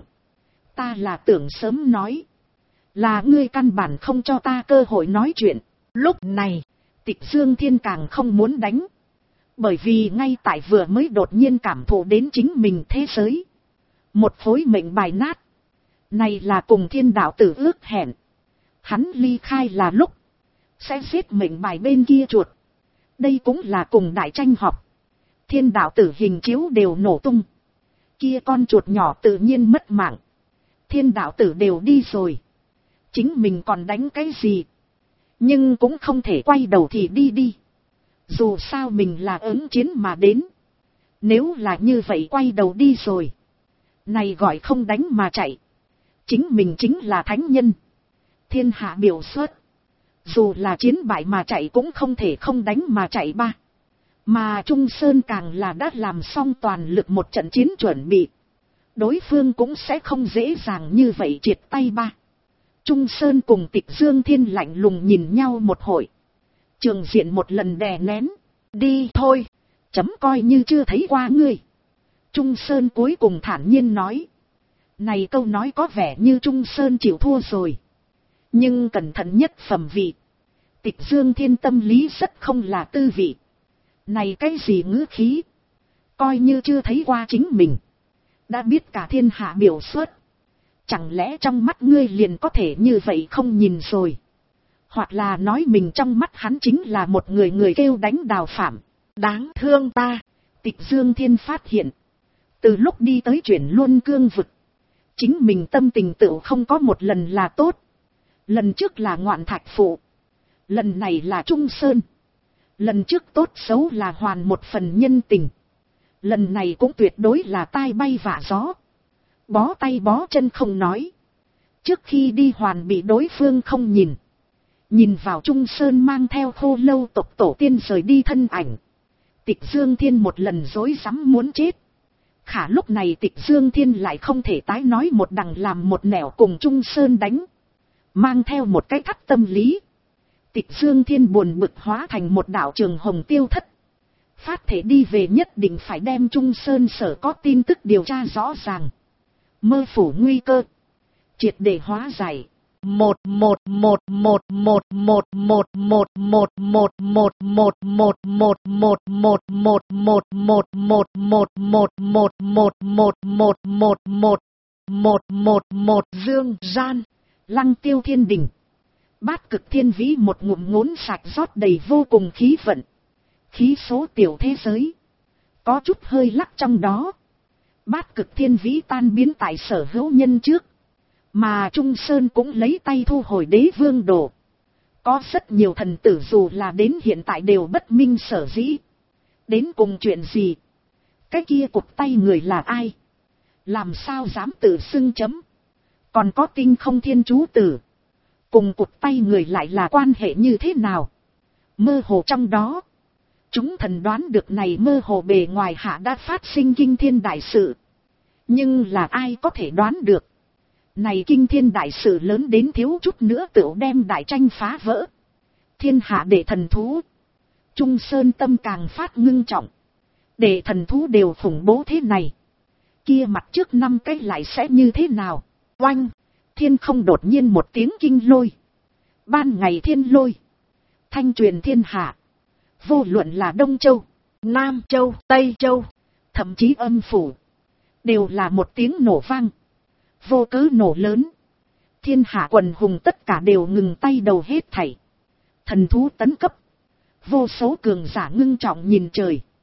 A: Ta là tưởng sớm nói, là ngươi căn bản không cho ta cơ hội nói chuyện. Lúc này, Tịch Dương Thiên càng không muốn đánh. Bởi vì ngay tại vừa mới đột nhiên cảm thụ đến chính mình thế giới. Một phối mệnh bài nát. Này là cùng Thiên đạo tử ước hẹn. Hắn ly khai là lúc sẽ giết mệnh bài bên kia chuột. Đây cũng là cùng đại tranh họp. Thiên đạo tử hình chiếu đều nổ tung. Kia con chuột nhỏ tự nhiên mất mạng. Thiên đạo tử đều đi rồi. Chính mình còn đánh cái gì? Nhưng cũng không thể quay đầu thì đi. Dù sao mình là ứng chiến mà đến. Nếu là như vậy quay đầu đi rồi, này gọi không đánh mà chạy. Chính mình chính là thánh nhân. Thiên hạ biểu xuất. Dù là chiến bại mà chạy cũng không thể không đánh mà chạy ba. Mà Trung Sơn càng là đã làm xong toàn lực một trận chiến chuẩn bị. Đối phương cũng sẽ không dễ dàng như vậy triệt tay ba. Trung Sơn cùng Tịch Dương Thiên lạnh lùng nhìn nhau một hồi. Trường diện một lần đè nén. Đi thôi, chấm coi như chưa thấy qua ngươi. Trung Sơn cuối cùng thản nhiên nói. Này câu nói có vẻ như Trung Sơn chịu thua rồi. Nhưng cẩn thận nhất phẩm vị. Tịch Dương Thiên tâm lý rất không là tư vị. Này cái gì ngữ khí? Coi như chưa thấy qua chính mình. Đã biết cả thiên hạ biểu xuất. Chẳng lẽ trong mắt ngươi liền có thể như vậy không nhìn rồi? Hoặc là nói mình trong mắt hắn chính là một người kêu đánh đào phạm. Đáng thương ta. Tịch Dương Thiên phát hiện. Từ lúc đi tới chuyển Luân Cương vực. Chính mình tâm tình tự không có một lần là tốt. Lần trước là Ngoạn Thạch Phụ. Lần này là Trung Sơn. Lần trước tốt xấu là hoàn một phần nhân tình. Lần này cũng tuyệt đối là tai bay vạ gió. Bó tay bó chân không nói. Trước khi đi hoàn bị đối phương không nhìn. Nhìn vào Trung Sơn mang theo khô lâu tộc tổ tiên rời đi thân ảnh. Tịch Dương Thiên một lần dối rắm muốn chết. Khả lúc này Tịch Dương Thiên lại không thể tái nói một đằng làm một nẻo cùng Trung Sơn đánh. Mang theo một cái thắt tâm lý. Tịch Dương Thiên buồn bực hóa thành một đạo trường hồng tiêu thất. Phát thể đi về nhất định phải đem Trung Sơn sở có tin tức điều tra rõ ràng. Mơ phủ nguy cơ. Triệt để hóa giải. Một dương gian. Lăng Tiêu Thiên Đình. Bát Cực Thiên Vĩ một ngụm ngốn sạch rót đầy vô cùng khí vận. Khí số tiểu thế giới. Có chút hơi lắc trong đó. Bát Cực Thiên Vĩ tan biến tại sở hữu nhân trước. Mà Trung Sơn cũng lấy tay thu hồi Đế Vương Đồ. Có rất nhiều thần tử dù là đến hiện tại đều bất minh sở dĩ. Đến cùng chuyện gì? Cái kia cụt tay người là ai? Làm sao dám tự xưng chấm? Còn có Tinh Không Thiên Chú Tử. Cùng cụt tay người lại là quan hệ như thế nào? Mơ hồ trong đó. Chúng thần đoán được này mơ hồ bề ngoài hạ đã phát sinh kinh thiên đại sự. Nhưng là ai có thể đoán được? Này kinh thiên đại sự lớn đến thiếu chút nữa tựu đem đại tranh phá vỡ. Thiên hạ đệ thần thú. Trung Sơn tâm càng phát ngưng trọng. Đệ thần thú đều khủng bố thế này. Kia mặt trước 5 cái lại sẽ như thế nào? Oanh! Thiên không đột nhiên một tiếng kinh lôi. Ban ngày thiên lôi. Thanh truyền thiên hạ. Vô luận là Đông Châu, Nam Châu, Tây Châu, thậm chí âm phủ. Đều là một tiếng nổ vang. Vô cớ nổ lớn. Thiên hạ quần hùng tất cả đều ngừng tay đầu hết thảy. Thần thú tấn cấp. Vô số cường giả ngưng trọng nhìn trời.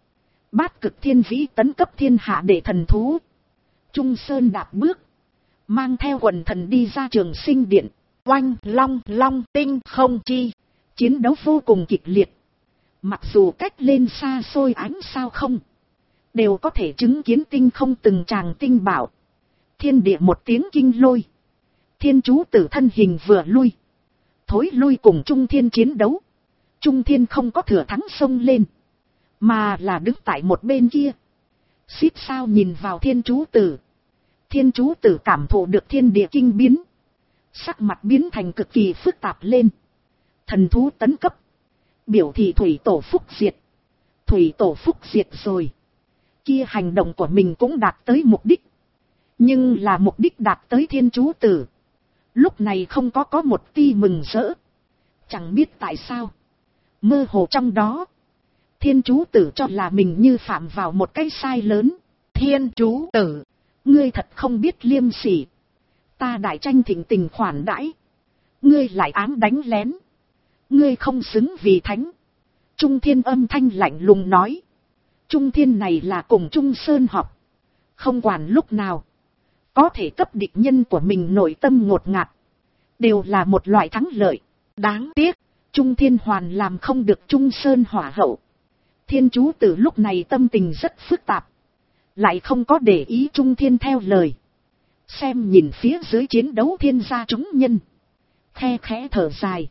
A: Bát cực thiên vĩ tấn cấp thiên hạ đệ thần thú. Trung Sơn đạp bước, mang theo quần thần đi ra Trường Sinh điện. Oanh long long tinh không chi. Chiến đấu vô cùng kịch liệt. Mặc dù cách lên xa xôi ánh sao không, đều có thể chứng kiến tinh không từng tràng tinh bảo. Thiên địa một tiếng kinh lôi. Thiên chú tử thân hình vừa lui, thối lui cùng Trung Thiên chiến đấu. Trung Thiên không có thừa thắng xông lên, mà là đứng tại một bên kia, xít sao nhìn vào thiên chú tử. Thiên chú tử cảm thụ được thiên địa kinh biến, sắc mặt biến thành cực kỳ phức tạp lên. Thần thú tấn cấp, biểu thị thủy tổ phúc diệt. Thủy tổ phúc diệt rồi, kia hành động của mình cũng đạt tới mục đích. Nhưng là mục đích đạt tới thiên chú tử, lúc này không có một ti mừng rỡ. Chẳng biết tại sao, mơ hồ trong đó, thiên chú tử cho là mình như phạm vào một cái sai lớn. Thiên chú tử, ngươi thật không biết liêm sỉ. Ta đại tranh thịnh tình khoản đãi, ngươi lại ám đánh lén. Ngươi không xứng vì thánh. Trung Thiên âm thanh lạnh lùng nói. Trung Thiên này là cùng Trung Sơn học, không quản lúc nào có thể cấp địch nhân của mình nội tâm ngột ngạt, đều là một loại thắng lợi. Đáng tiếc, Trung Thiên hoàn làm không được Trung Sơn hỏa hậu. Thiên chú tử lúc này tâm tình rất phức tạp, lại không có để ý Trung Thiên theo lời. Xem nhìn phía dưới chiến đấu thiên gia chúng nhân, khe khẽ thở dài.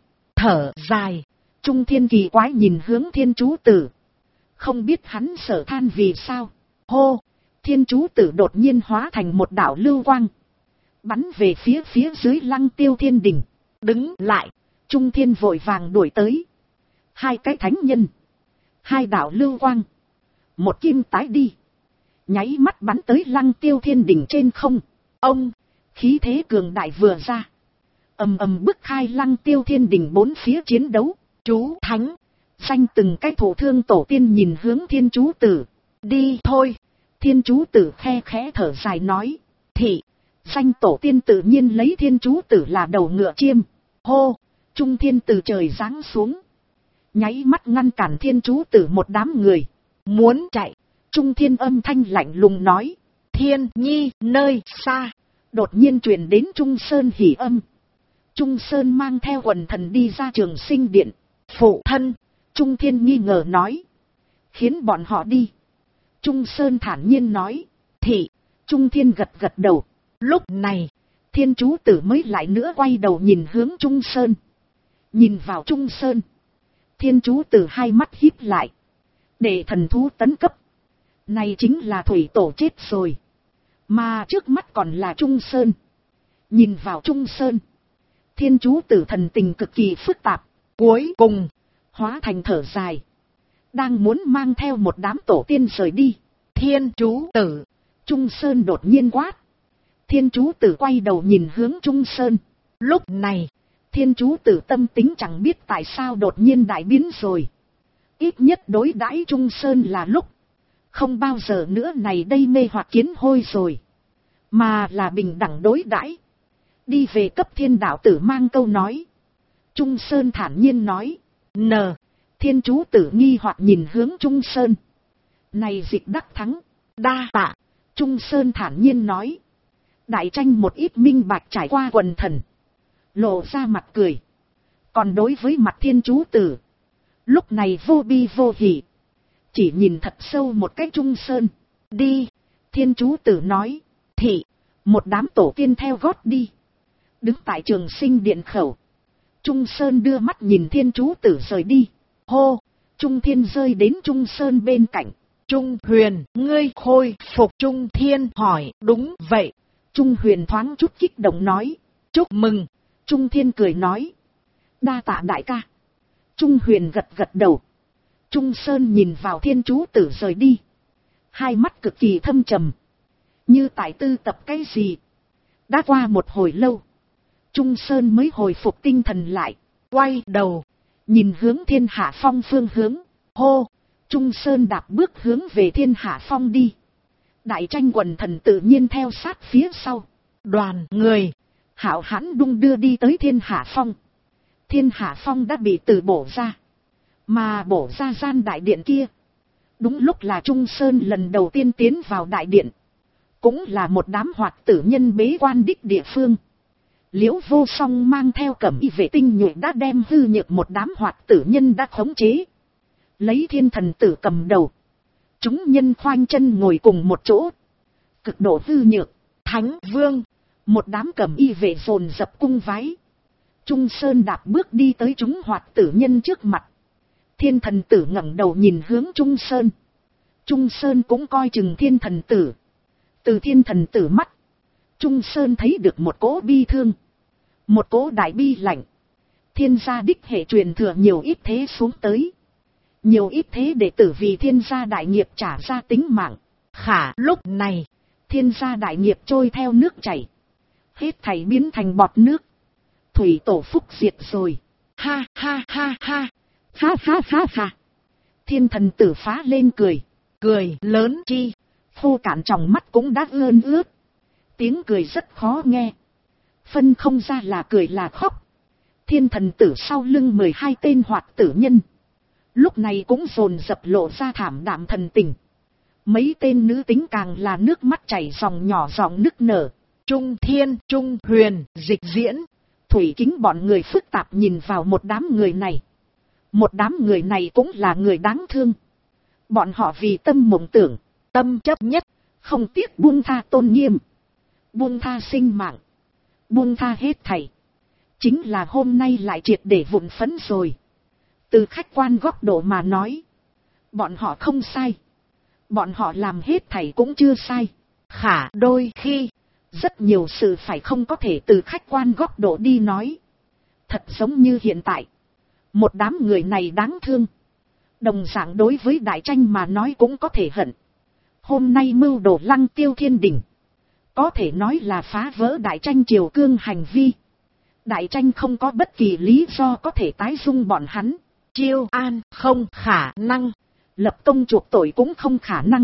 A: Trung Thiên kỳ quái nhìn hướng thiên chú tử, không biết hắn sở than vì sao. Hô, thiên chú tử đột nhiên hóa thành một đạo lưu quang, bắn về phía dưới Lăng Tiêu Thiên Đình. Đứng lại, Trung Thiên vội vàng đuổi tới. Hai cái thánh nhân, hai đạo lưu quang, một kim tái đi, nháy mắt bắn tới Lăng Tiêu Thiên Đình trên không. Ông, khí thế cường đại vừa ra, ầm ầm bức khai Lăng Tiêu Thiên Đình bốn phía chiến đấu. Chú thánh, danh từng cái thổ thương tổ tiên nhìn hướng thiên chú tử. Đi thôi. Thiên chú tử khe khẽ thở dài nói. Thị, danh tổ tiên tự nhiên lấy thiên chú tử là đầu ngựa chiêm. Hô, Trung Thiên từ trời giáng xuống, nháy mắt ngăn cản thiên chú tử một đám người. Muốn chạy, Trung Thiên âm thanh lạnh lùng nói. Thiên nhi nơi xa, đột nhiên truyền đến Trung Sơn hỉ âm. Trung Sơn mang theo quần thần đi ra Trường Sinh điện. Phụ thân, Trung Thiên nghi ngờ nói. Khiến bọn họ đi. Trung Sơn thản nhiên nói. Thị, Trung Thiên gật gật đầu. Lúc này, thiên chú tử mới lại nữa quay đầu nhìn hướng Trung Sơn. Nhìn vào Trung Sơn, thiên chú tử hai mắt híp lại. Để thần thú tấn cấp, này chính là thủy tổ chết rồi, mà trước mắt còn là Trung Sơn. Nhìn vào Trung Sơn, thiên chú tử thần tình cực kỳ phức tạp. Cuối cùng, hóa thành thở dài, đang muốn mang theo một đám tổ tiên rời đi. Thiên chú tử, Trung Sơn đột nhiên quát. Thiên chú tử quay đầu nhìn hướng Trung Sơn. Lúc này, thiên chú tử tâm tính chẳng biết tại sao đột nhiên đại biến rồi. Ít nhất đối đãi Trung Sơn là lúc, không bao giờ nữa này đây mê hoặc kiến hôi rồi, mà là bình đẳng đối đãi. Đi về cấp thiên đạo tử mang câu nói. Trung Sơn thản nhiên nói. Thiên chú tử nghi hoặc nhìn hướng Trung Sơn. Này dịch đắc thắng, đa tạ. Trung Sơn thản nhiên nói. Đại tranh một ít minh bạch trải qua quần thần, lộ ra mặt cười. Còn đối với mặt thiên chú tử, lúc này vô bi vô hỉ, chỉ nhìn thật sâu một cái Trung Sơn. Đi, thiên chú tử nói. Thị, một đám tổ tiên theo gót đi. Đứng tại Trường Sinh điện khẩu, Trung Sơn đưa mắt nhìn thiên chú tử rời đi. Hô, Trung Thiên rơi đến Trung Sơn bên cạnh. Trung Huyền, ngươi khôi phục. Trung Thiên hỏi. Đúng vậy. Trung Huyền thoáng chút kích động nói. Chúc mừng. Trung Thiên cười nói. Đa tạ đại ca. Trung Huyền gật gật đầu. Trung Sơn nhìn vào thiên chú tử rời đi, hai mắt cực kỳ thâm trầm, như tại tư tập cái gì. Đã qua một hồi lâu, Trung Sơn mới hồi phục tinh thần lại, quay đầu, nhìn hướng Thiên Hạ Phong phương hướng. Hô, Trung Sơn đạp bước hướng về Thiên Hạ Phong đi. Đại tranh quần thần tự nhiên theo sát phía sau. Đoàn người, hảo hãn đung đưa đi tới Thiên Hạ Phong. Thiên Hạ Phong đã bị từ bổ ra, mà bổ ra gian đại điện kia, Đúng lúc là Trung Sơn lần đầu tiên tiến vào đại điện. Cũng là một đám hoạt tử nhân bế quan đích địa phương. Liễu Vô Song mang theo cẩm y vệ tinh nhuệ đã đem hư nhược một đám hoạt tử nhân đã khống chế. Lấy thiên thần tử cầm đầu. Chúng nhân khoanh chân ngồi cùng một chỗ. Cực độ hư nhược, Thánh Vương. Một đám cẩm y vệ dồn dập cung vái. Trung Sơn đạp bước đi tới chúng hoạt tử nhân trước mặt. Thiên thần tử ngẩng đầu nhìn hướng Trung Sơn. Trung Sơn cũng coi chừng thiên thần tử. Từ thiên thần tử mắt, Trung Sơn thấy được một cỗ bi thương. Một cỗ đại bi lạnh. Thiên gia đích hệ truyền thừa nhiều ít thế xuống tới. Nhiều ít thế đệ tử vì thiên gia đại nghiệp trả ra tính mạng. Khả lúc này, thiên gia đại nghiệp trôi theo nước chảy. Hết thảy biến thành bọt nước. Thủy tổ phúc diệt rồi. Ha ha ha ha. Ha ha ha ha. Thiên thần tử phá lên cười. Cười lớn chi. Khô cạn trong mắt cũng đã ươn ướt. Tiếng cười rất khó nghe. Phân không ra là cười là khóc. Thiên thần tử sau lưng 12 tên hoạt tử nhân. Lúc này cũng dồn dập lộ ra thảm đạm thần tình. Mấy tên nữ tính càng là nước mắt chảy dòng nhỏ dòng nức nở. Trung Thiên, Trung Huyền, Dịch Diễn. Thủy Kính bọn người phức tạp nhìn vào một đám người này. Một đám người này cũng là người đáng thương. Bọn họ vì tâm mộng tưởng, tâm chấp nhất, không tiếc buông tha tôn nghiêm. Buông tha sinh mạng. Buông tha hết thảy. Chính là hôm nay lại triệt để vụn phấn rồi. Từ khách quan góc độ mà nói. Bọn họ không sai. Bọn họ làm hết thảy cũng chưa sai. Khả đôi khi, rất nhiều sự phải không có thể từ khách quan góc độ đi nói. Thật giống như hiện tại. Một đám người này đáng thương. Đồng dạng đối với đại tranh mà nói cũng có thể hận. Hôm nay mưu đồ Lăng Tiêu Thiên Đỉnh. Có thể nói là phá vỡ đại tranh triều cương hành vi. Đại tranh không có bất kỳ lý do có thể tái dung bọn hắn. Chiêu an không khả năng. Lập công chuộc tội cũng không khả năng.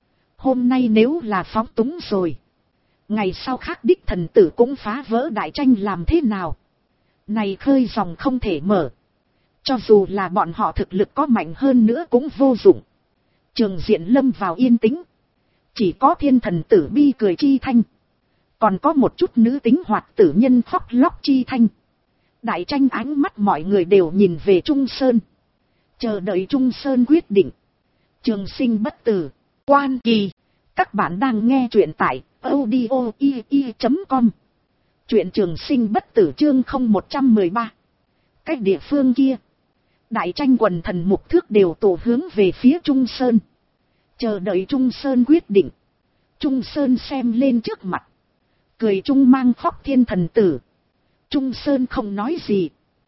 A: Hôm nay nếu là phóng túng rồi. Ngày sau khác đích thần tử cũng phá vỡ đại tranh làm thế nào. Này khơi dòng không thể mở. Cho dù là bọn họ thực lực có mạnh hơn nữa cũng vô dụng. Trường diện lâm vào yên tĩnh. Chỉ có thiên thần tử bi cười chi thanh. Còn có một chút nữ tính hoạt tử nhân khóc lóc chi thanh. Đại tranh ánh mắt mọi người đều nhìn về Trung Sơn. Chờ đợi Trung Sơn quyết định. Trường sinh bất tử. Quan kỳ. Các bạn đang nghe truyện tại audio.com. Truyện trường sinh bất tử chương 0113. Cách địa phương kia. Đại tranh quần thần mục thước đều tổ hướng về phía Trung Sơn. Chờ đợi Trung Sơn quyết định. Trung Sơn xem lên trước mặt. Cười Trung mang khóc thiên thần tử. Trung Sơn không nói gì.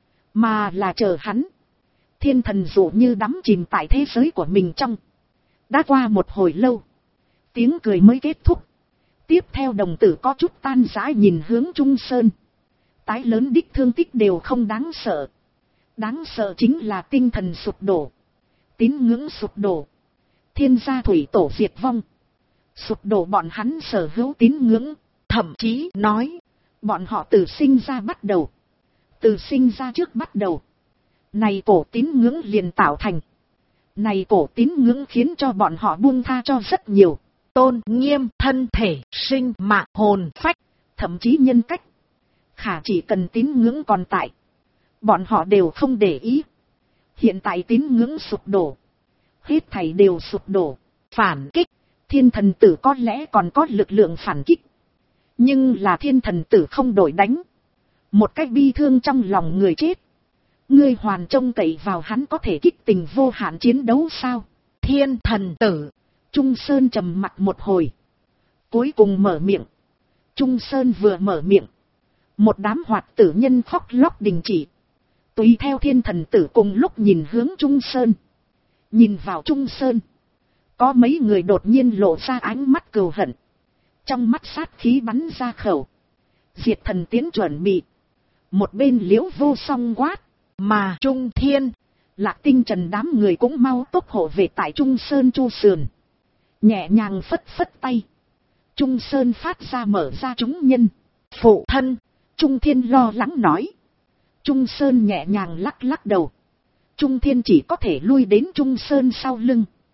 A: Mà là chờ hắn. Thiên thần dụ như đắm chìm tại thế giới của mình trong. Đã qua một hồi lâu. Tiếng cười mới kết thúc. Tiếp theo đồng tử có chút tan rã nhìn hướng Trung Sơn. Tái lớn đích thương tích đều không đáng sợ. Đáng sợ chính là tinh thần sụp đổ. Tín ngưỡng sụp đổ. Thiên gia thủy tổ diệt vong. Sụp đổ bọn hắn sở hữu tín ngưỡng. Thậm chí nói. Bọn họ từ sinh ra bắt đầu. Từ sinh ra trước bắt đầu. Này cổ tín ngưỡng liền tạo thành. Này cổ tín ngưỡng khiến cho bọn họ buông tha cho rất nhiều. Tôn nghiêm, thân thể, sinh mạng, hồn, phách. Thậm chí nhân cách. Khả chỉ cần tín ngưỡng còn tại. Bọn họ đều không để ý. Hiện tại tín ngưỡng sụp đổ. Hết thảy đều sụp đổ. Phản kích. Thiên thần tử có lẽ còn có lực lượng phản kích. Nhưng là thiên thần tử không đổi đánh. Một cách bi thương trong lòng người chết. Ngươi hoàn trông cậy vào hắn có thể kích tình vô hạn chiến đấu sao? Thiên thần tử. Trung Sơn trầm mặt một hồi. Cuối cùng mở miệng. Trung Sơn vừa mở miệng. Một đám hoạt tử nhân khóc lóc đình chỉ. Tùy theo thiên thần tử cùng lúc nhìn hướng Trung Sơn. Nhìn vào Trung Sơn. Có mấy người đột nhiên lộ ra ánh mắt cừu hận. Trong mắt sát khí bắn ra khẩu. Diệt thần tiến chuẩn bị. Một bên Liễu Vô Song quát. Mà Trung Thiên. Lạc Tinh Trần đám người cũng mau tốc hộ về tại Trung Sơn chu sườn. Nhẹ nhàng phất phất tay. Trung Sơn phát ra mở ra chúng nhân. Phụ thân. Trung Thiên lo lắng nói. Trung Sơn nhẹ nhàng lắc lắc đầu. Trung Thiên chỉ có thể lui đến Trung Sơn sau lưng.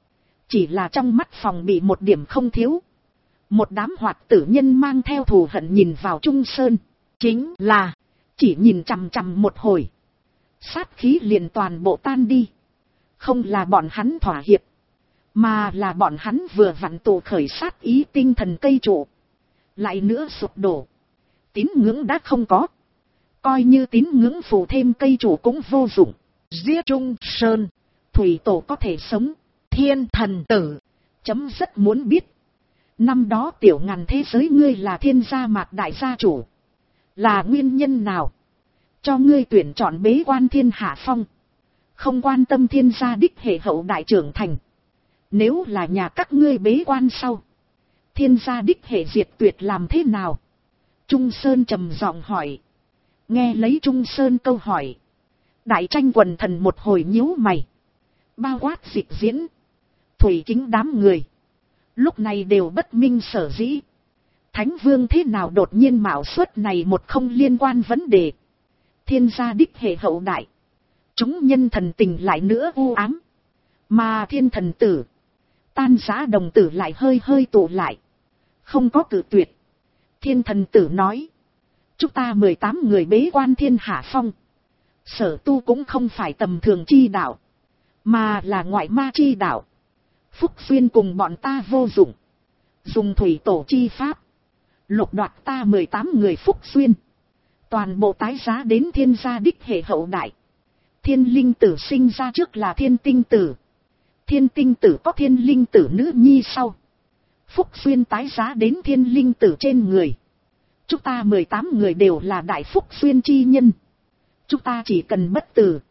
A: Chỉ là trong mắt phòng bị một điểm không thiếu. Một đám hoạt tử nhân mang theo thù hận nhìn vào Trung Sơn. Chính là, chỉ nhìn chằm chằm một hồi. Sát khí liền toàn bộ tan đi. Không là bọn hắn thỏa hiệp, mà là bọn hắn vừa vặn tụ khởi sát ý tinh thần cây trụ. Lại nữa sụp đổ. Tín ngưỡng đã không có. Coi như tín ngưỡng phủ thêm cây trụ cũng vô dụng. Giết Trung Sơn, thủy tổ có thể sống. Thiên thần tử, chấm rất muốn biết. Năm đó tiểu ngàn thế giới ngươi là thiên gia mạc đại gia chủ. Là nguyên nhân nào cho ngươi tuyển chọn bế quan thiên hạ phong? Không quan tâm thiên gia đích hệ hậu đại trưởng thành. Nếu là nhà các ngươi bế quan sau, thiên gia đích hệ diệt tuyệt làm thế nào? Trung Sơn trầm giọng hỏi. Nghe lấy Trung Sơn câu hỏi, đại tranh quần thần một hồi nhíu mày. Bao quát Dịch Diễn, Thủy Kính đám người lúc này đều bất minh sở dĩ. Thánh Vương thế nào đột nhiên mạo xuất này một không liên quan vấn đề. Thiên gia đích hệ hậu đại, chúng nhân thần tình lại nữa u ám. Mà thiên thần tử, tan giã đồng tử lại hơi hơi tụ lại. Không có cự tuyệt. Thiên thần tử nói. Chúng ta 18 người bế quan thiên hạ phong. Sở tu cũng không phải tầm thường chi đạo, mà là ngoại ma chi đạo. Phúc Xuyên cùng bọn ta vô dụng. Dùng thủy tổ chi pháp, lục đoạt ta 18 người Phúc Xuyên. Toàn bộ tái giá đến thiên gia đích hệ hậu đại. Thiên linh tử sinh ra trước là thiên tinh tử. Thiên tinh tử có thiên linh tử nữ nhi sau. Phúc Xuyên tái giá đến thiên linh tử trên người. Chúng ta 18 người đều là đại Phúc Xuyên chi nhân. Chúng ta chỉ cần bất tử.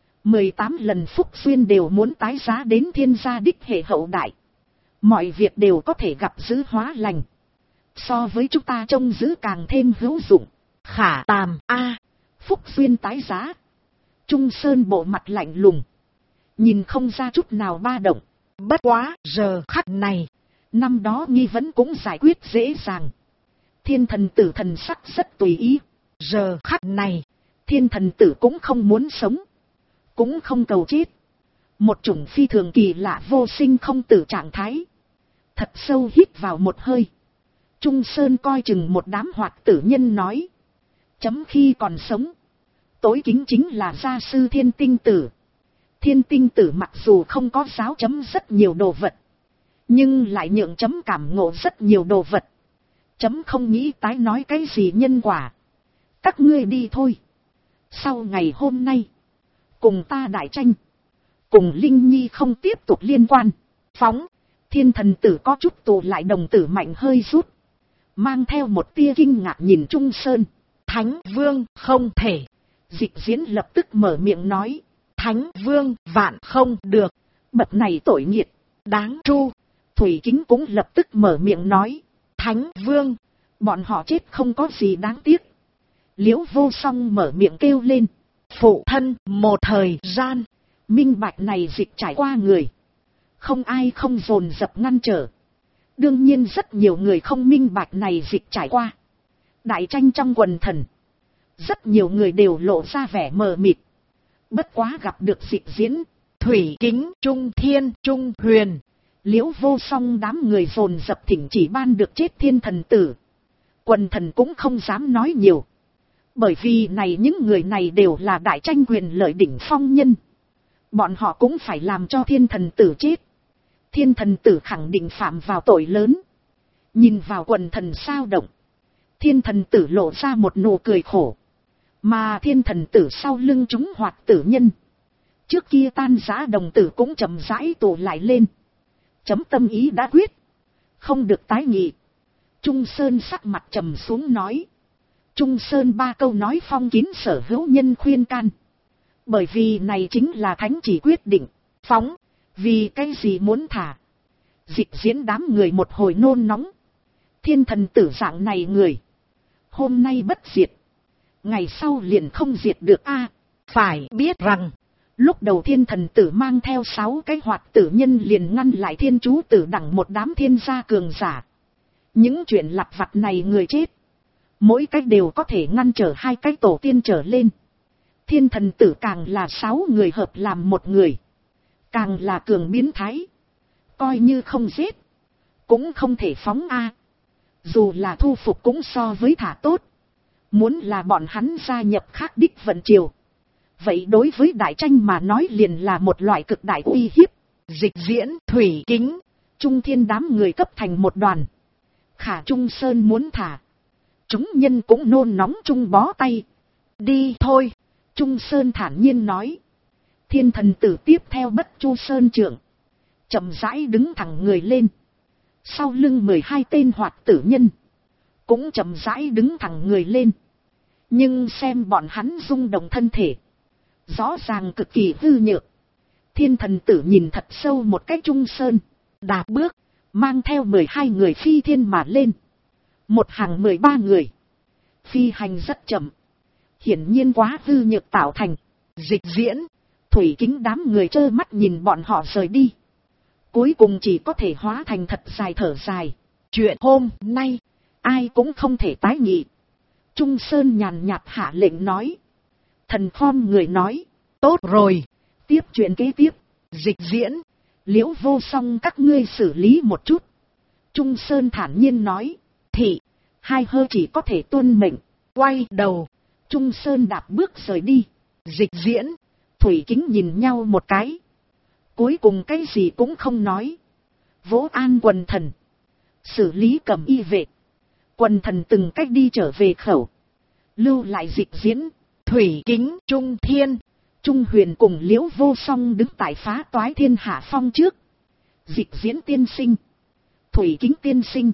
A: 18 lần Phúc Xuyên đều muốn tái giá đến thiên gia đích hệ hậu đại. Mọi việc đều có thể gặp dữ hóa lành. So với chúng ta trông giữ càng thêm hữu dụng. Khả tàm a, Phúc Xuyên tái giá. Trung Sơn bộ mặt lạnh lùng, nhìn không ra chút nào ba động. Bất quá giờ khắc này, năm đó nghi vấn cũng giải quyết dễ dàng. Thiên thần tử thần sắc rất tùy ý. Giờ khắc này, thiên thần tử cũng không muốn sống, cũng không cầu chết. Một chủng phi thường kỳ lạ vô sinh không tử trạng thái. Thật sâu hít vào một hơi. Trung Sơn coi chừng một đám hoạt tử nhân nói. Chấm khi còn sống, tối kính chính là gia sư thiên tinh tử. Thiên tinh tử mặc dù không có giáo chấm rất nhiều đồ vật, nhưng lại nhượng chấm cảm ngộ rất nhiều đồ vật. Chấm không nghĩ tái nói cái gì nhân quả. Các ngươi đi thôi. Sau ngày hôm nay, cùng ta đại tranh, cùng Linh Nhi không tiếp tục liên quan. Phóng. Thiên thần tử có chút tụ lại đồng tử mạnh hơi rút, mang theo một tia kinh ngạc nhìn Trung Sơn. Thánh Vương không thể. Dịch Diễn lập tức mở miệng nói. Thánh Vương vạn không được. Bậc này tội nghiệt, đáng tru. Thủy Kính cũng lập tức mở miệng nói. Thánh Vương, bọn họ chết không có gì đáng tiếc. Liễu Vô Song mở miệng kêu lên. Phụ thân, một thời gian, minh bạch này dịch trải qua người, không ai không dồn dập ngăn trở. Đương nhiên rất nhiều người không minh bạch này dịch trải qua. Đại tranh trong quần thần, rất nhiều người đều lộ ra vẻ mờ mịt. Bất quá gặp được Dịch Diễn, Thủy Kính, Trung Thiên, Trung Huyền, Liễu Vô Song đám người dồn dập thỉnh chỉ ban được chết thiên thần tử. Quần thần cũng không dám nói nhiều, bởi vì này những người này đều là đại tranh quyền lợi đỉnh phong nhân. Bọn họ cũng phải làm cho thiên thần tử chết. Thiên thần tử khẳng định phạm vào tội lớn. Nhìn vào quần thần sao động, thiên thần tử lộ ra một nụ cười khổ. Mà thiên thần tử sau lưng chúng hoạt tử nhân, trước kia tan giã đồng tử cũng chậm rãi tụ lại lên. Chấm tâm ý đã quyết, không được tái nghị. Trung Sơn sắc mặt trầm xuống nói. Trung Sơn ba câu nói phong kín sở hữu nhân khuyên can. Bởi vì này chính là thánh chỉ quyết định. Phóng, vì cái gì muốn thả? Dịch Diễn đám người một hồi nôn nóng. Thiên thần tử dạng này người, hôm nay bất diệt, ngày sau liền không diệt được a. Phải biết rằng, lúc đầu thiên thần tử mang theo 6 cái hoạt tử nhân liền ngăn lại thiên chú tử đẳng một đám thiên gia cường giả. Những chuyện lặt vặt này người chết, mỗi cách đều có thể ngăn trở 2 cái tổ tiên trở lên. Thiên thần tử càng là 6 người hợp làm một người, càng là cường biến thái. Coi như không giết, cũng không thể phóng a. Dù là thu phục cũng so với thả tốt. Muốn là bọn hắn gia nhập khác đích vận triều, vậy đối với đại tranh mà nói liền là một loại cực đại uy hiếp. Dịch Diễn, Thủy Kính, Trung Thiên đám người cấp thành một đoàn. Khả Trung Sơn muốn thả, chúng nhân cũng nôn nóng chung bó tay. Đi thôi, Trung Sơn thản nhiên nói. Thiên thần tử tiếp theo Bất Chu Sơn trưởng, chậm rãi đứng thẳng người lên. Sau lưng 12 tên hoạt tử nhân, cũng chậm rãi đứng thẳng người lên. Nhưng xem bọn hắn rung động thân thể, rõ ràng cực kỳ hư nhược. Thiên thần tử nhìn thật sâu một cái Trung Sơn, đạp bước, mang theo 12 người phi thiên mà lên. Một hàng 13 người, phi hành rất chậm, hiển nhiên quá hư nhược tạo thành. Dịch Diễn, Thủy Kính đám người trơ mắt nhìn bọn họ rời đi. Cuối cùng chỉ có thể hóa thành thật dài thở dài. Chuyện hôm nay, ai cũng không thể tái nghị. Trung Sơn nhàn nhạt hạ lệnh nói. Thần khom người nói, tốt rồi, tiếp chuyện kế tiếp. Dịch Diễn, Liễu Vô Song các ngươi xử lý một chút. Trung Sơn thản nhiên nói. Thị, hai hơ chỉ có thể tuân mệnh. Quay đầu, Trung Sơn đạp bước rời đi. Dịch Diễn, Thủy Kính nhìn nhau một cái, cuối cùng cái gì cũng không nói. Vỗ an quần thần, xử lý cầm y vệ. Quần thần từng cách đi trở về khẩu, lưu lại Dịch Diễn, Thủy Kính, Trung Thiên, Trung Huyền cùng Liễu Vô Song đứng tại phá toái thiên hạ phong trước. Dịch Diễn tiên sinh, Thủy Kính tiên sinh,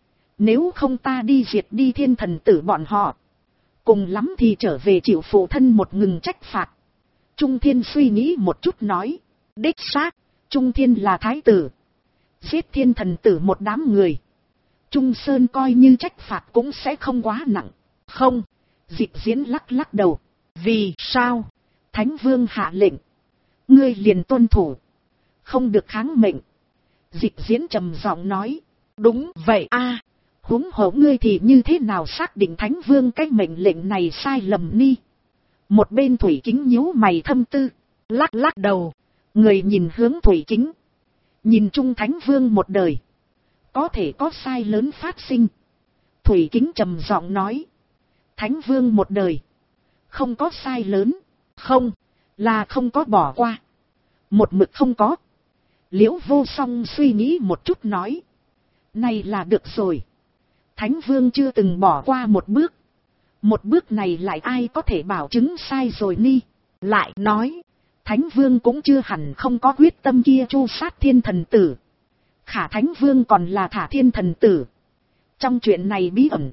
A: nếu không ta đi diệt đi thiên thần tử bọn họ, cùng lắm thì trở về chịu phụ thân một ngừng trách phạt. Trung Thiên suy nghĩ một chút nói. Đích xác, Trung Thiên là thái tử, giết thiên thần tử một đám người, Trung Sơn coi như trách phạt cũng sẽ không quá nặng. Không, Dịch Diễn lắc lắc đầu. Vì sao? Thánh Vương hạ lệnh, ngươi liền tuân thủ, không được kháng mệnh. Dịch Diễn trầm giọng nói. Đúng vậy a, huống hồ ngươi thì như thế nào xác định Thánh Vương cái mệnh lệnh này sai lầm ni? Một bên Thủy Kính nhíu mày thâm tư, lắc lắc đầu. Người nhìn hướng Thủy Kính, nhìn Trung Thánh Vương một đời, có thể có sai lớn phát sinh. Thủy Kính trầm giọng nói. Thánh Vương một đời, không có sai lớn. Không, là không có bỏ qua, một mực không có. Liễu Vô Song suy nghĩ một chút nói. Này là được rồi, Thánh Vương chưa từng bỏ qua một bước, một bước này lại ai có thể bảo chứng sai rồi ni? Lại nói, Thánh Vương cũng chưa hẳn không có quyết tâm kia tru sát thiên thần tử. Khả Thánh Vương còn là thả thiên thần tử. Trong chuyện này bí ẩn,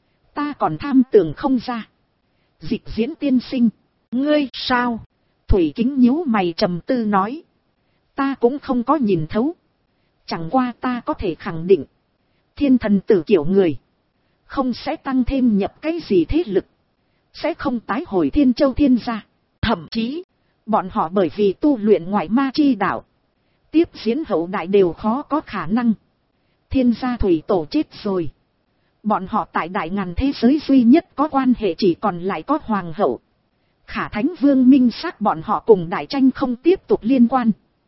A: ta còn tham tưởng không ra. Dịch Diễn tiên sinh, ngươi sao? Thủy Kính nhíu mày trầm tư nói. Ta cũng không có nhìn thấu. Chẳng qua ta có thể khẳng định, thiên thần tử kiểu người, không sẽ tăng thêm nhập cái gì thế lực, sẽ không tái hồi Thiên Châu Thiên gia. Thậm chí, bọn họ bởi vì tu luyện ngoại ma chi đạo, tiếp diễn hậu đại đều khó có khả năng. Thiên gia thủy tổ chết rồi, bọn họ tại đại ngàn thế giới duy nhất có quan hệ chỉ còn lại có hoàng hậu. Khả Thánh Vương minh xác bọn họ cùng đại tranh không tiếp tục liên quan.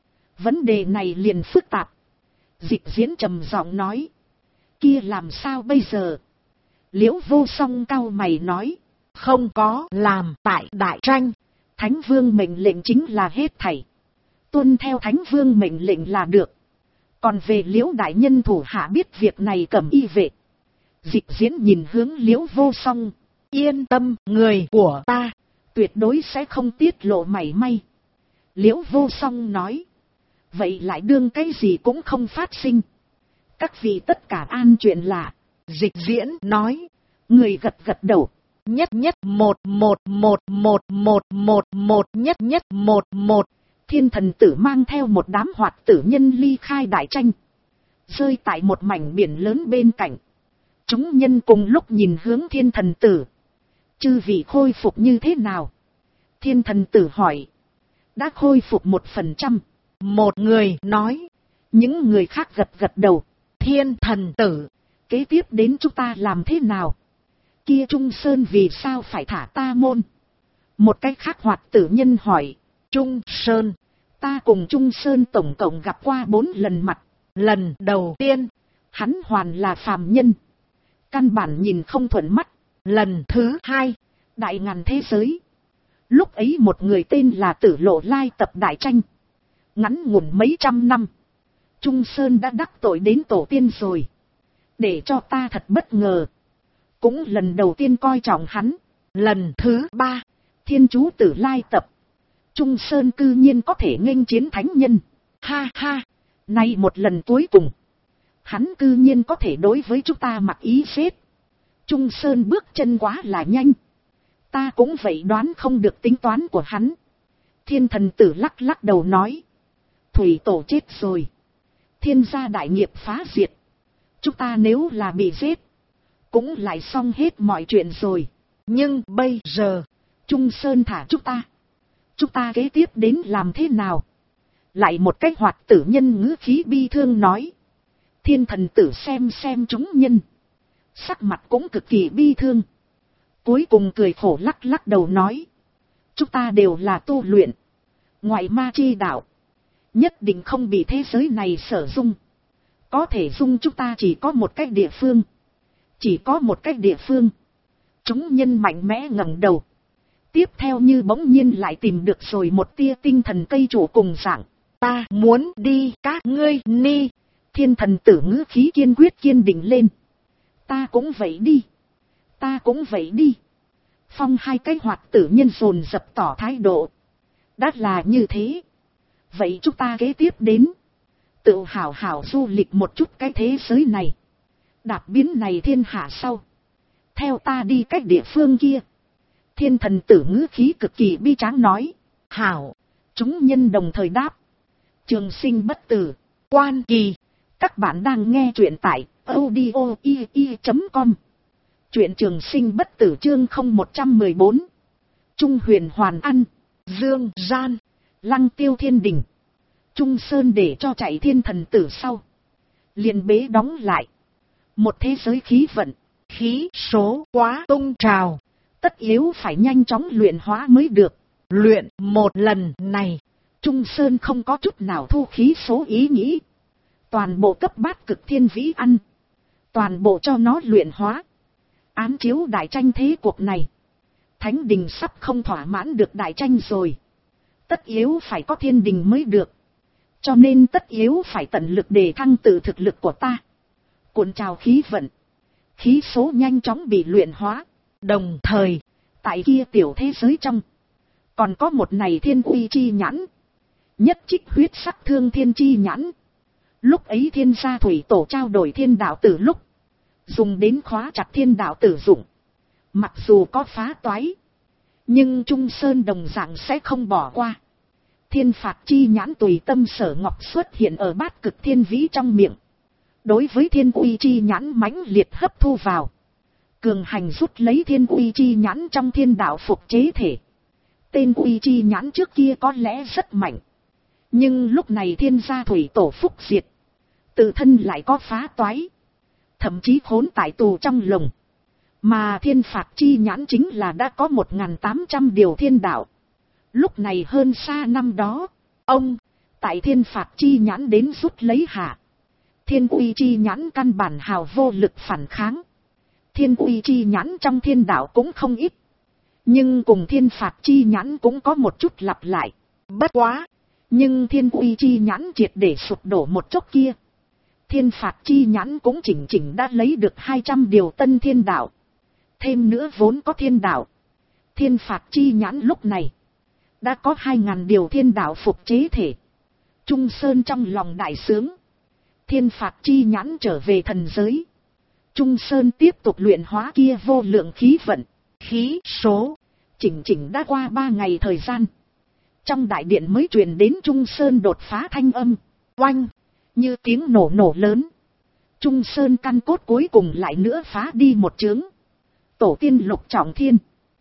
A: Vấn đề này liền phức tạp. Dịch Diễn trầm giọng nói. Kia làm sao bây giờ? Liễu Vô Song cau mày nói. Không có làm tại đại tranh, Thánh Vương mệnh lệnh chính là hết thảy, tuân theo Thánh Vương mệnh lệnh là được. Còn về Liễu đại nhân thủ hạ biết việc này cầm y vệ. Dịch Diễn nhìn hướng Liễu Vô Song. Yên tâm, người của ta tuyệt đối sẽ không tiết lộ mảy may. Liễu Vô Song nói. Vậy lại đương cái gì cũng không phát sinh, các vị tất cả an chuyện là. Dịch Diễn nói. Người gật gật đầu. Nhất nhất một một một một một một một nhất nhất một một. Thiên thần tử mang theo một đám hoạt tử nhân ly khai đại tranh, rơi tại một mảnh biển lớn bên cạnh. Chúng nhân cùng lúc nhìn hướng thiên thần tử. Chư vị khôi phục như thế nào? Thiên thần tử hỏi. Đã khôi phục 1%. Một người nói. Những người khác gật gật đầu. Thiên thần tử, kế tiếp đến chúng ta làm thế nào? Kia Trung Sơn vì sao phải thả ta môn? Một cái khác hoạt tử nhân hỏi. Trung Sơn, ta cùng Trung Sơn tổng cộng gặp qua 4 lần mặt. Lần đầu tiên, hắn hoàn là phàm nhân. Căn bản nhìn không thuận mắt. Lần thứ hai, đại ngàn thế giới. Lúc ấy một người tên là Tử Lộ lai tập đại tranh. Ngắn ngủn mấy trăm năm. Trung Sơn đã đắc tội đến tổ tiên rồi. Để cho ta thật bất ngờ. Cũng lần đầu tiên coi trọng hắn. Lần thứ ba, Thiên Chú Tử lai tập. Trung Sơn cư nhiên có thể nghênh chiến thánh nhân. Ha ha, nay một lần cuối cùng. Hắn cư nhiên có thể đối với chúng ta mặc ý phết. Trung Sơn bước chân quá là nhanh. Ta cũng vậy đoán không được tính toán của hắn. Thiên Thần Tử lắc lắc đầu nói. Thủy Tổ chết rồi. Thiên gia đại nghiệp phá diệt. Chúng ta nếu là bị giết, cũng lại xong hết mọi chuyện rồi. Nhưng bây giờ, Trung Sơn thả chúng ta kế tiếp đến làm thế nào? Lại một cách hoạt tử nhân ngữ khí bi thương nói. Thiên Thần Tử xem chúng nhân. Sắc mặt cũng cực kỳ bi thương. Cuối cùng cười khổ lắc lắc đầu nói. Chúng ta đều là tu luyện. Ngoại ma chi đạo. Nhất định không bị thế giới này sở dung. Có thể dung chúng ta chỉ có một cách địa phương. Chỉ có một cách địa phương. Chúng nhân mạnh mẽ ngẩng đầu. Tiếp theo như bỗng nhiên lại tìm được rồi một tia tinh thần cây chủ cùng dạng. Ta muốn đi các ngươi ni. Thiên Thần Tử ngữ khí kiên quyết kiên định lên. Ta cũng vậy đi. Ta cũng vậy đi. Phong hai cái hoạt tử nhân dồn dập tỏ thái độ. Đã là như thế. Vậy chúng ta kế tiếp đến. Tự hảo du lịch một chút cái thế giới này. Đạp biến này thiên hạ sau. Theo ta đi cách địa phương kia. Thiên Thần Tử ngữ khí cực kỳ bi tráng nói. Hảo. Chúng nhân đồng thời đáp. Trường sinh bất tử. Quan kỳ. Các bạn đang nghe truyện tại audio.com. Truyện Trường Sinh Bất Tử chương 0114. Trung Huyền Hoàn Ăn. Dương Gian. Lăng Tiêu Thiên Đình. Trung Sơn để cho chạy Thiên Thần Tử sau. Liền bế đóng lại. Một thế giới khí vận. Khí số quá tung trào. Tất yếu phải nhanh chóng luyện hóa mới được. Luyện một lần này. Trung Sơn không có chút nào thu khí số ý nghĩ. Toàn bộ cấp bát cực thiên vĩ ăn. Toàn bộ cho nó luyện hóa. Án chiếu đại tranh thế cuộc này. Thánh đình sắp không thỏa mãn được đại tranh rồi. Tất yếu phải có thiên đình mới được. Cho nên tất yếu phải tận lực để thăng tự thực lực của ta. Cuộn trào khí vận. Khí số nhanh chóng bị luyện hóa. Đồng thời, tại kia tiểu thế giới trong. Còn có một này thiên uy chi nhãn. Nhất trích huyết sắc thương thiên chi nhãn. Lúc ấy Thiên gia thủy tổ trao đổi thiên đạo tử lúc. Dùng đến khóa chặt thiên đạo tử dụng. Mặc dù có phá toái. Nhưng Trung Sơn đồng dạng sẽ không bỏ qua. Thiên phạt chi nhãn tùy tâm sở ngọc xuất hiện ở bát cực thiên vĩ trong miệng. Đối với thiên uy chi nhãn mãnh liệt hấp thu vào. Cường hành rút lấy thiên uy chi nhãn trong thiên đạo phục chế thể. Tên uy chi nhãn trước kia có lẽ rất mạnh. Nhưng lúc này Thiên gia thủy tổ phúc diệt. Tự thân lại có phá toái. Thậm chí khốn tại tù trong lồng. Mà thiên phạt chi nhãn chính là đã có 1.800 điều thiên đạo. Lúc này hơn xa năm đó. Ông, tại thiên phạt chi nhãn đến rút lấy hạ. Thiên uy chi nhãn căn bản hào vô lực phản kháng. Thiên uy chi nhãn trong thiên đạo cũng không ít. Nhưng cùng thiên phạt chi nhãn cũng có một chút lặp lại. Bất quá. Nhưng thiên uy chi nhãn triệt để sụp đổ một chốc kia. Thiên phạt chi nhãn cũng chỉnh đã lấy được 200 điều tân thiên đạo. Thêm nữa vốn có thiên đạo. Thiên phạt chi nhãn lúc này. Đã có 2.000 điều thiên đạo phục chế thể. Trung Sơn trong lòng đại sướng. Thiên phạt chi nhãn trở về thần giới. Trung Sơn tiếp tục luyện hóa kia vô lượng khí vận. Khí số. Chỉnh đã qua 3 ngày thời gian. Trong đại điện mới truyền đến Trung Sơn đột phá thanh âm. Oanh. Như tiếng nổ lớn. Trung Sơn căn cốt cuối cùng lại nữa phá đi một chướng. Tổ tiên lục trọng thiên.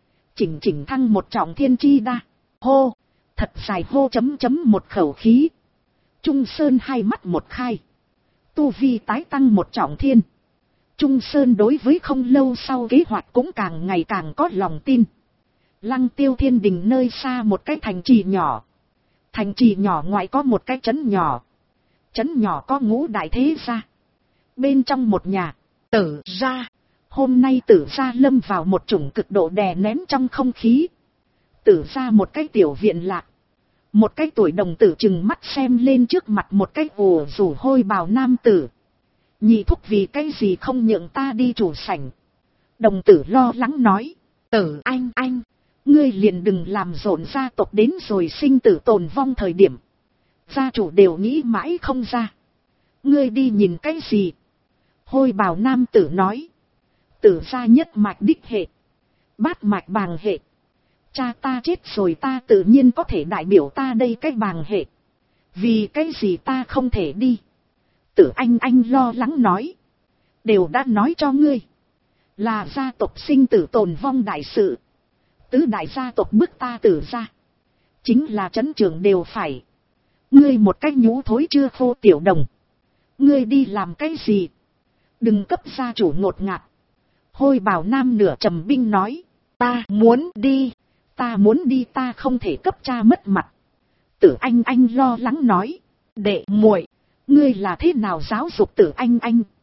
A: Chỉnh thăng một trọng thiên chi đa. Hô. Thật dài hô chấm một khẩu khí. Trung Sơn hai mắt một khai. Tu vi tái tăng một trọng thiên. Trung Sơn đối với không lâu sau kế hoạch cũng càng ngày càng có lòng tin. Lăng Tiêu Thiên Đình nơi xa một cái thành trì nhỏ. Thành trì nhỏ ngoài có một cái trấn nhỏ. Trấn nhỏ có ngũ đại thế gia. Bên trong một nhà, Tử gia. Hôm nay Tử gia lâm vào một chủng cực độ đè nén trong không khí. Tử gia một cái tiểu viện lạc. Một cái tuổi đồng tử chừng mắt xem lên trước mặt một cái ùa rủ hôi bào nam tử. Nhị thúc vì cái gì không nhượng ta đi chủ sảnh. Đồng tử lo lắng nói. Tử anh, ngươi liền đừng làm rộn gia tộc đến rồi sinh tử tồn vong thời điểm. Gia chủ đều nghĩ mãi không ra. Ngươi đi nhìn cái gì? Hôi bào nam tử nói. Tử gia nhất mạch đích hệ. Bát mạch bàng hệ. Cha ta chết rồi ta tự nhiên có thể đại biểu ta đây cái bàng hệ. Vì cái gì ta không thể đi? Tử anh lo lắng nói. Đều đã nói cho ngươi. Là gia tộc sinh tử tồn vong đại sự. Tứ đại gia tộc bức ta Tử gia. Chính là trấn trưởng đều phải. Ngươi một cái nhũ thối chưa khô tiểu đồng. Ngươi đi làm cái gì? Đừng cấp gia chủ ngột ngạt. Hôi bào nam nửa trầm binh nói. Ta muốn đi. Ta muốn đi ta không thể cấp cha mất mặt. Tử anh lo lắng nói. Đệ muội, ngươi là thế nào giáo dục Tử anh?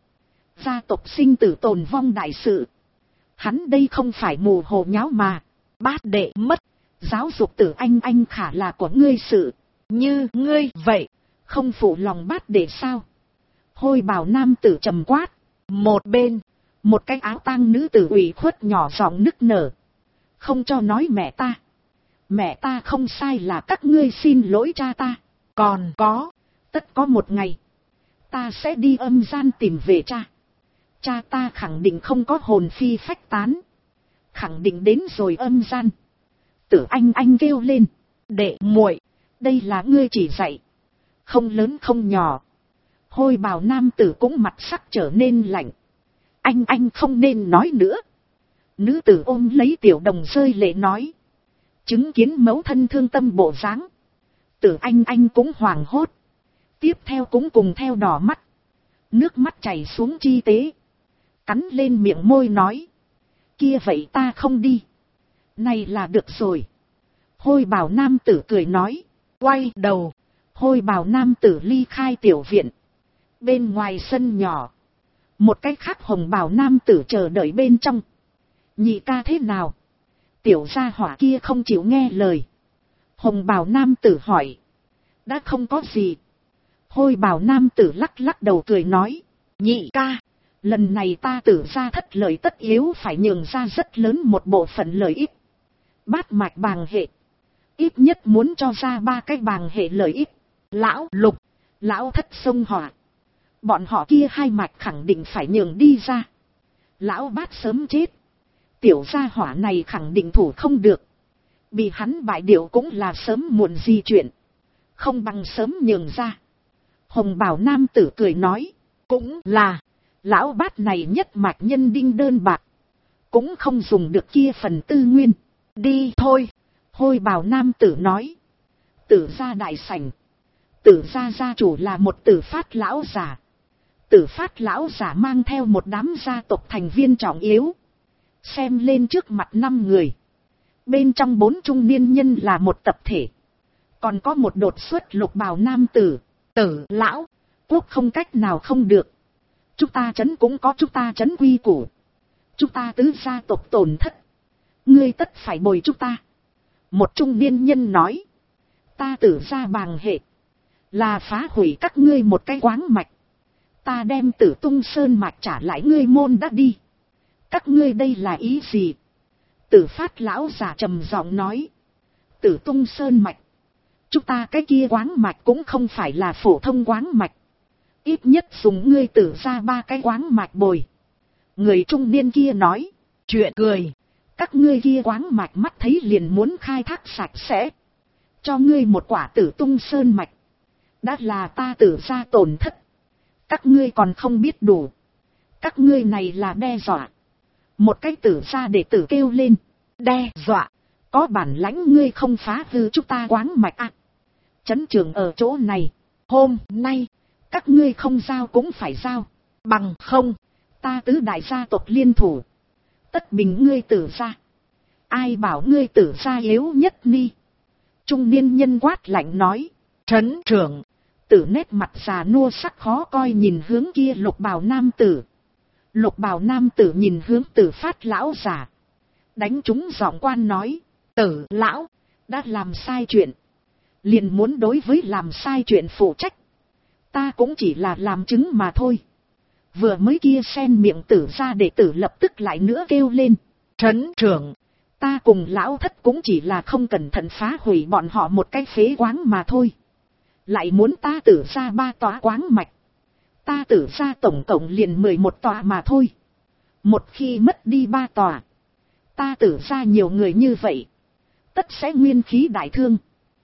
A: Gia tộc sinh tử tồn vong đại sự. Hắn đây không phải mù hồ nháo mà. Bát đệ mất. Giáo dục Tử anh khả là của ngươi sự. Như ngươi vậy. Không phụ lòng bát đệ sao? Hôi bào nam tử trầm quát. Một bên. Một cái áo tang nữ tử ủy khuất nhỏ giọng nức nở. Không cho nói mẹ ta. Mẹ ta không sai là các ngươi xin lỗi cha ta. Còn có. Tất có một ngày. Ta sẽ đi âm gian tìm về cha. Cha ta khẳng định không có hồn phi phách tán. Khẳng định đến rồi âm gian. Tử anh kêu lên. Đệ muội, đây là ngươi chỉ dạy. Không lớn không nhỏ. Hôi bào nam tử cũng mặt sắc trở nên lạnh. Anh không nên nói nữa. Nữ tử ôm lấy tiểu đồng rơi lệ nói. Chứng kiến mẫu thân thương tâm bộ dáng. Tử anh cũng hoảng hốt. Tiếp theo cũng cùng theo đỏ mắt. Nước mắt chảy xuống chi tế. Cắn lên miệng môi nói. Kia vậy ta không đi. Này là được rồi. Hôi bào nam tử cười nói. Quay đầu. Hôi bào nam tử ly khai tiểu viện. Bên ngoài sân nhỏ. Một cái khác hồng bào nam tử chờ đợi bên trong. Nhị ca thế nào? Tiểu gia hỏa kia không chịu nghe lời. Hồng bào nam tử hỏi. Đã không có gì. Hôi bào nam tử lắc đầu cười nói. Nhị ca. Lần này ta Tử gia thất lợi tất yếu phải nhường ra rất lớn một bộ phận lợi ích. Bát mạch bàng hệ. Ít nhất muốn cho ra 3 cái bàng hệ lợi ích. Lão Lục. Lão Thất sông hỏa. Bọn họ kia 2 mạch khẳng định phải nhường đi ra. Lão Bát sớm chết. Tiểu gia hỏa này khẳng định thủ không được. Bị hắn bại điệu cũng là sớm muộn gì chuyện. Không bằng sớm nhường ra. Hồng bào nam tử cười nói. Cũng là. Lão Bát này nhất mạch nhân đinh đơn bạc. Cũng không dùng được kia phần tư nguyên. Đi thôi. Hôi bào nam tử nói. Tử gia đại sảnh. Tử gia gia chủ là một Tử Phát lão giả. Tử Phát lão giả mang theo một đám gia tộc thành viên trọng yếu. Xem lên trước mặt 5 người. Bên trong 4 trung niên nhân là một tập thể. Còn có một đột xuất lục bào nam tử. Tử lão. Quốc không cách nào không được. Chúng ta trấn cũng có chúng ta trấn quy củ. Chúng ta tứ gia tộc tổn thất. Ngươi tất phải bồi chúng ta. Một trung niên nhân nói. Ta Tử gia bàng hệ. Là phá hủy các ngươi một cái quáng mạch. Ta đem Tử Tung Sơn mạch trả lại ngươi môn đã đi. Các ngươi đây là ý gì? Tử Phát lão giả trầm giọng nói. Tử Tung Sơn mạch. Chúng ta cái kia quáng mạch cũng không phải là phổ thông quáng mạch. Ít nhất dùng ngươi Tử ra 3 cái quáng mạch bồi. Người trung niên kia nói. Chuyện cười. Các ngươi kia quáng mạch mắt thấy liền muốn khai thác sạch sẽ. Cho ngươi một quả Tử Tung Sơn mạch. Đã là ta Tử ra tổn thất. Các ngươi còn không biết đủ. Các ngươi này là đe dọa. Một cái Tử ra đệ tử kêu lên. Đe dọa. Có bản lãnh ngươi không phá hư chúng ta quáng mạch à. Trấn trưởng ở chỗ này. Hôm nay. Các ngươi không giao cũng phải giao. Bằng không. Ta tứ đại gia tộc liên thủ. Tất bình ngươi Tử ra. Ai bảo ngươi Tử ra yếu nhất ni. Trung niên nhân quát lạnh nói. Trấn trưởng. Tử nét mặt già nua sắc khó coi nhìn hướng kia lục bào nam tử. Lục bào nam tử nhìn hướng Tử Phát lão già. Đánh trúng giọng quan nói. Tử lão, đã làm sai chuyện. Liền muốn đối với làm sai chuyện phụ trách. Ta cũng chỉ là làm chứng mà thôi. Vừa mới kia xen miệng Tử ra đệ tử lập tức lại nữa kêu lên. Trấn trưởng, ta cùng lão thất cũng chỉ là không cẩn thận phá hủy bọn họ một cái phế quáng mà thôi. Lại muốn ta Tử ra 3 tòa quáng mạch. Ta Tử ra tổng cộng liền 11 tòa mà thôi. Một khi mất đi 3 tòa, ta Tử ra nhiều người như vậy, tất sẽ nguyên khí đại thương.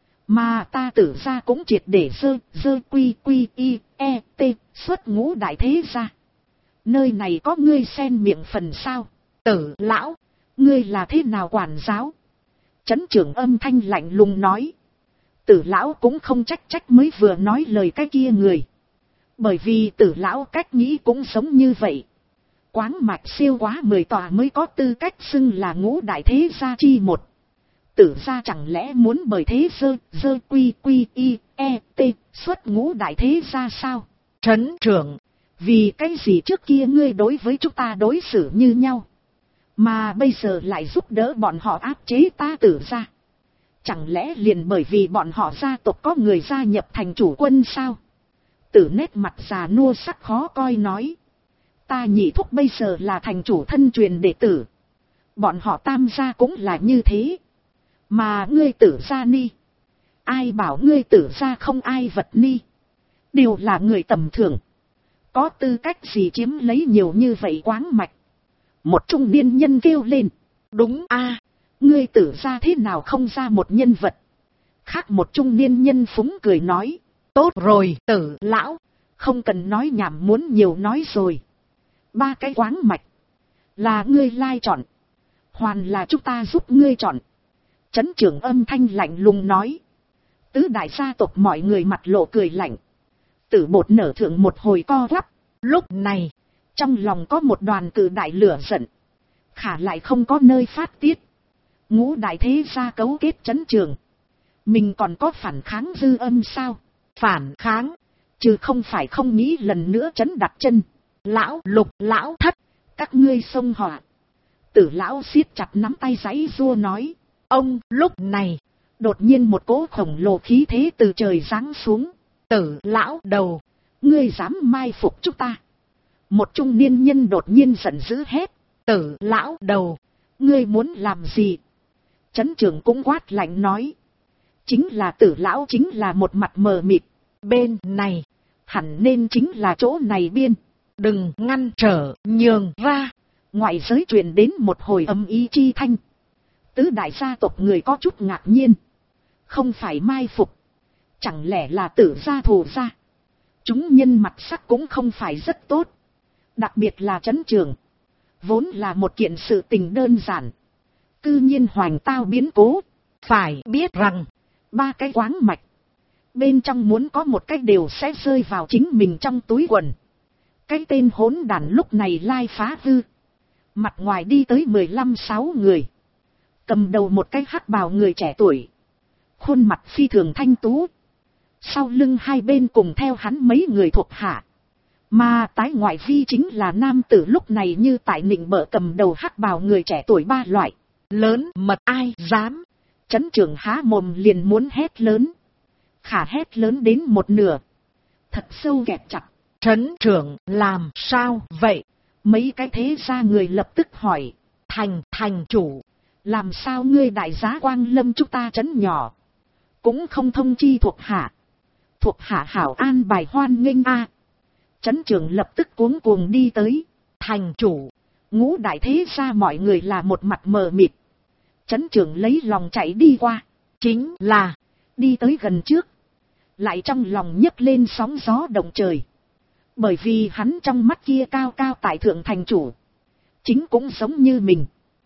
A: Mà ta Tử ra cũng triệt để dơ quy y e t xuất ngũ đại thế gia. Nơi này có ngươi xen miệng phần sao? Tử lão, ngươi là thế nào quản giáo? Trấn trưởng âm thanh lạnh lùng nói. Tử lão cũng không trách mới vừa nói lời cái kia người. Bởi vì Tử lão cách nghĩ cũng giống như vậy. Quáng mạch siêu quá 10 tòa mới có tư cách xưng là ngũ đại thế gia chi một. Tử gia chẳng lẽ muốn bởi thế dơ quy y e t xuất ngũ đại thế gia sao? Trấn trưởng, vì cái gì trước kia ngươi đối với chúng ta đối xử như nhau, mà bây giờ lại giúp đỡ bọn họ áp chế ta Tử gia? Chẳng lẽ liền bởi vì bọn họ gia tộc có người gia nhập thành chủ quân sao? Tử nét mặt già nua sắc khó coi nói. Ta nhị thúc bây giờ là thành chủ thân truyền đệ tử. Bọn họ Tam gia cũng là như thế. Mà ngươi Tử gia ni, ai bảo ngươi Tử gia không ai vật ni? Đều là người tầm thường. Có tư cách gì chiếm lấy nhiều như vậy quáng mạch? Một trung niên nhân kêu lên. Đúng a, ngươi Tử gia thế nào không ra một nhân vật? Khác một trung niên nhân phúng cười nói. Tốt rồi Tử lão, không cần nói nhảm muốn nhiều nói rồi. 3 cái quáng mạch, là ngươi lai chọn, hoàn là chúng ta giúp ngươi chọn. Trấn trưởng âm thanh lạnh lùng nói. Tứ đại gia tộc mọi người mặt lộ cười lạnh. Tử bột nở thượng một hồi co quắp. Lúc này, trong lòng có một đoàn cự đại lửa giận, khả lại không có nơi phát tiết. Ngũ đại thế gia cấu kết trấn trường, mình còn có phản kháng dư âm sao? Phản kháng, chứ không phải không nghĩ lần nữa trấn đặt chân. Lão Lục, lão Thất, các ngươi xông họa. Tử lão siết chặt nắm tay giãy giụa nói. Ông, lúc này, đột nhiên một cỗ khổng lồ khí thế từ trời giáng xuống. Tử lão đầu, ngươi dám mai phục chúng ta? Một trung niên nhân đột nhiên giận dữ hét. Tử lão đầu, ngươi muốn làm gì? Trấn trưởng cũng quát lạnh nói. Chính là Tử lão chính là một mặt mờ mịt. Bên này, hẳn nên chính là chỗ này biên. Đừng ngăn trở, nhường ra. Ngoại giới truyền đến một hồi âm ý chi thanh. Tứ đại gia tộc người có chút ngạc nhiên. Không phải mai phục, chẳng lẽ là Tử gia thù gia? Chúng nhân mặt sắc cũng không phải rất tốt. Đặc biệt là trấn trường, vốn là một kiện sự tình đơn giản, cư nhiên hoành tao biến cố. Phải biết rằng, 3 cái quáng mạch, bên trong muốn có một cái đều sẽ rơi vào chính mình trong túi quần. Cái tên hỗn đản lúc này lai phá hư. Mặt ngoài đi tới 15-16 người. Cầm đầu một cái hắc bào người trẻ tuổi. Khuôn mặt phi thường thanh tú. Sau lưng hai bên cùng theo hắn mấy người thuộc hạ. Mà tái ngoại vi chính là nam tử lúc này như tại nịnh bợ cầm đầu hắc bào người trẻ tuổi 3 loại. Lớn mật ai dám. Trấn trưởng há mồm liền muốn hét lớn. Khả hét lớn đến một nửa, thật sâu kẹp chặt. Trấn trưởng làm sao vậy? Mấy cái thế gia người lập tức hỏi. Thành chủ, làm sao ngươi đại giá Quang Lâm chúng ta trấn nhỏ, cũng không thông chi thuộc hạ? Thuộc hạ hảo an bài hoan nghênh a. Trấn trưởng lập tức cuống cuồng đi tới. Thành chủ, ngũ đại thế gia mọi người là một mặt mờ mịt. Trấn trưởng lấy lòng chạy đi qua, chính là đi tới gần trước, lại trong lòng nhấc lên sóng gió động trời. Bởi vì hắn trong mắt kia cao cao tại thượng thành chủ, chính cũng giống như mình,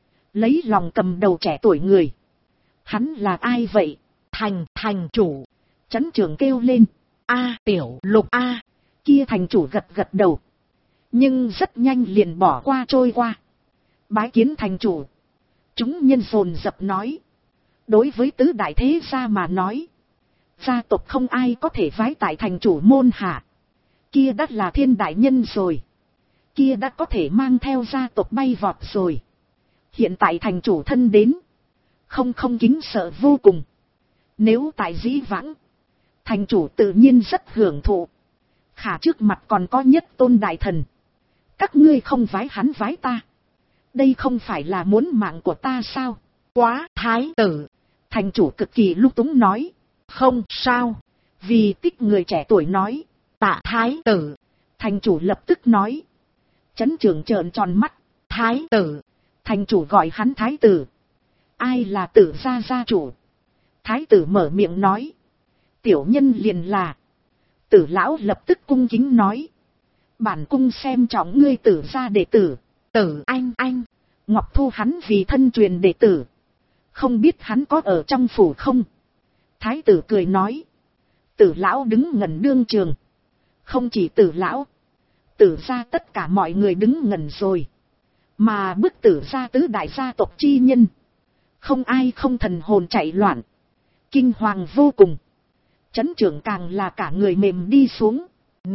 A: lấy lòng cầm đầu trẻ tuổi người. Hắn là ai vậy? Thành chủ. Trấn trưởng kêu lên. A Tiểu Lục a. Kia thành chủ gật gật đầu, nhưng rất nhanh liền bỏ qua trôi qua. Bái kiến thành chủ. Chúng nhân dồn dập nói. Đối với tứ đại thế gia mà nói, Gia tộc không ai có thể vái tại thành chủ môn hạ. Kia đã là thiên đại nhân rồi. Kia đã có thể mang theo gia tộc bay vọt rồi. Hiện tại thành chủ thân đến. Không kính sợ vô cùng. Nếu tại dĩ vãng, thành chủ tự nhiên rất hưởng thụ. Khả trước mặt còn có nhất tôn đại thần. Các ngươi không vái hắn vái ta. Đây không phải là muốn mạng của ta sao? Quá thái tử. Thành chủ cực kỳ lúc túng nói. Không sao. Vì tích người trẻ tuổi nói. Tạ thái tử. Thành chủ lập tức nói. Chấn trưởng trợn tròn mắt. Thái tử. Thành chủ gọi hắn thái tử. Ai là Tử gia gia chủ? Thái tử mở miệng nói. Tiểu nhân liền là. Tử lão lập tức cung kính nói. Bản cung xem trọng ngươi Tử gia đệ tử. Tử anh. Ngọc thu hắn vì thân truyền đệ tử. Không biết hắn có ở trong phủ không? Thái tử cười nói. Tử lão đứng ngẩn đương trường. Không chỉ Tử lão. Tử gia tất cả mọi người đứng ngẩn rồi. Mà bức Tử gia tứ đại gia tộc chi nhân. Không ai không thần hồn chạy loạn. Kinh hoàng vô cùng. Chấn trưởng càng là cả người mềm đi xuống.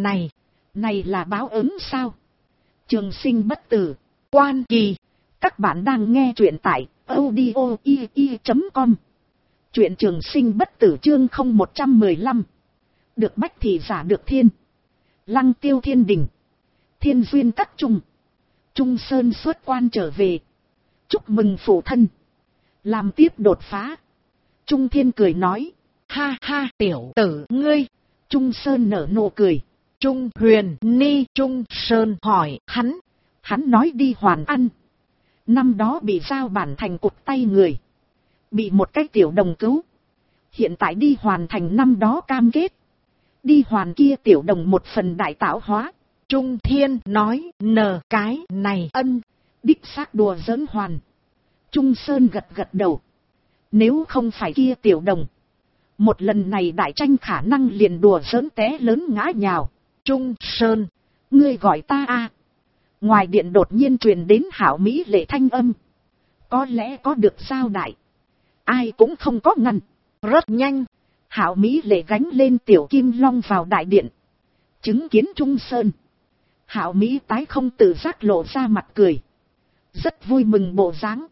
A: Này là báo ứng sao? Trường sinh bất tử. Quan kỳ. Các bạn đang nghe truyện tại audio.com. Truyện trường sinh bất tử chương 0115. Được bách thì giả được thiên. Lăng tiêu thiên đình. Thiên duyên các trung. Trung Sơn xuất quan trở về. Chúc mừng phụ thân. Làm tiếp đột phá. Trung Thiên cười nói. Ha ha tiểu tử ngươi. Trung Sơn nở nụ cười. Trung Huyền Ni. Trung Sơn hỏi hắn. Hắn nói đi Hoàn Ăn. Năm đó bị giao bản thành cụt tay người. Bị một cái tiểu đồng cứu. Hiện tại đi hoàn thành năm đó cam kết. Đi hoàn kia tiểu đồng một phần đại tạo hóa. Trung Thiên nói nờ cái này ân. Đích xác đùa giỡn hoàn. Trung Sơn gật đầu. Nếu không phải kia tiểu đồng. Một lần này đại tranh khả năng liền đùa giỡn té lớn ngã nhào. Trung Sơn. Ngươi gọi ta a. Ngoài điện đột nhiên truyền đến Hảo Mỹ lệ thanh âm. Có lẽ có được giao đại. Ai cũng không có ngăn. Rất nhanh. Hảo Mỹ lệ gánh lên tiểu kim long vào đại điện. Chứng kiến Trung Sơn. Hảo Mỹ tái không tự giác lộ ra mặt cười. Rất vui mừng bộ dáng.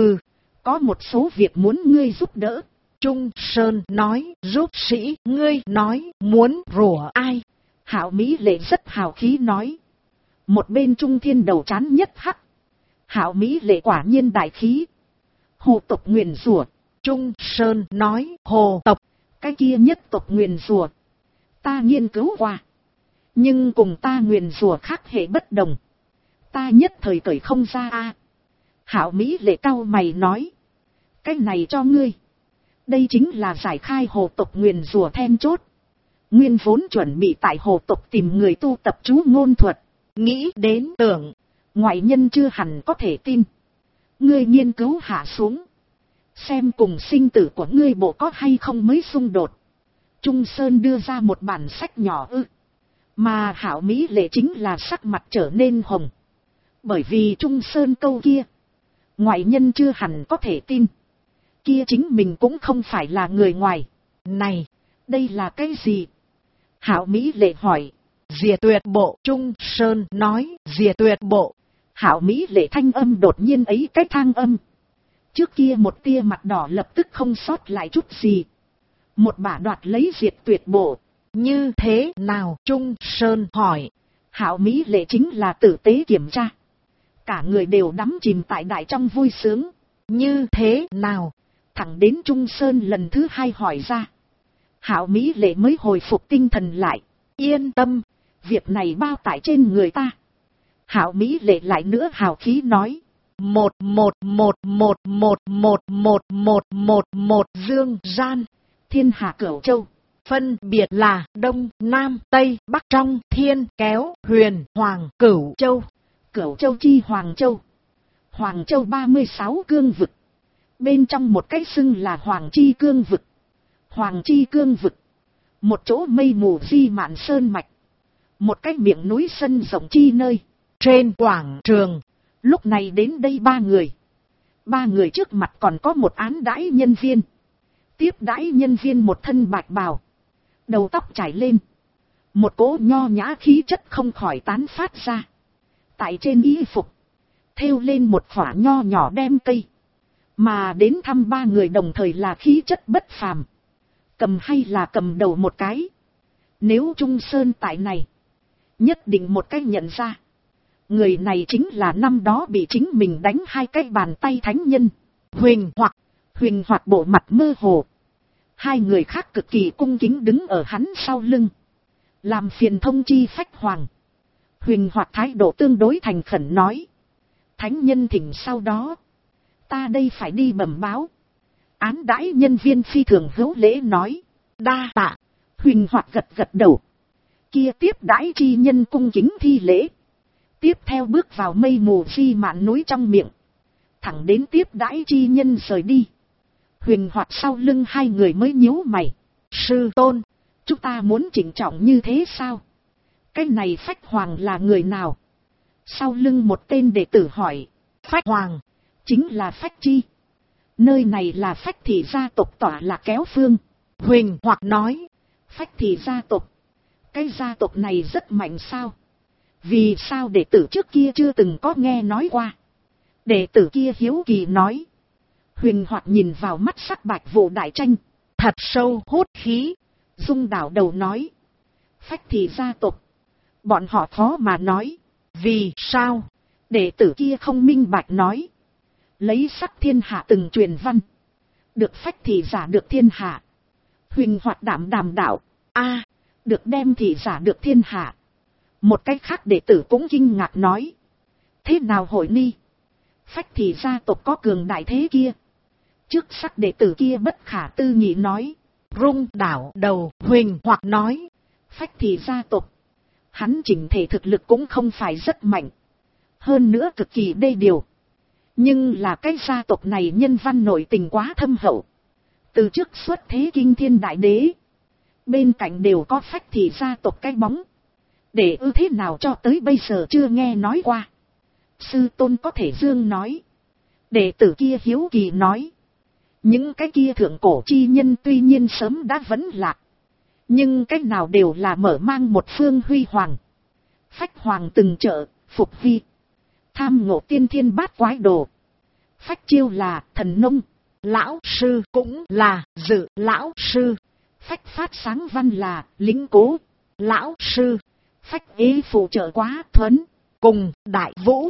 A: Có một số việc muốn ngươi giúp đỡ. Trung Sơn nói giúp sĩ. Ngươi nói muốn rủa ai? Hảo Mỹ lệ rất hào khí nói. Một bên Trung Thiên đầu chán nhất hắc. Hảo Mỹ lệ quả nhiên đại khí. Hồ tộc nguyền rủa. Trung Sơn nói hồ tộc. Cái kia nhất tộc nguyền rủa. Ta nghiên cứu qua. Nhưng cùng ta nguyền rủa khác hệ bất đồng. Ta nhất thời cởi không ra a. Hảo Mỹ lệ cau mày nói. Cái này cho ngươi. Đây chính là giải khai hồ tộc nguyền rủa then chốt. Nguyên vốn chuẩn bị tại hồ tộc tìm người tu tập chú ngôn thuật. Nghĩ đến tưởng. Ngoại nhân chưa hẳn có thể tin. Ngươi nghiên cứu hạ xuống. Xem cùng sinh tử của ngươi bộ có hay không mới xung đột. Trung Sơn đưa ra một bản sách nhỏ Mà Hảo Mỹ lệ chính là sắc mặt trở nên hồng. Bởi vì Trung Sơn câu kia. Ngoại nhân chưa hẳn có thể tin. Kia chính mình cũng không phải là người ngoài. Này, đây là cái gì? Hảo Mỹ lệ hỏi. Diệt tuyệt bộ. Trung Sơn nói diệt tuyệt bộ. Hảo Mỹ lệ thanh âm đột nhiên ấy cái thang âm. Trước kia một tia mặt đỏ lập tức không sót lại chút gì. Một bả đoạt lấy diệt tuyệt bộ. Như thế nào? Trung Sơn hỏi. Hảo Mỹ lệ chính là tử tế kiểm tra. Cả người đều đắm chìm tại đại trong vui sướng. Như thế nào? Thẳng đến Trung Sơn lần thứ hai hỏi ra. Hảo Mỹ lệ mới hồi phục tinh thần lại. Yên tâm. Việc này bao tải trên người ta. Hảo Mỹ lệ lại nữa hào khí nói. 1 dương gian. Thiên hạ cửu châu. Phân biệt là Đông, Nam, Tây, Bắc trong thiên kéo huyền hoàng cửu châu. Cửu châu chi Hoàng Châu. Hoàng Châu 36 cương vực. Bên trong một cái xưng là Hoàng Chi cương vực. Hoàng Chi cương vực. Một chỗ mây mù di mạn sơn mạch. Một cái miệng núi sân rộng chi nơi. Trên quảng trường. Lúc này đến đây 3 người. 3 người trước mặt còn có một án đãi nhân viên. Tiếp đãi nhân viên một thân bạch bào, đầu tóc trải lên, một cỗ nho nhã khí chất không khỏi tán phát ra. Tại trên y phục, thêu lên một khỏa nho nhỏ đem cây, mà đến thăm ba người đồng thời là khí chất bất phàm. Cầm hay là cầm đầu một cái, nếu Trung Sơn tại này, nhất định một cái nhận ra. Người này chính là năm đó bị chính mình đánh 2 cái bàn tay thánh nhân, Huỳnh Hoặc bộ mặt mơ hồ. 2 người khác cực kỳ cung kính đứng ở hắn sau lưng, làm phiền thông chi Phách Hoàng. Huỳnh Hoặc thái độ tương đối thành khẩn nói, thánh nhân thỉnh sau đó, ta đây phải đi bẩm báo. Án đãi nhân viên phi thường hữu lễ nói, đa tạ. Huỳnh Hoặc gật gật đầu, kia tiếp đãi chi nhân cung kính thi lễ. Tiếp theo bước vào mây mù phi mạn núi trong miệng, thẳng đến tiếp đãi chi nhân rời đi. Huỳnh Hoặc sau lưng 2 người mới nhíu mày, sư tôn, chúng ta muốn chỉnh trọng như thế sao? Cái này Phách Hoàng là người nào? Sau lưng một tên đệ tử hỏi. Phách Hoàng chính là Phách Chi, nơi này là Phách thị gia tộc tỏa lạc kéo phương. Huỳnh Hoặc nói, Phách thị gia tộc, cái gia tộc này rất mạnh sao? Vì sao đệ tử trước kia chưa từng có nghe nói qua? Đệ tử kia hiếu kỳ nói. Huỳnh Hoặc nhìn vào mắt sắc bạch vụ đại tranh, thật sâu hút khí, rung đảo đầu nói, Phách thị gia tộc, bọn họ khó mà nói. Vì sao? Đệ tử kia không minh bạch nói. Lấy sắc thiên hạ từng truyền văn, được phách thì giả được thiên hạ. Huỳnh Hoặc đảm đạo, được đem thì giả được thiên hạ. Một cách khác đệ tử cũng kinh ngạc nói, thế nào hội ni? Phách thì gia tộc có cường đại thế kia? Trước sắc đệ tử kia bất khả tư nghị nói, rung đảo đầu. Huỳnh Hoặc nói, Phách thì gia tộc, hắn chỉnh thể thực lực cũng không phải rất mạnh, hơn nữa cực kỳ đê điều. Nhưng là cái gia tộc này nhân văn nội tình quá thâm hậu. Từ trước xuất thế kinh thiên đại đế, bên cạnh đều có Phách thị gia tộc cái bóng. Để ư thế nào cho tới bây giờ chưa nghe nói qua? Sư tôn có thể dương nói. Đệ tử kia hiếu kỳ nói, những cái kia thượng cổ chi nhân tuy nhiên sớm đã vẫn lạc, nhưng cái nào đều là mở mang một phương huy hoàng. Phách Hoàng từng trợ, phục vi, tham ngộ tiên thiên bát quái đồ. Phách Chiêu là thần nông, lão sư cũng là dự lão sư. Phách Phát sáng văn là lính cố, lão sư. Phách Ế phụ trợ quá thuấn, cùng đại vũ.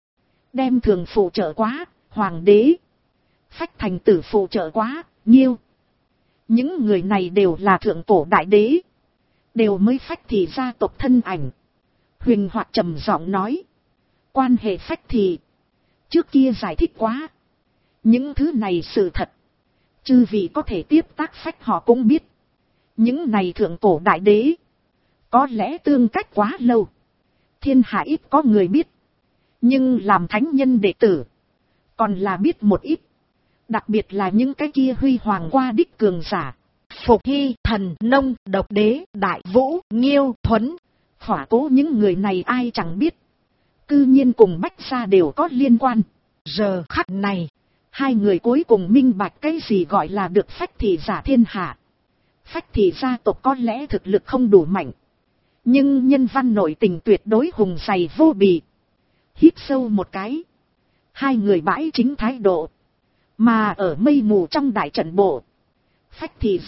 A: Đem thường phụ trợ quá, hoàng đế. Phách Thành tử phụ trợ quá, Nhiêu. Những người này đều là thượng cổ đại đế, đều mới Phách thị gia tộc thân ảnh. Huỳnh Hoặc trầm giọng nói, quan hệ Phách thị, trước kia giải thích quá. Những thứ này sự thật, chư vị có thể tiếp tác Phách họ cũng biết. Những này thượng cổ đại đế, có lẽ tương cách quá lâu, thiên hạ ít có người biết. Nhưng làm thánh nhân đệ tử, còn là biết một ít. Đặc biệt là những cái kia huy hoàng qua đích cường giả, Phục Hy, Thần Nông, Độc Đế, Đại Vũ, Nghiêu, Thuấn. Khỏa cố những người này ai chẳng biết, cư nhiên cùng Bách gia đều có liên quan. Giờ khắc này, 2 người cuối cùng minh bạch cái gì gọi là được Phách thị giả thiên hạ. Phách thị gia tộc có lẽ thực lực không đủ mạnh, nhưng nhân văn nội tình tuyệt đối hùng dày vô bì. Hít sâu một cái, 2 người bãi chính thái độ. Mà ở mây mù trong đại trận bộ, Phách thị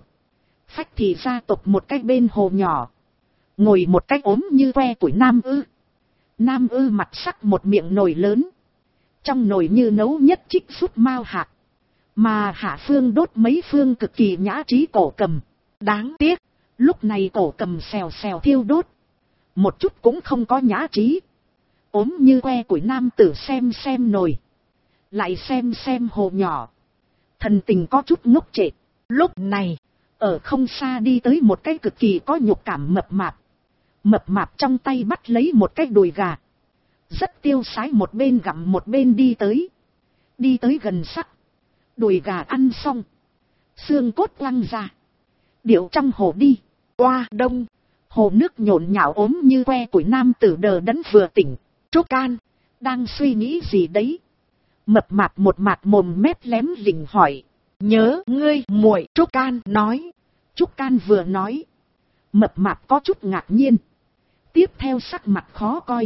A: gia tộc một cái bên hồ nhỏ, ngồi một cái ốm như que củi nam ư. Nam ư mặt sắc một miệng nồi lớn, trong nồi như nấu nhất trích súp mao hạt, mà hạ phương đốt mấy phương cực kỳ nhã trí cổ cầm. Đáng tiếc, lúc này cổ cầm xèo xèo thiêu đốt, một chút cũng không có nhã trí. Ốm như que củi nam tử xem nồi, lại xem hồ nhỏ, thần tình có chút ngốc trệ. Lúc này, ở không xa đi tới một cái cực kỳ có nhục cảm mập mạp trong tay bắt lấy một cái đùi gà, rất tiêu sái một bên gặm một bên đi tới gần sắc. Đùi gà ăn xong, xương cốt quăng ra, điệu trong hồ đi. Oa đông, hồ nước nhộn nhạo ốm như que củi nam tử đờ đẫn vừa tỉnh. Trúc Can, đang suy nghĩ gì đấy? Mập mạp một mặt mồm mép lém lỉnh hỏi.
B: nhớ ngươi muội. Trúc Can nói.
A: Trúc Can vừa nói, Mập Mạp có chút ngạc nhiên, tiếp theo sắc mặt khó coi.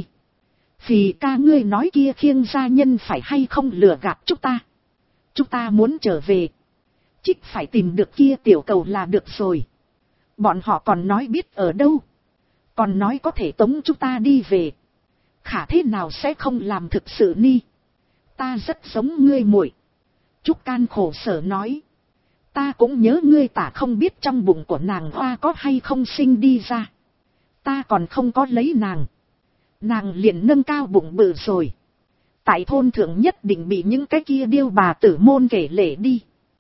A: Phì ca, ngươi nói kia Khiêng gia nhân phải hay không lừa gạt chúng ta? Chúng ta muốn trở về, chích phải tìm được kia tiểu cầu là được rồi. Bọn họ còn nói biết ở đâu, còn nói có thể tống chúng ta đi về. Khả thế nào sẽ không làm thực sự ni? Ta rất giống ngươi muội. Trúc Can khổ sở nói. Ta cũng nhớ ngươi tả không biết trong bụng của nàng hoa có hay không sinh đi ra. Ta còn không có lấy nàng, nàng liền nâng cao bụng bự rồi. Tại thôn thượng nhất định bị những cái kia điêu bà tử môn kể lể đi.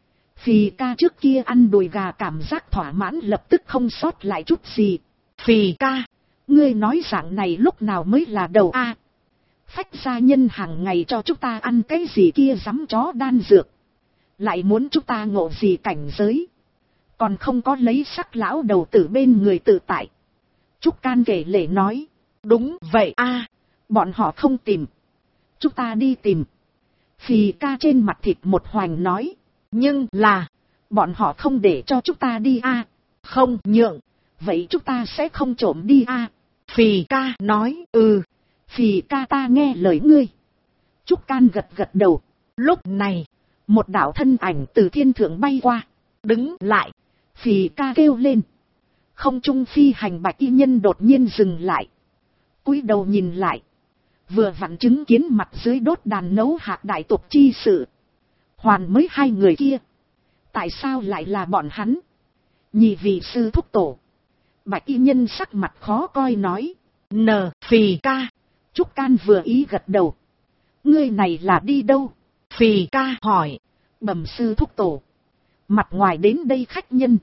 A: Phì ca trước kia ăn đùi gà cảm giác thỏa mãn lập tức không sót lại chút gì.
B: Phì ca,
A: ngươi nói dạng này lúc nào mới là đầu a? Phách gia nhân hàng ngày cho chúng ta ăn cái gì kia dám chó đan dược, lại muốn chúng ta ngộ gì cảnh giới, còn không có lấy sắc lão đầu tử bên người tự tại. Trúc Can kể lể nói.
B: Đúng vậy a,
A: bọn họ không tìm, chúng ta đi tìm. Phì ca trên mặt thịt một hoành nói.
B: Nhưng là,
A: bọn họ không để cho chúng ta đi a.
B: Không nhượng.
A: Vậy chúng ta sẽ không trộm đi a.
B: Phì ca nói.
A: Phì ca, ta nghe lời ngươi. Trúc Can gật gật đầu.
B: Lúc này,
A: một đạo thân ảnh từ thiên thượng bay qua.
B: Đứng lại.
A: Phì ca kêu lên. Không trung phi hành bạch y nhân đột nhiên dừng lại, cúi đầu nhìn lại, vừa vặn chứng kiến mặt dưới đốt đàn nấu hạt đại tục chi sự. Hoàn mới hai người kia, tại sao lại là bọn hắn? Nhị vị sư thúc tổ. Bạch y nhân sắc mặt khó coi nói.
B: Phì ca.
A: Trúc Can vừa ý gật đầu. Ngươi này là đi đâu?
B: Phì ca hỏi.
A: Bẩm sư thúc tổ, mặt ngoài đến đây khách nhân,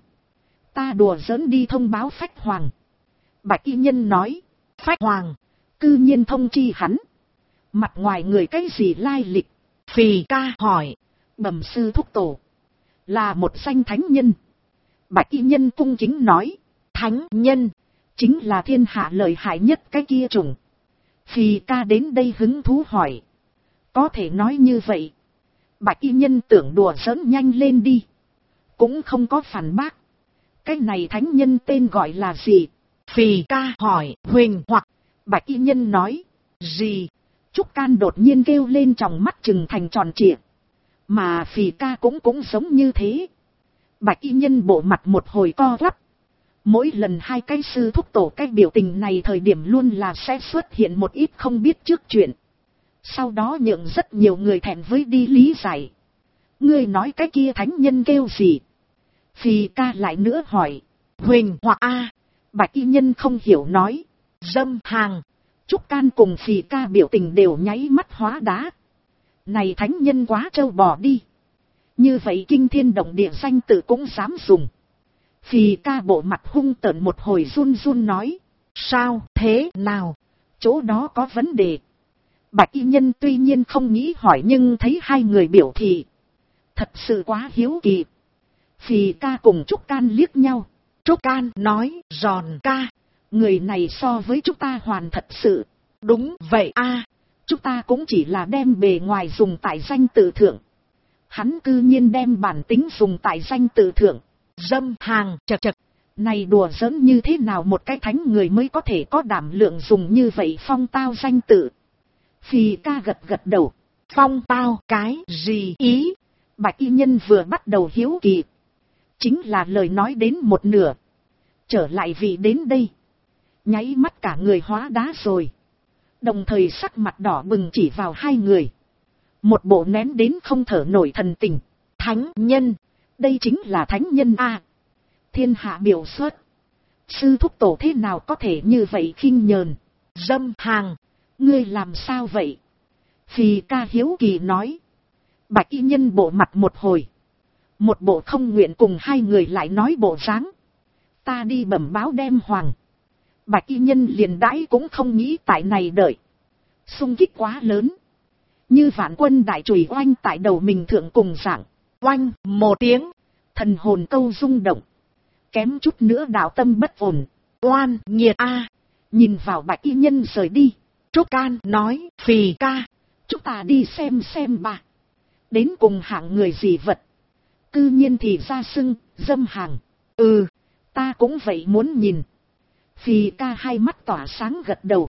A: ta đùa giỡn đi thông báo Phách Hoàng. Bạch y nhân nói.
B: Phách Hoàng
A: cư nhiên thông chi hắn, mặt ngoài người cái gì lai lịch?
B: Phì ca hỏi.
A: Bẩm sư thúc tổ, là một danh thánh nhân. Bạch y nhân cung kính nói.
B: Thánh nhân
A: chính là thiên hạ lợi hại nhất cái kia chủng. Phì ca đến đây hứng thú hỏi. Có thể nói như vậy. Bạch y nhân tưởng đùa giỡn nhanh lên đi, cũng không có phản bác. Cái này thánh nhân tên gọi là gì?
B: Phì ca hỏi. Huỳnh hoặc.
A: Bạch y nhân nói.
B: Gì?
A: Trúc Can đột nhiên kêu lên, tròng mắt trừng thành tròn trịa. Mà Phì ca cũng giống như thế. Bạch y nhân bộ mặt một hồi co quắp. Mỗi lần hai cái sư thúc tổ cái biểu tình này thời điểm luôn là sẽ xuất hiện một ít không biết trước chuyện, sau đó nhượng rất nhiều người thẹn với đi lý giải. Ngươi nói cái kia thánh nhân kêu gì? Phì ca lại nữa hỏi.
B: Huỳnh hoặc a.
A: Bạch y nhân không hiểu nói.
B: Dâm hàng.
A: Trúc Can cùng Phì ca biểu tình đều nháy mắt hóa đá. Này thánh nhân quá trâu bò đi, như vậy kinh thiên động địa danh tự cũng dám dùng. Phì ca bộ mặt hung tợn một hồi run run nói. Sao thế nào? Chỗ đó có vấn đề. Bạch y nhân tuy nhiên không nghĩ hỏi, nhưng thấy hai người biểu thị thật sự quá hiếu kỳ. Phì ca cùng Trúc Can liếc nhau.
B: Trúc Can nói. Giòn ca,
A: người này so với chúng ta hoàn thật sự.
B: Đúng vậy a.
A: Chúng ta cũng chỉ là đem bề ngoài dùng tại danh tự thượng, hắn cư nhiên đem bản tính dùng tại danh tự thượng.
B: Dâm hàng. Chật chật.
A: Này đùa giỡn như thế nào một cái thánh người mới có thể có đảm lượng dùng như vậy phong tao danh tự? Phì ca gật gật đầu.
B: Phong tao cái gì ý?
A: Bạch y nhân vừa bắt đầu hiếu kỳ, chính là lời nói đến một nửa, trở lại vị đến đây, nháy mắt cả người hóa đá rồi, đồng thời sắc mặt đỏ bừng chỉ vào hai người, một bộ nén đến không thở nổi thần tình. Thánh nhân, đây chính là thánh nhân a. Thiên hạ biểu xuất, sư thúc tổ thế nào có thể như vậy khinh nhờn?
B: Dâm hàng,
A: ngươi làm sao vậy? Phì ca hiếu kỳ nói. Bạch y nhân bộ mặt một hồi, một bộ không nguyện cùng hai người lại nói bộ dáng. Ta đi bẩm báo đem hoàng. Bạch y nhân liền đãi cũng không nghĩ tại này đợi. Xung kích quá lớn, như vạn quân đại chùy oanh tại đầu mình thượng cùng dạng.
B: Oanh một tiếng,
A: thần hồn câu rung động, kém chút nữa đạo tâm bất ổn.
B: Oan nghiệt a.
A: Nhìn vào bạch y nhân rời đi,
B: Trúc Can nói. Phì ca,
A: chúng ta đi xem bà, đến cùng hạng người gì vật, Cư nhiên thì ra sưng, dâm hàng. Ta cũng vậy muốn nhìn. Phì ca hai mắt tỏa sáng gật đầu.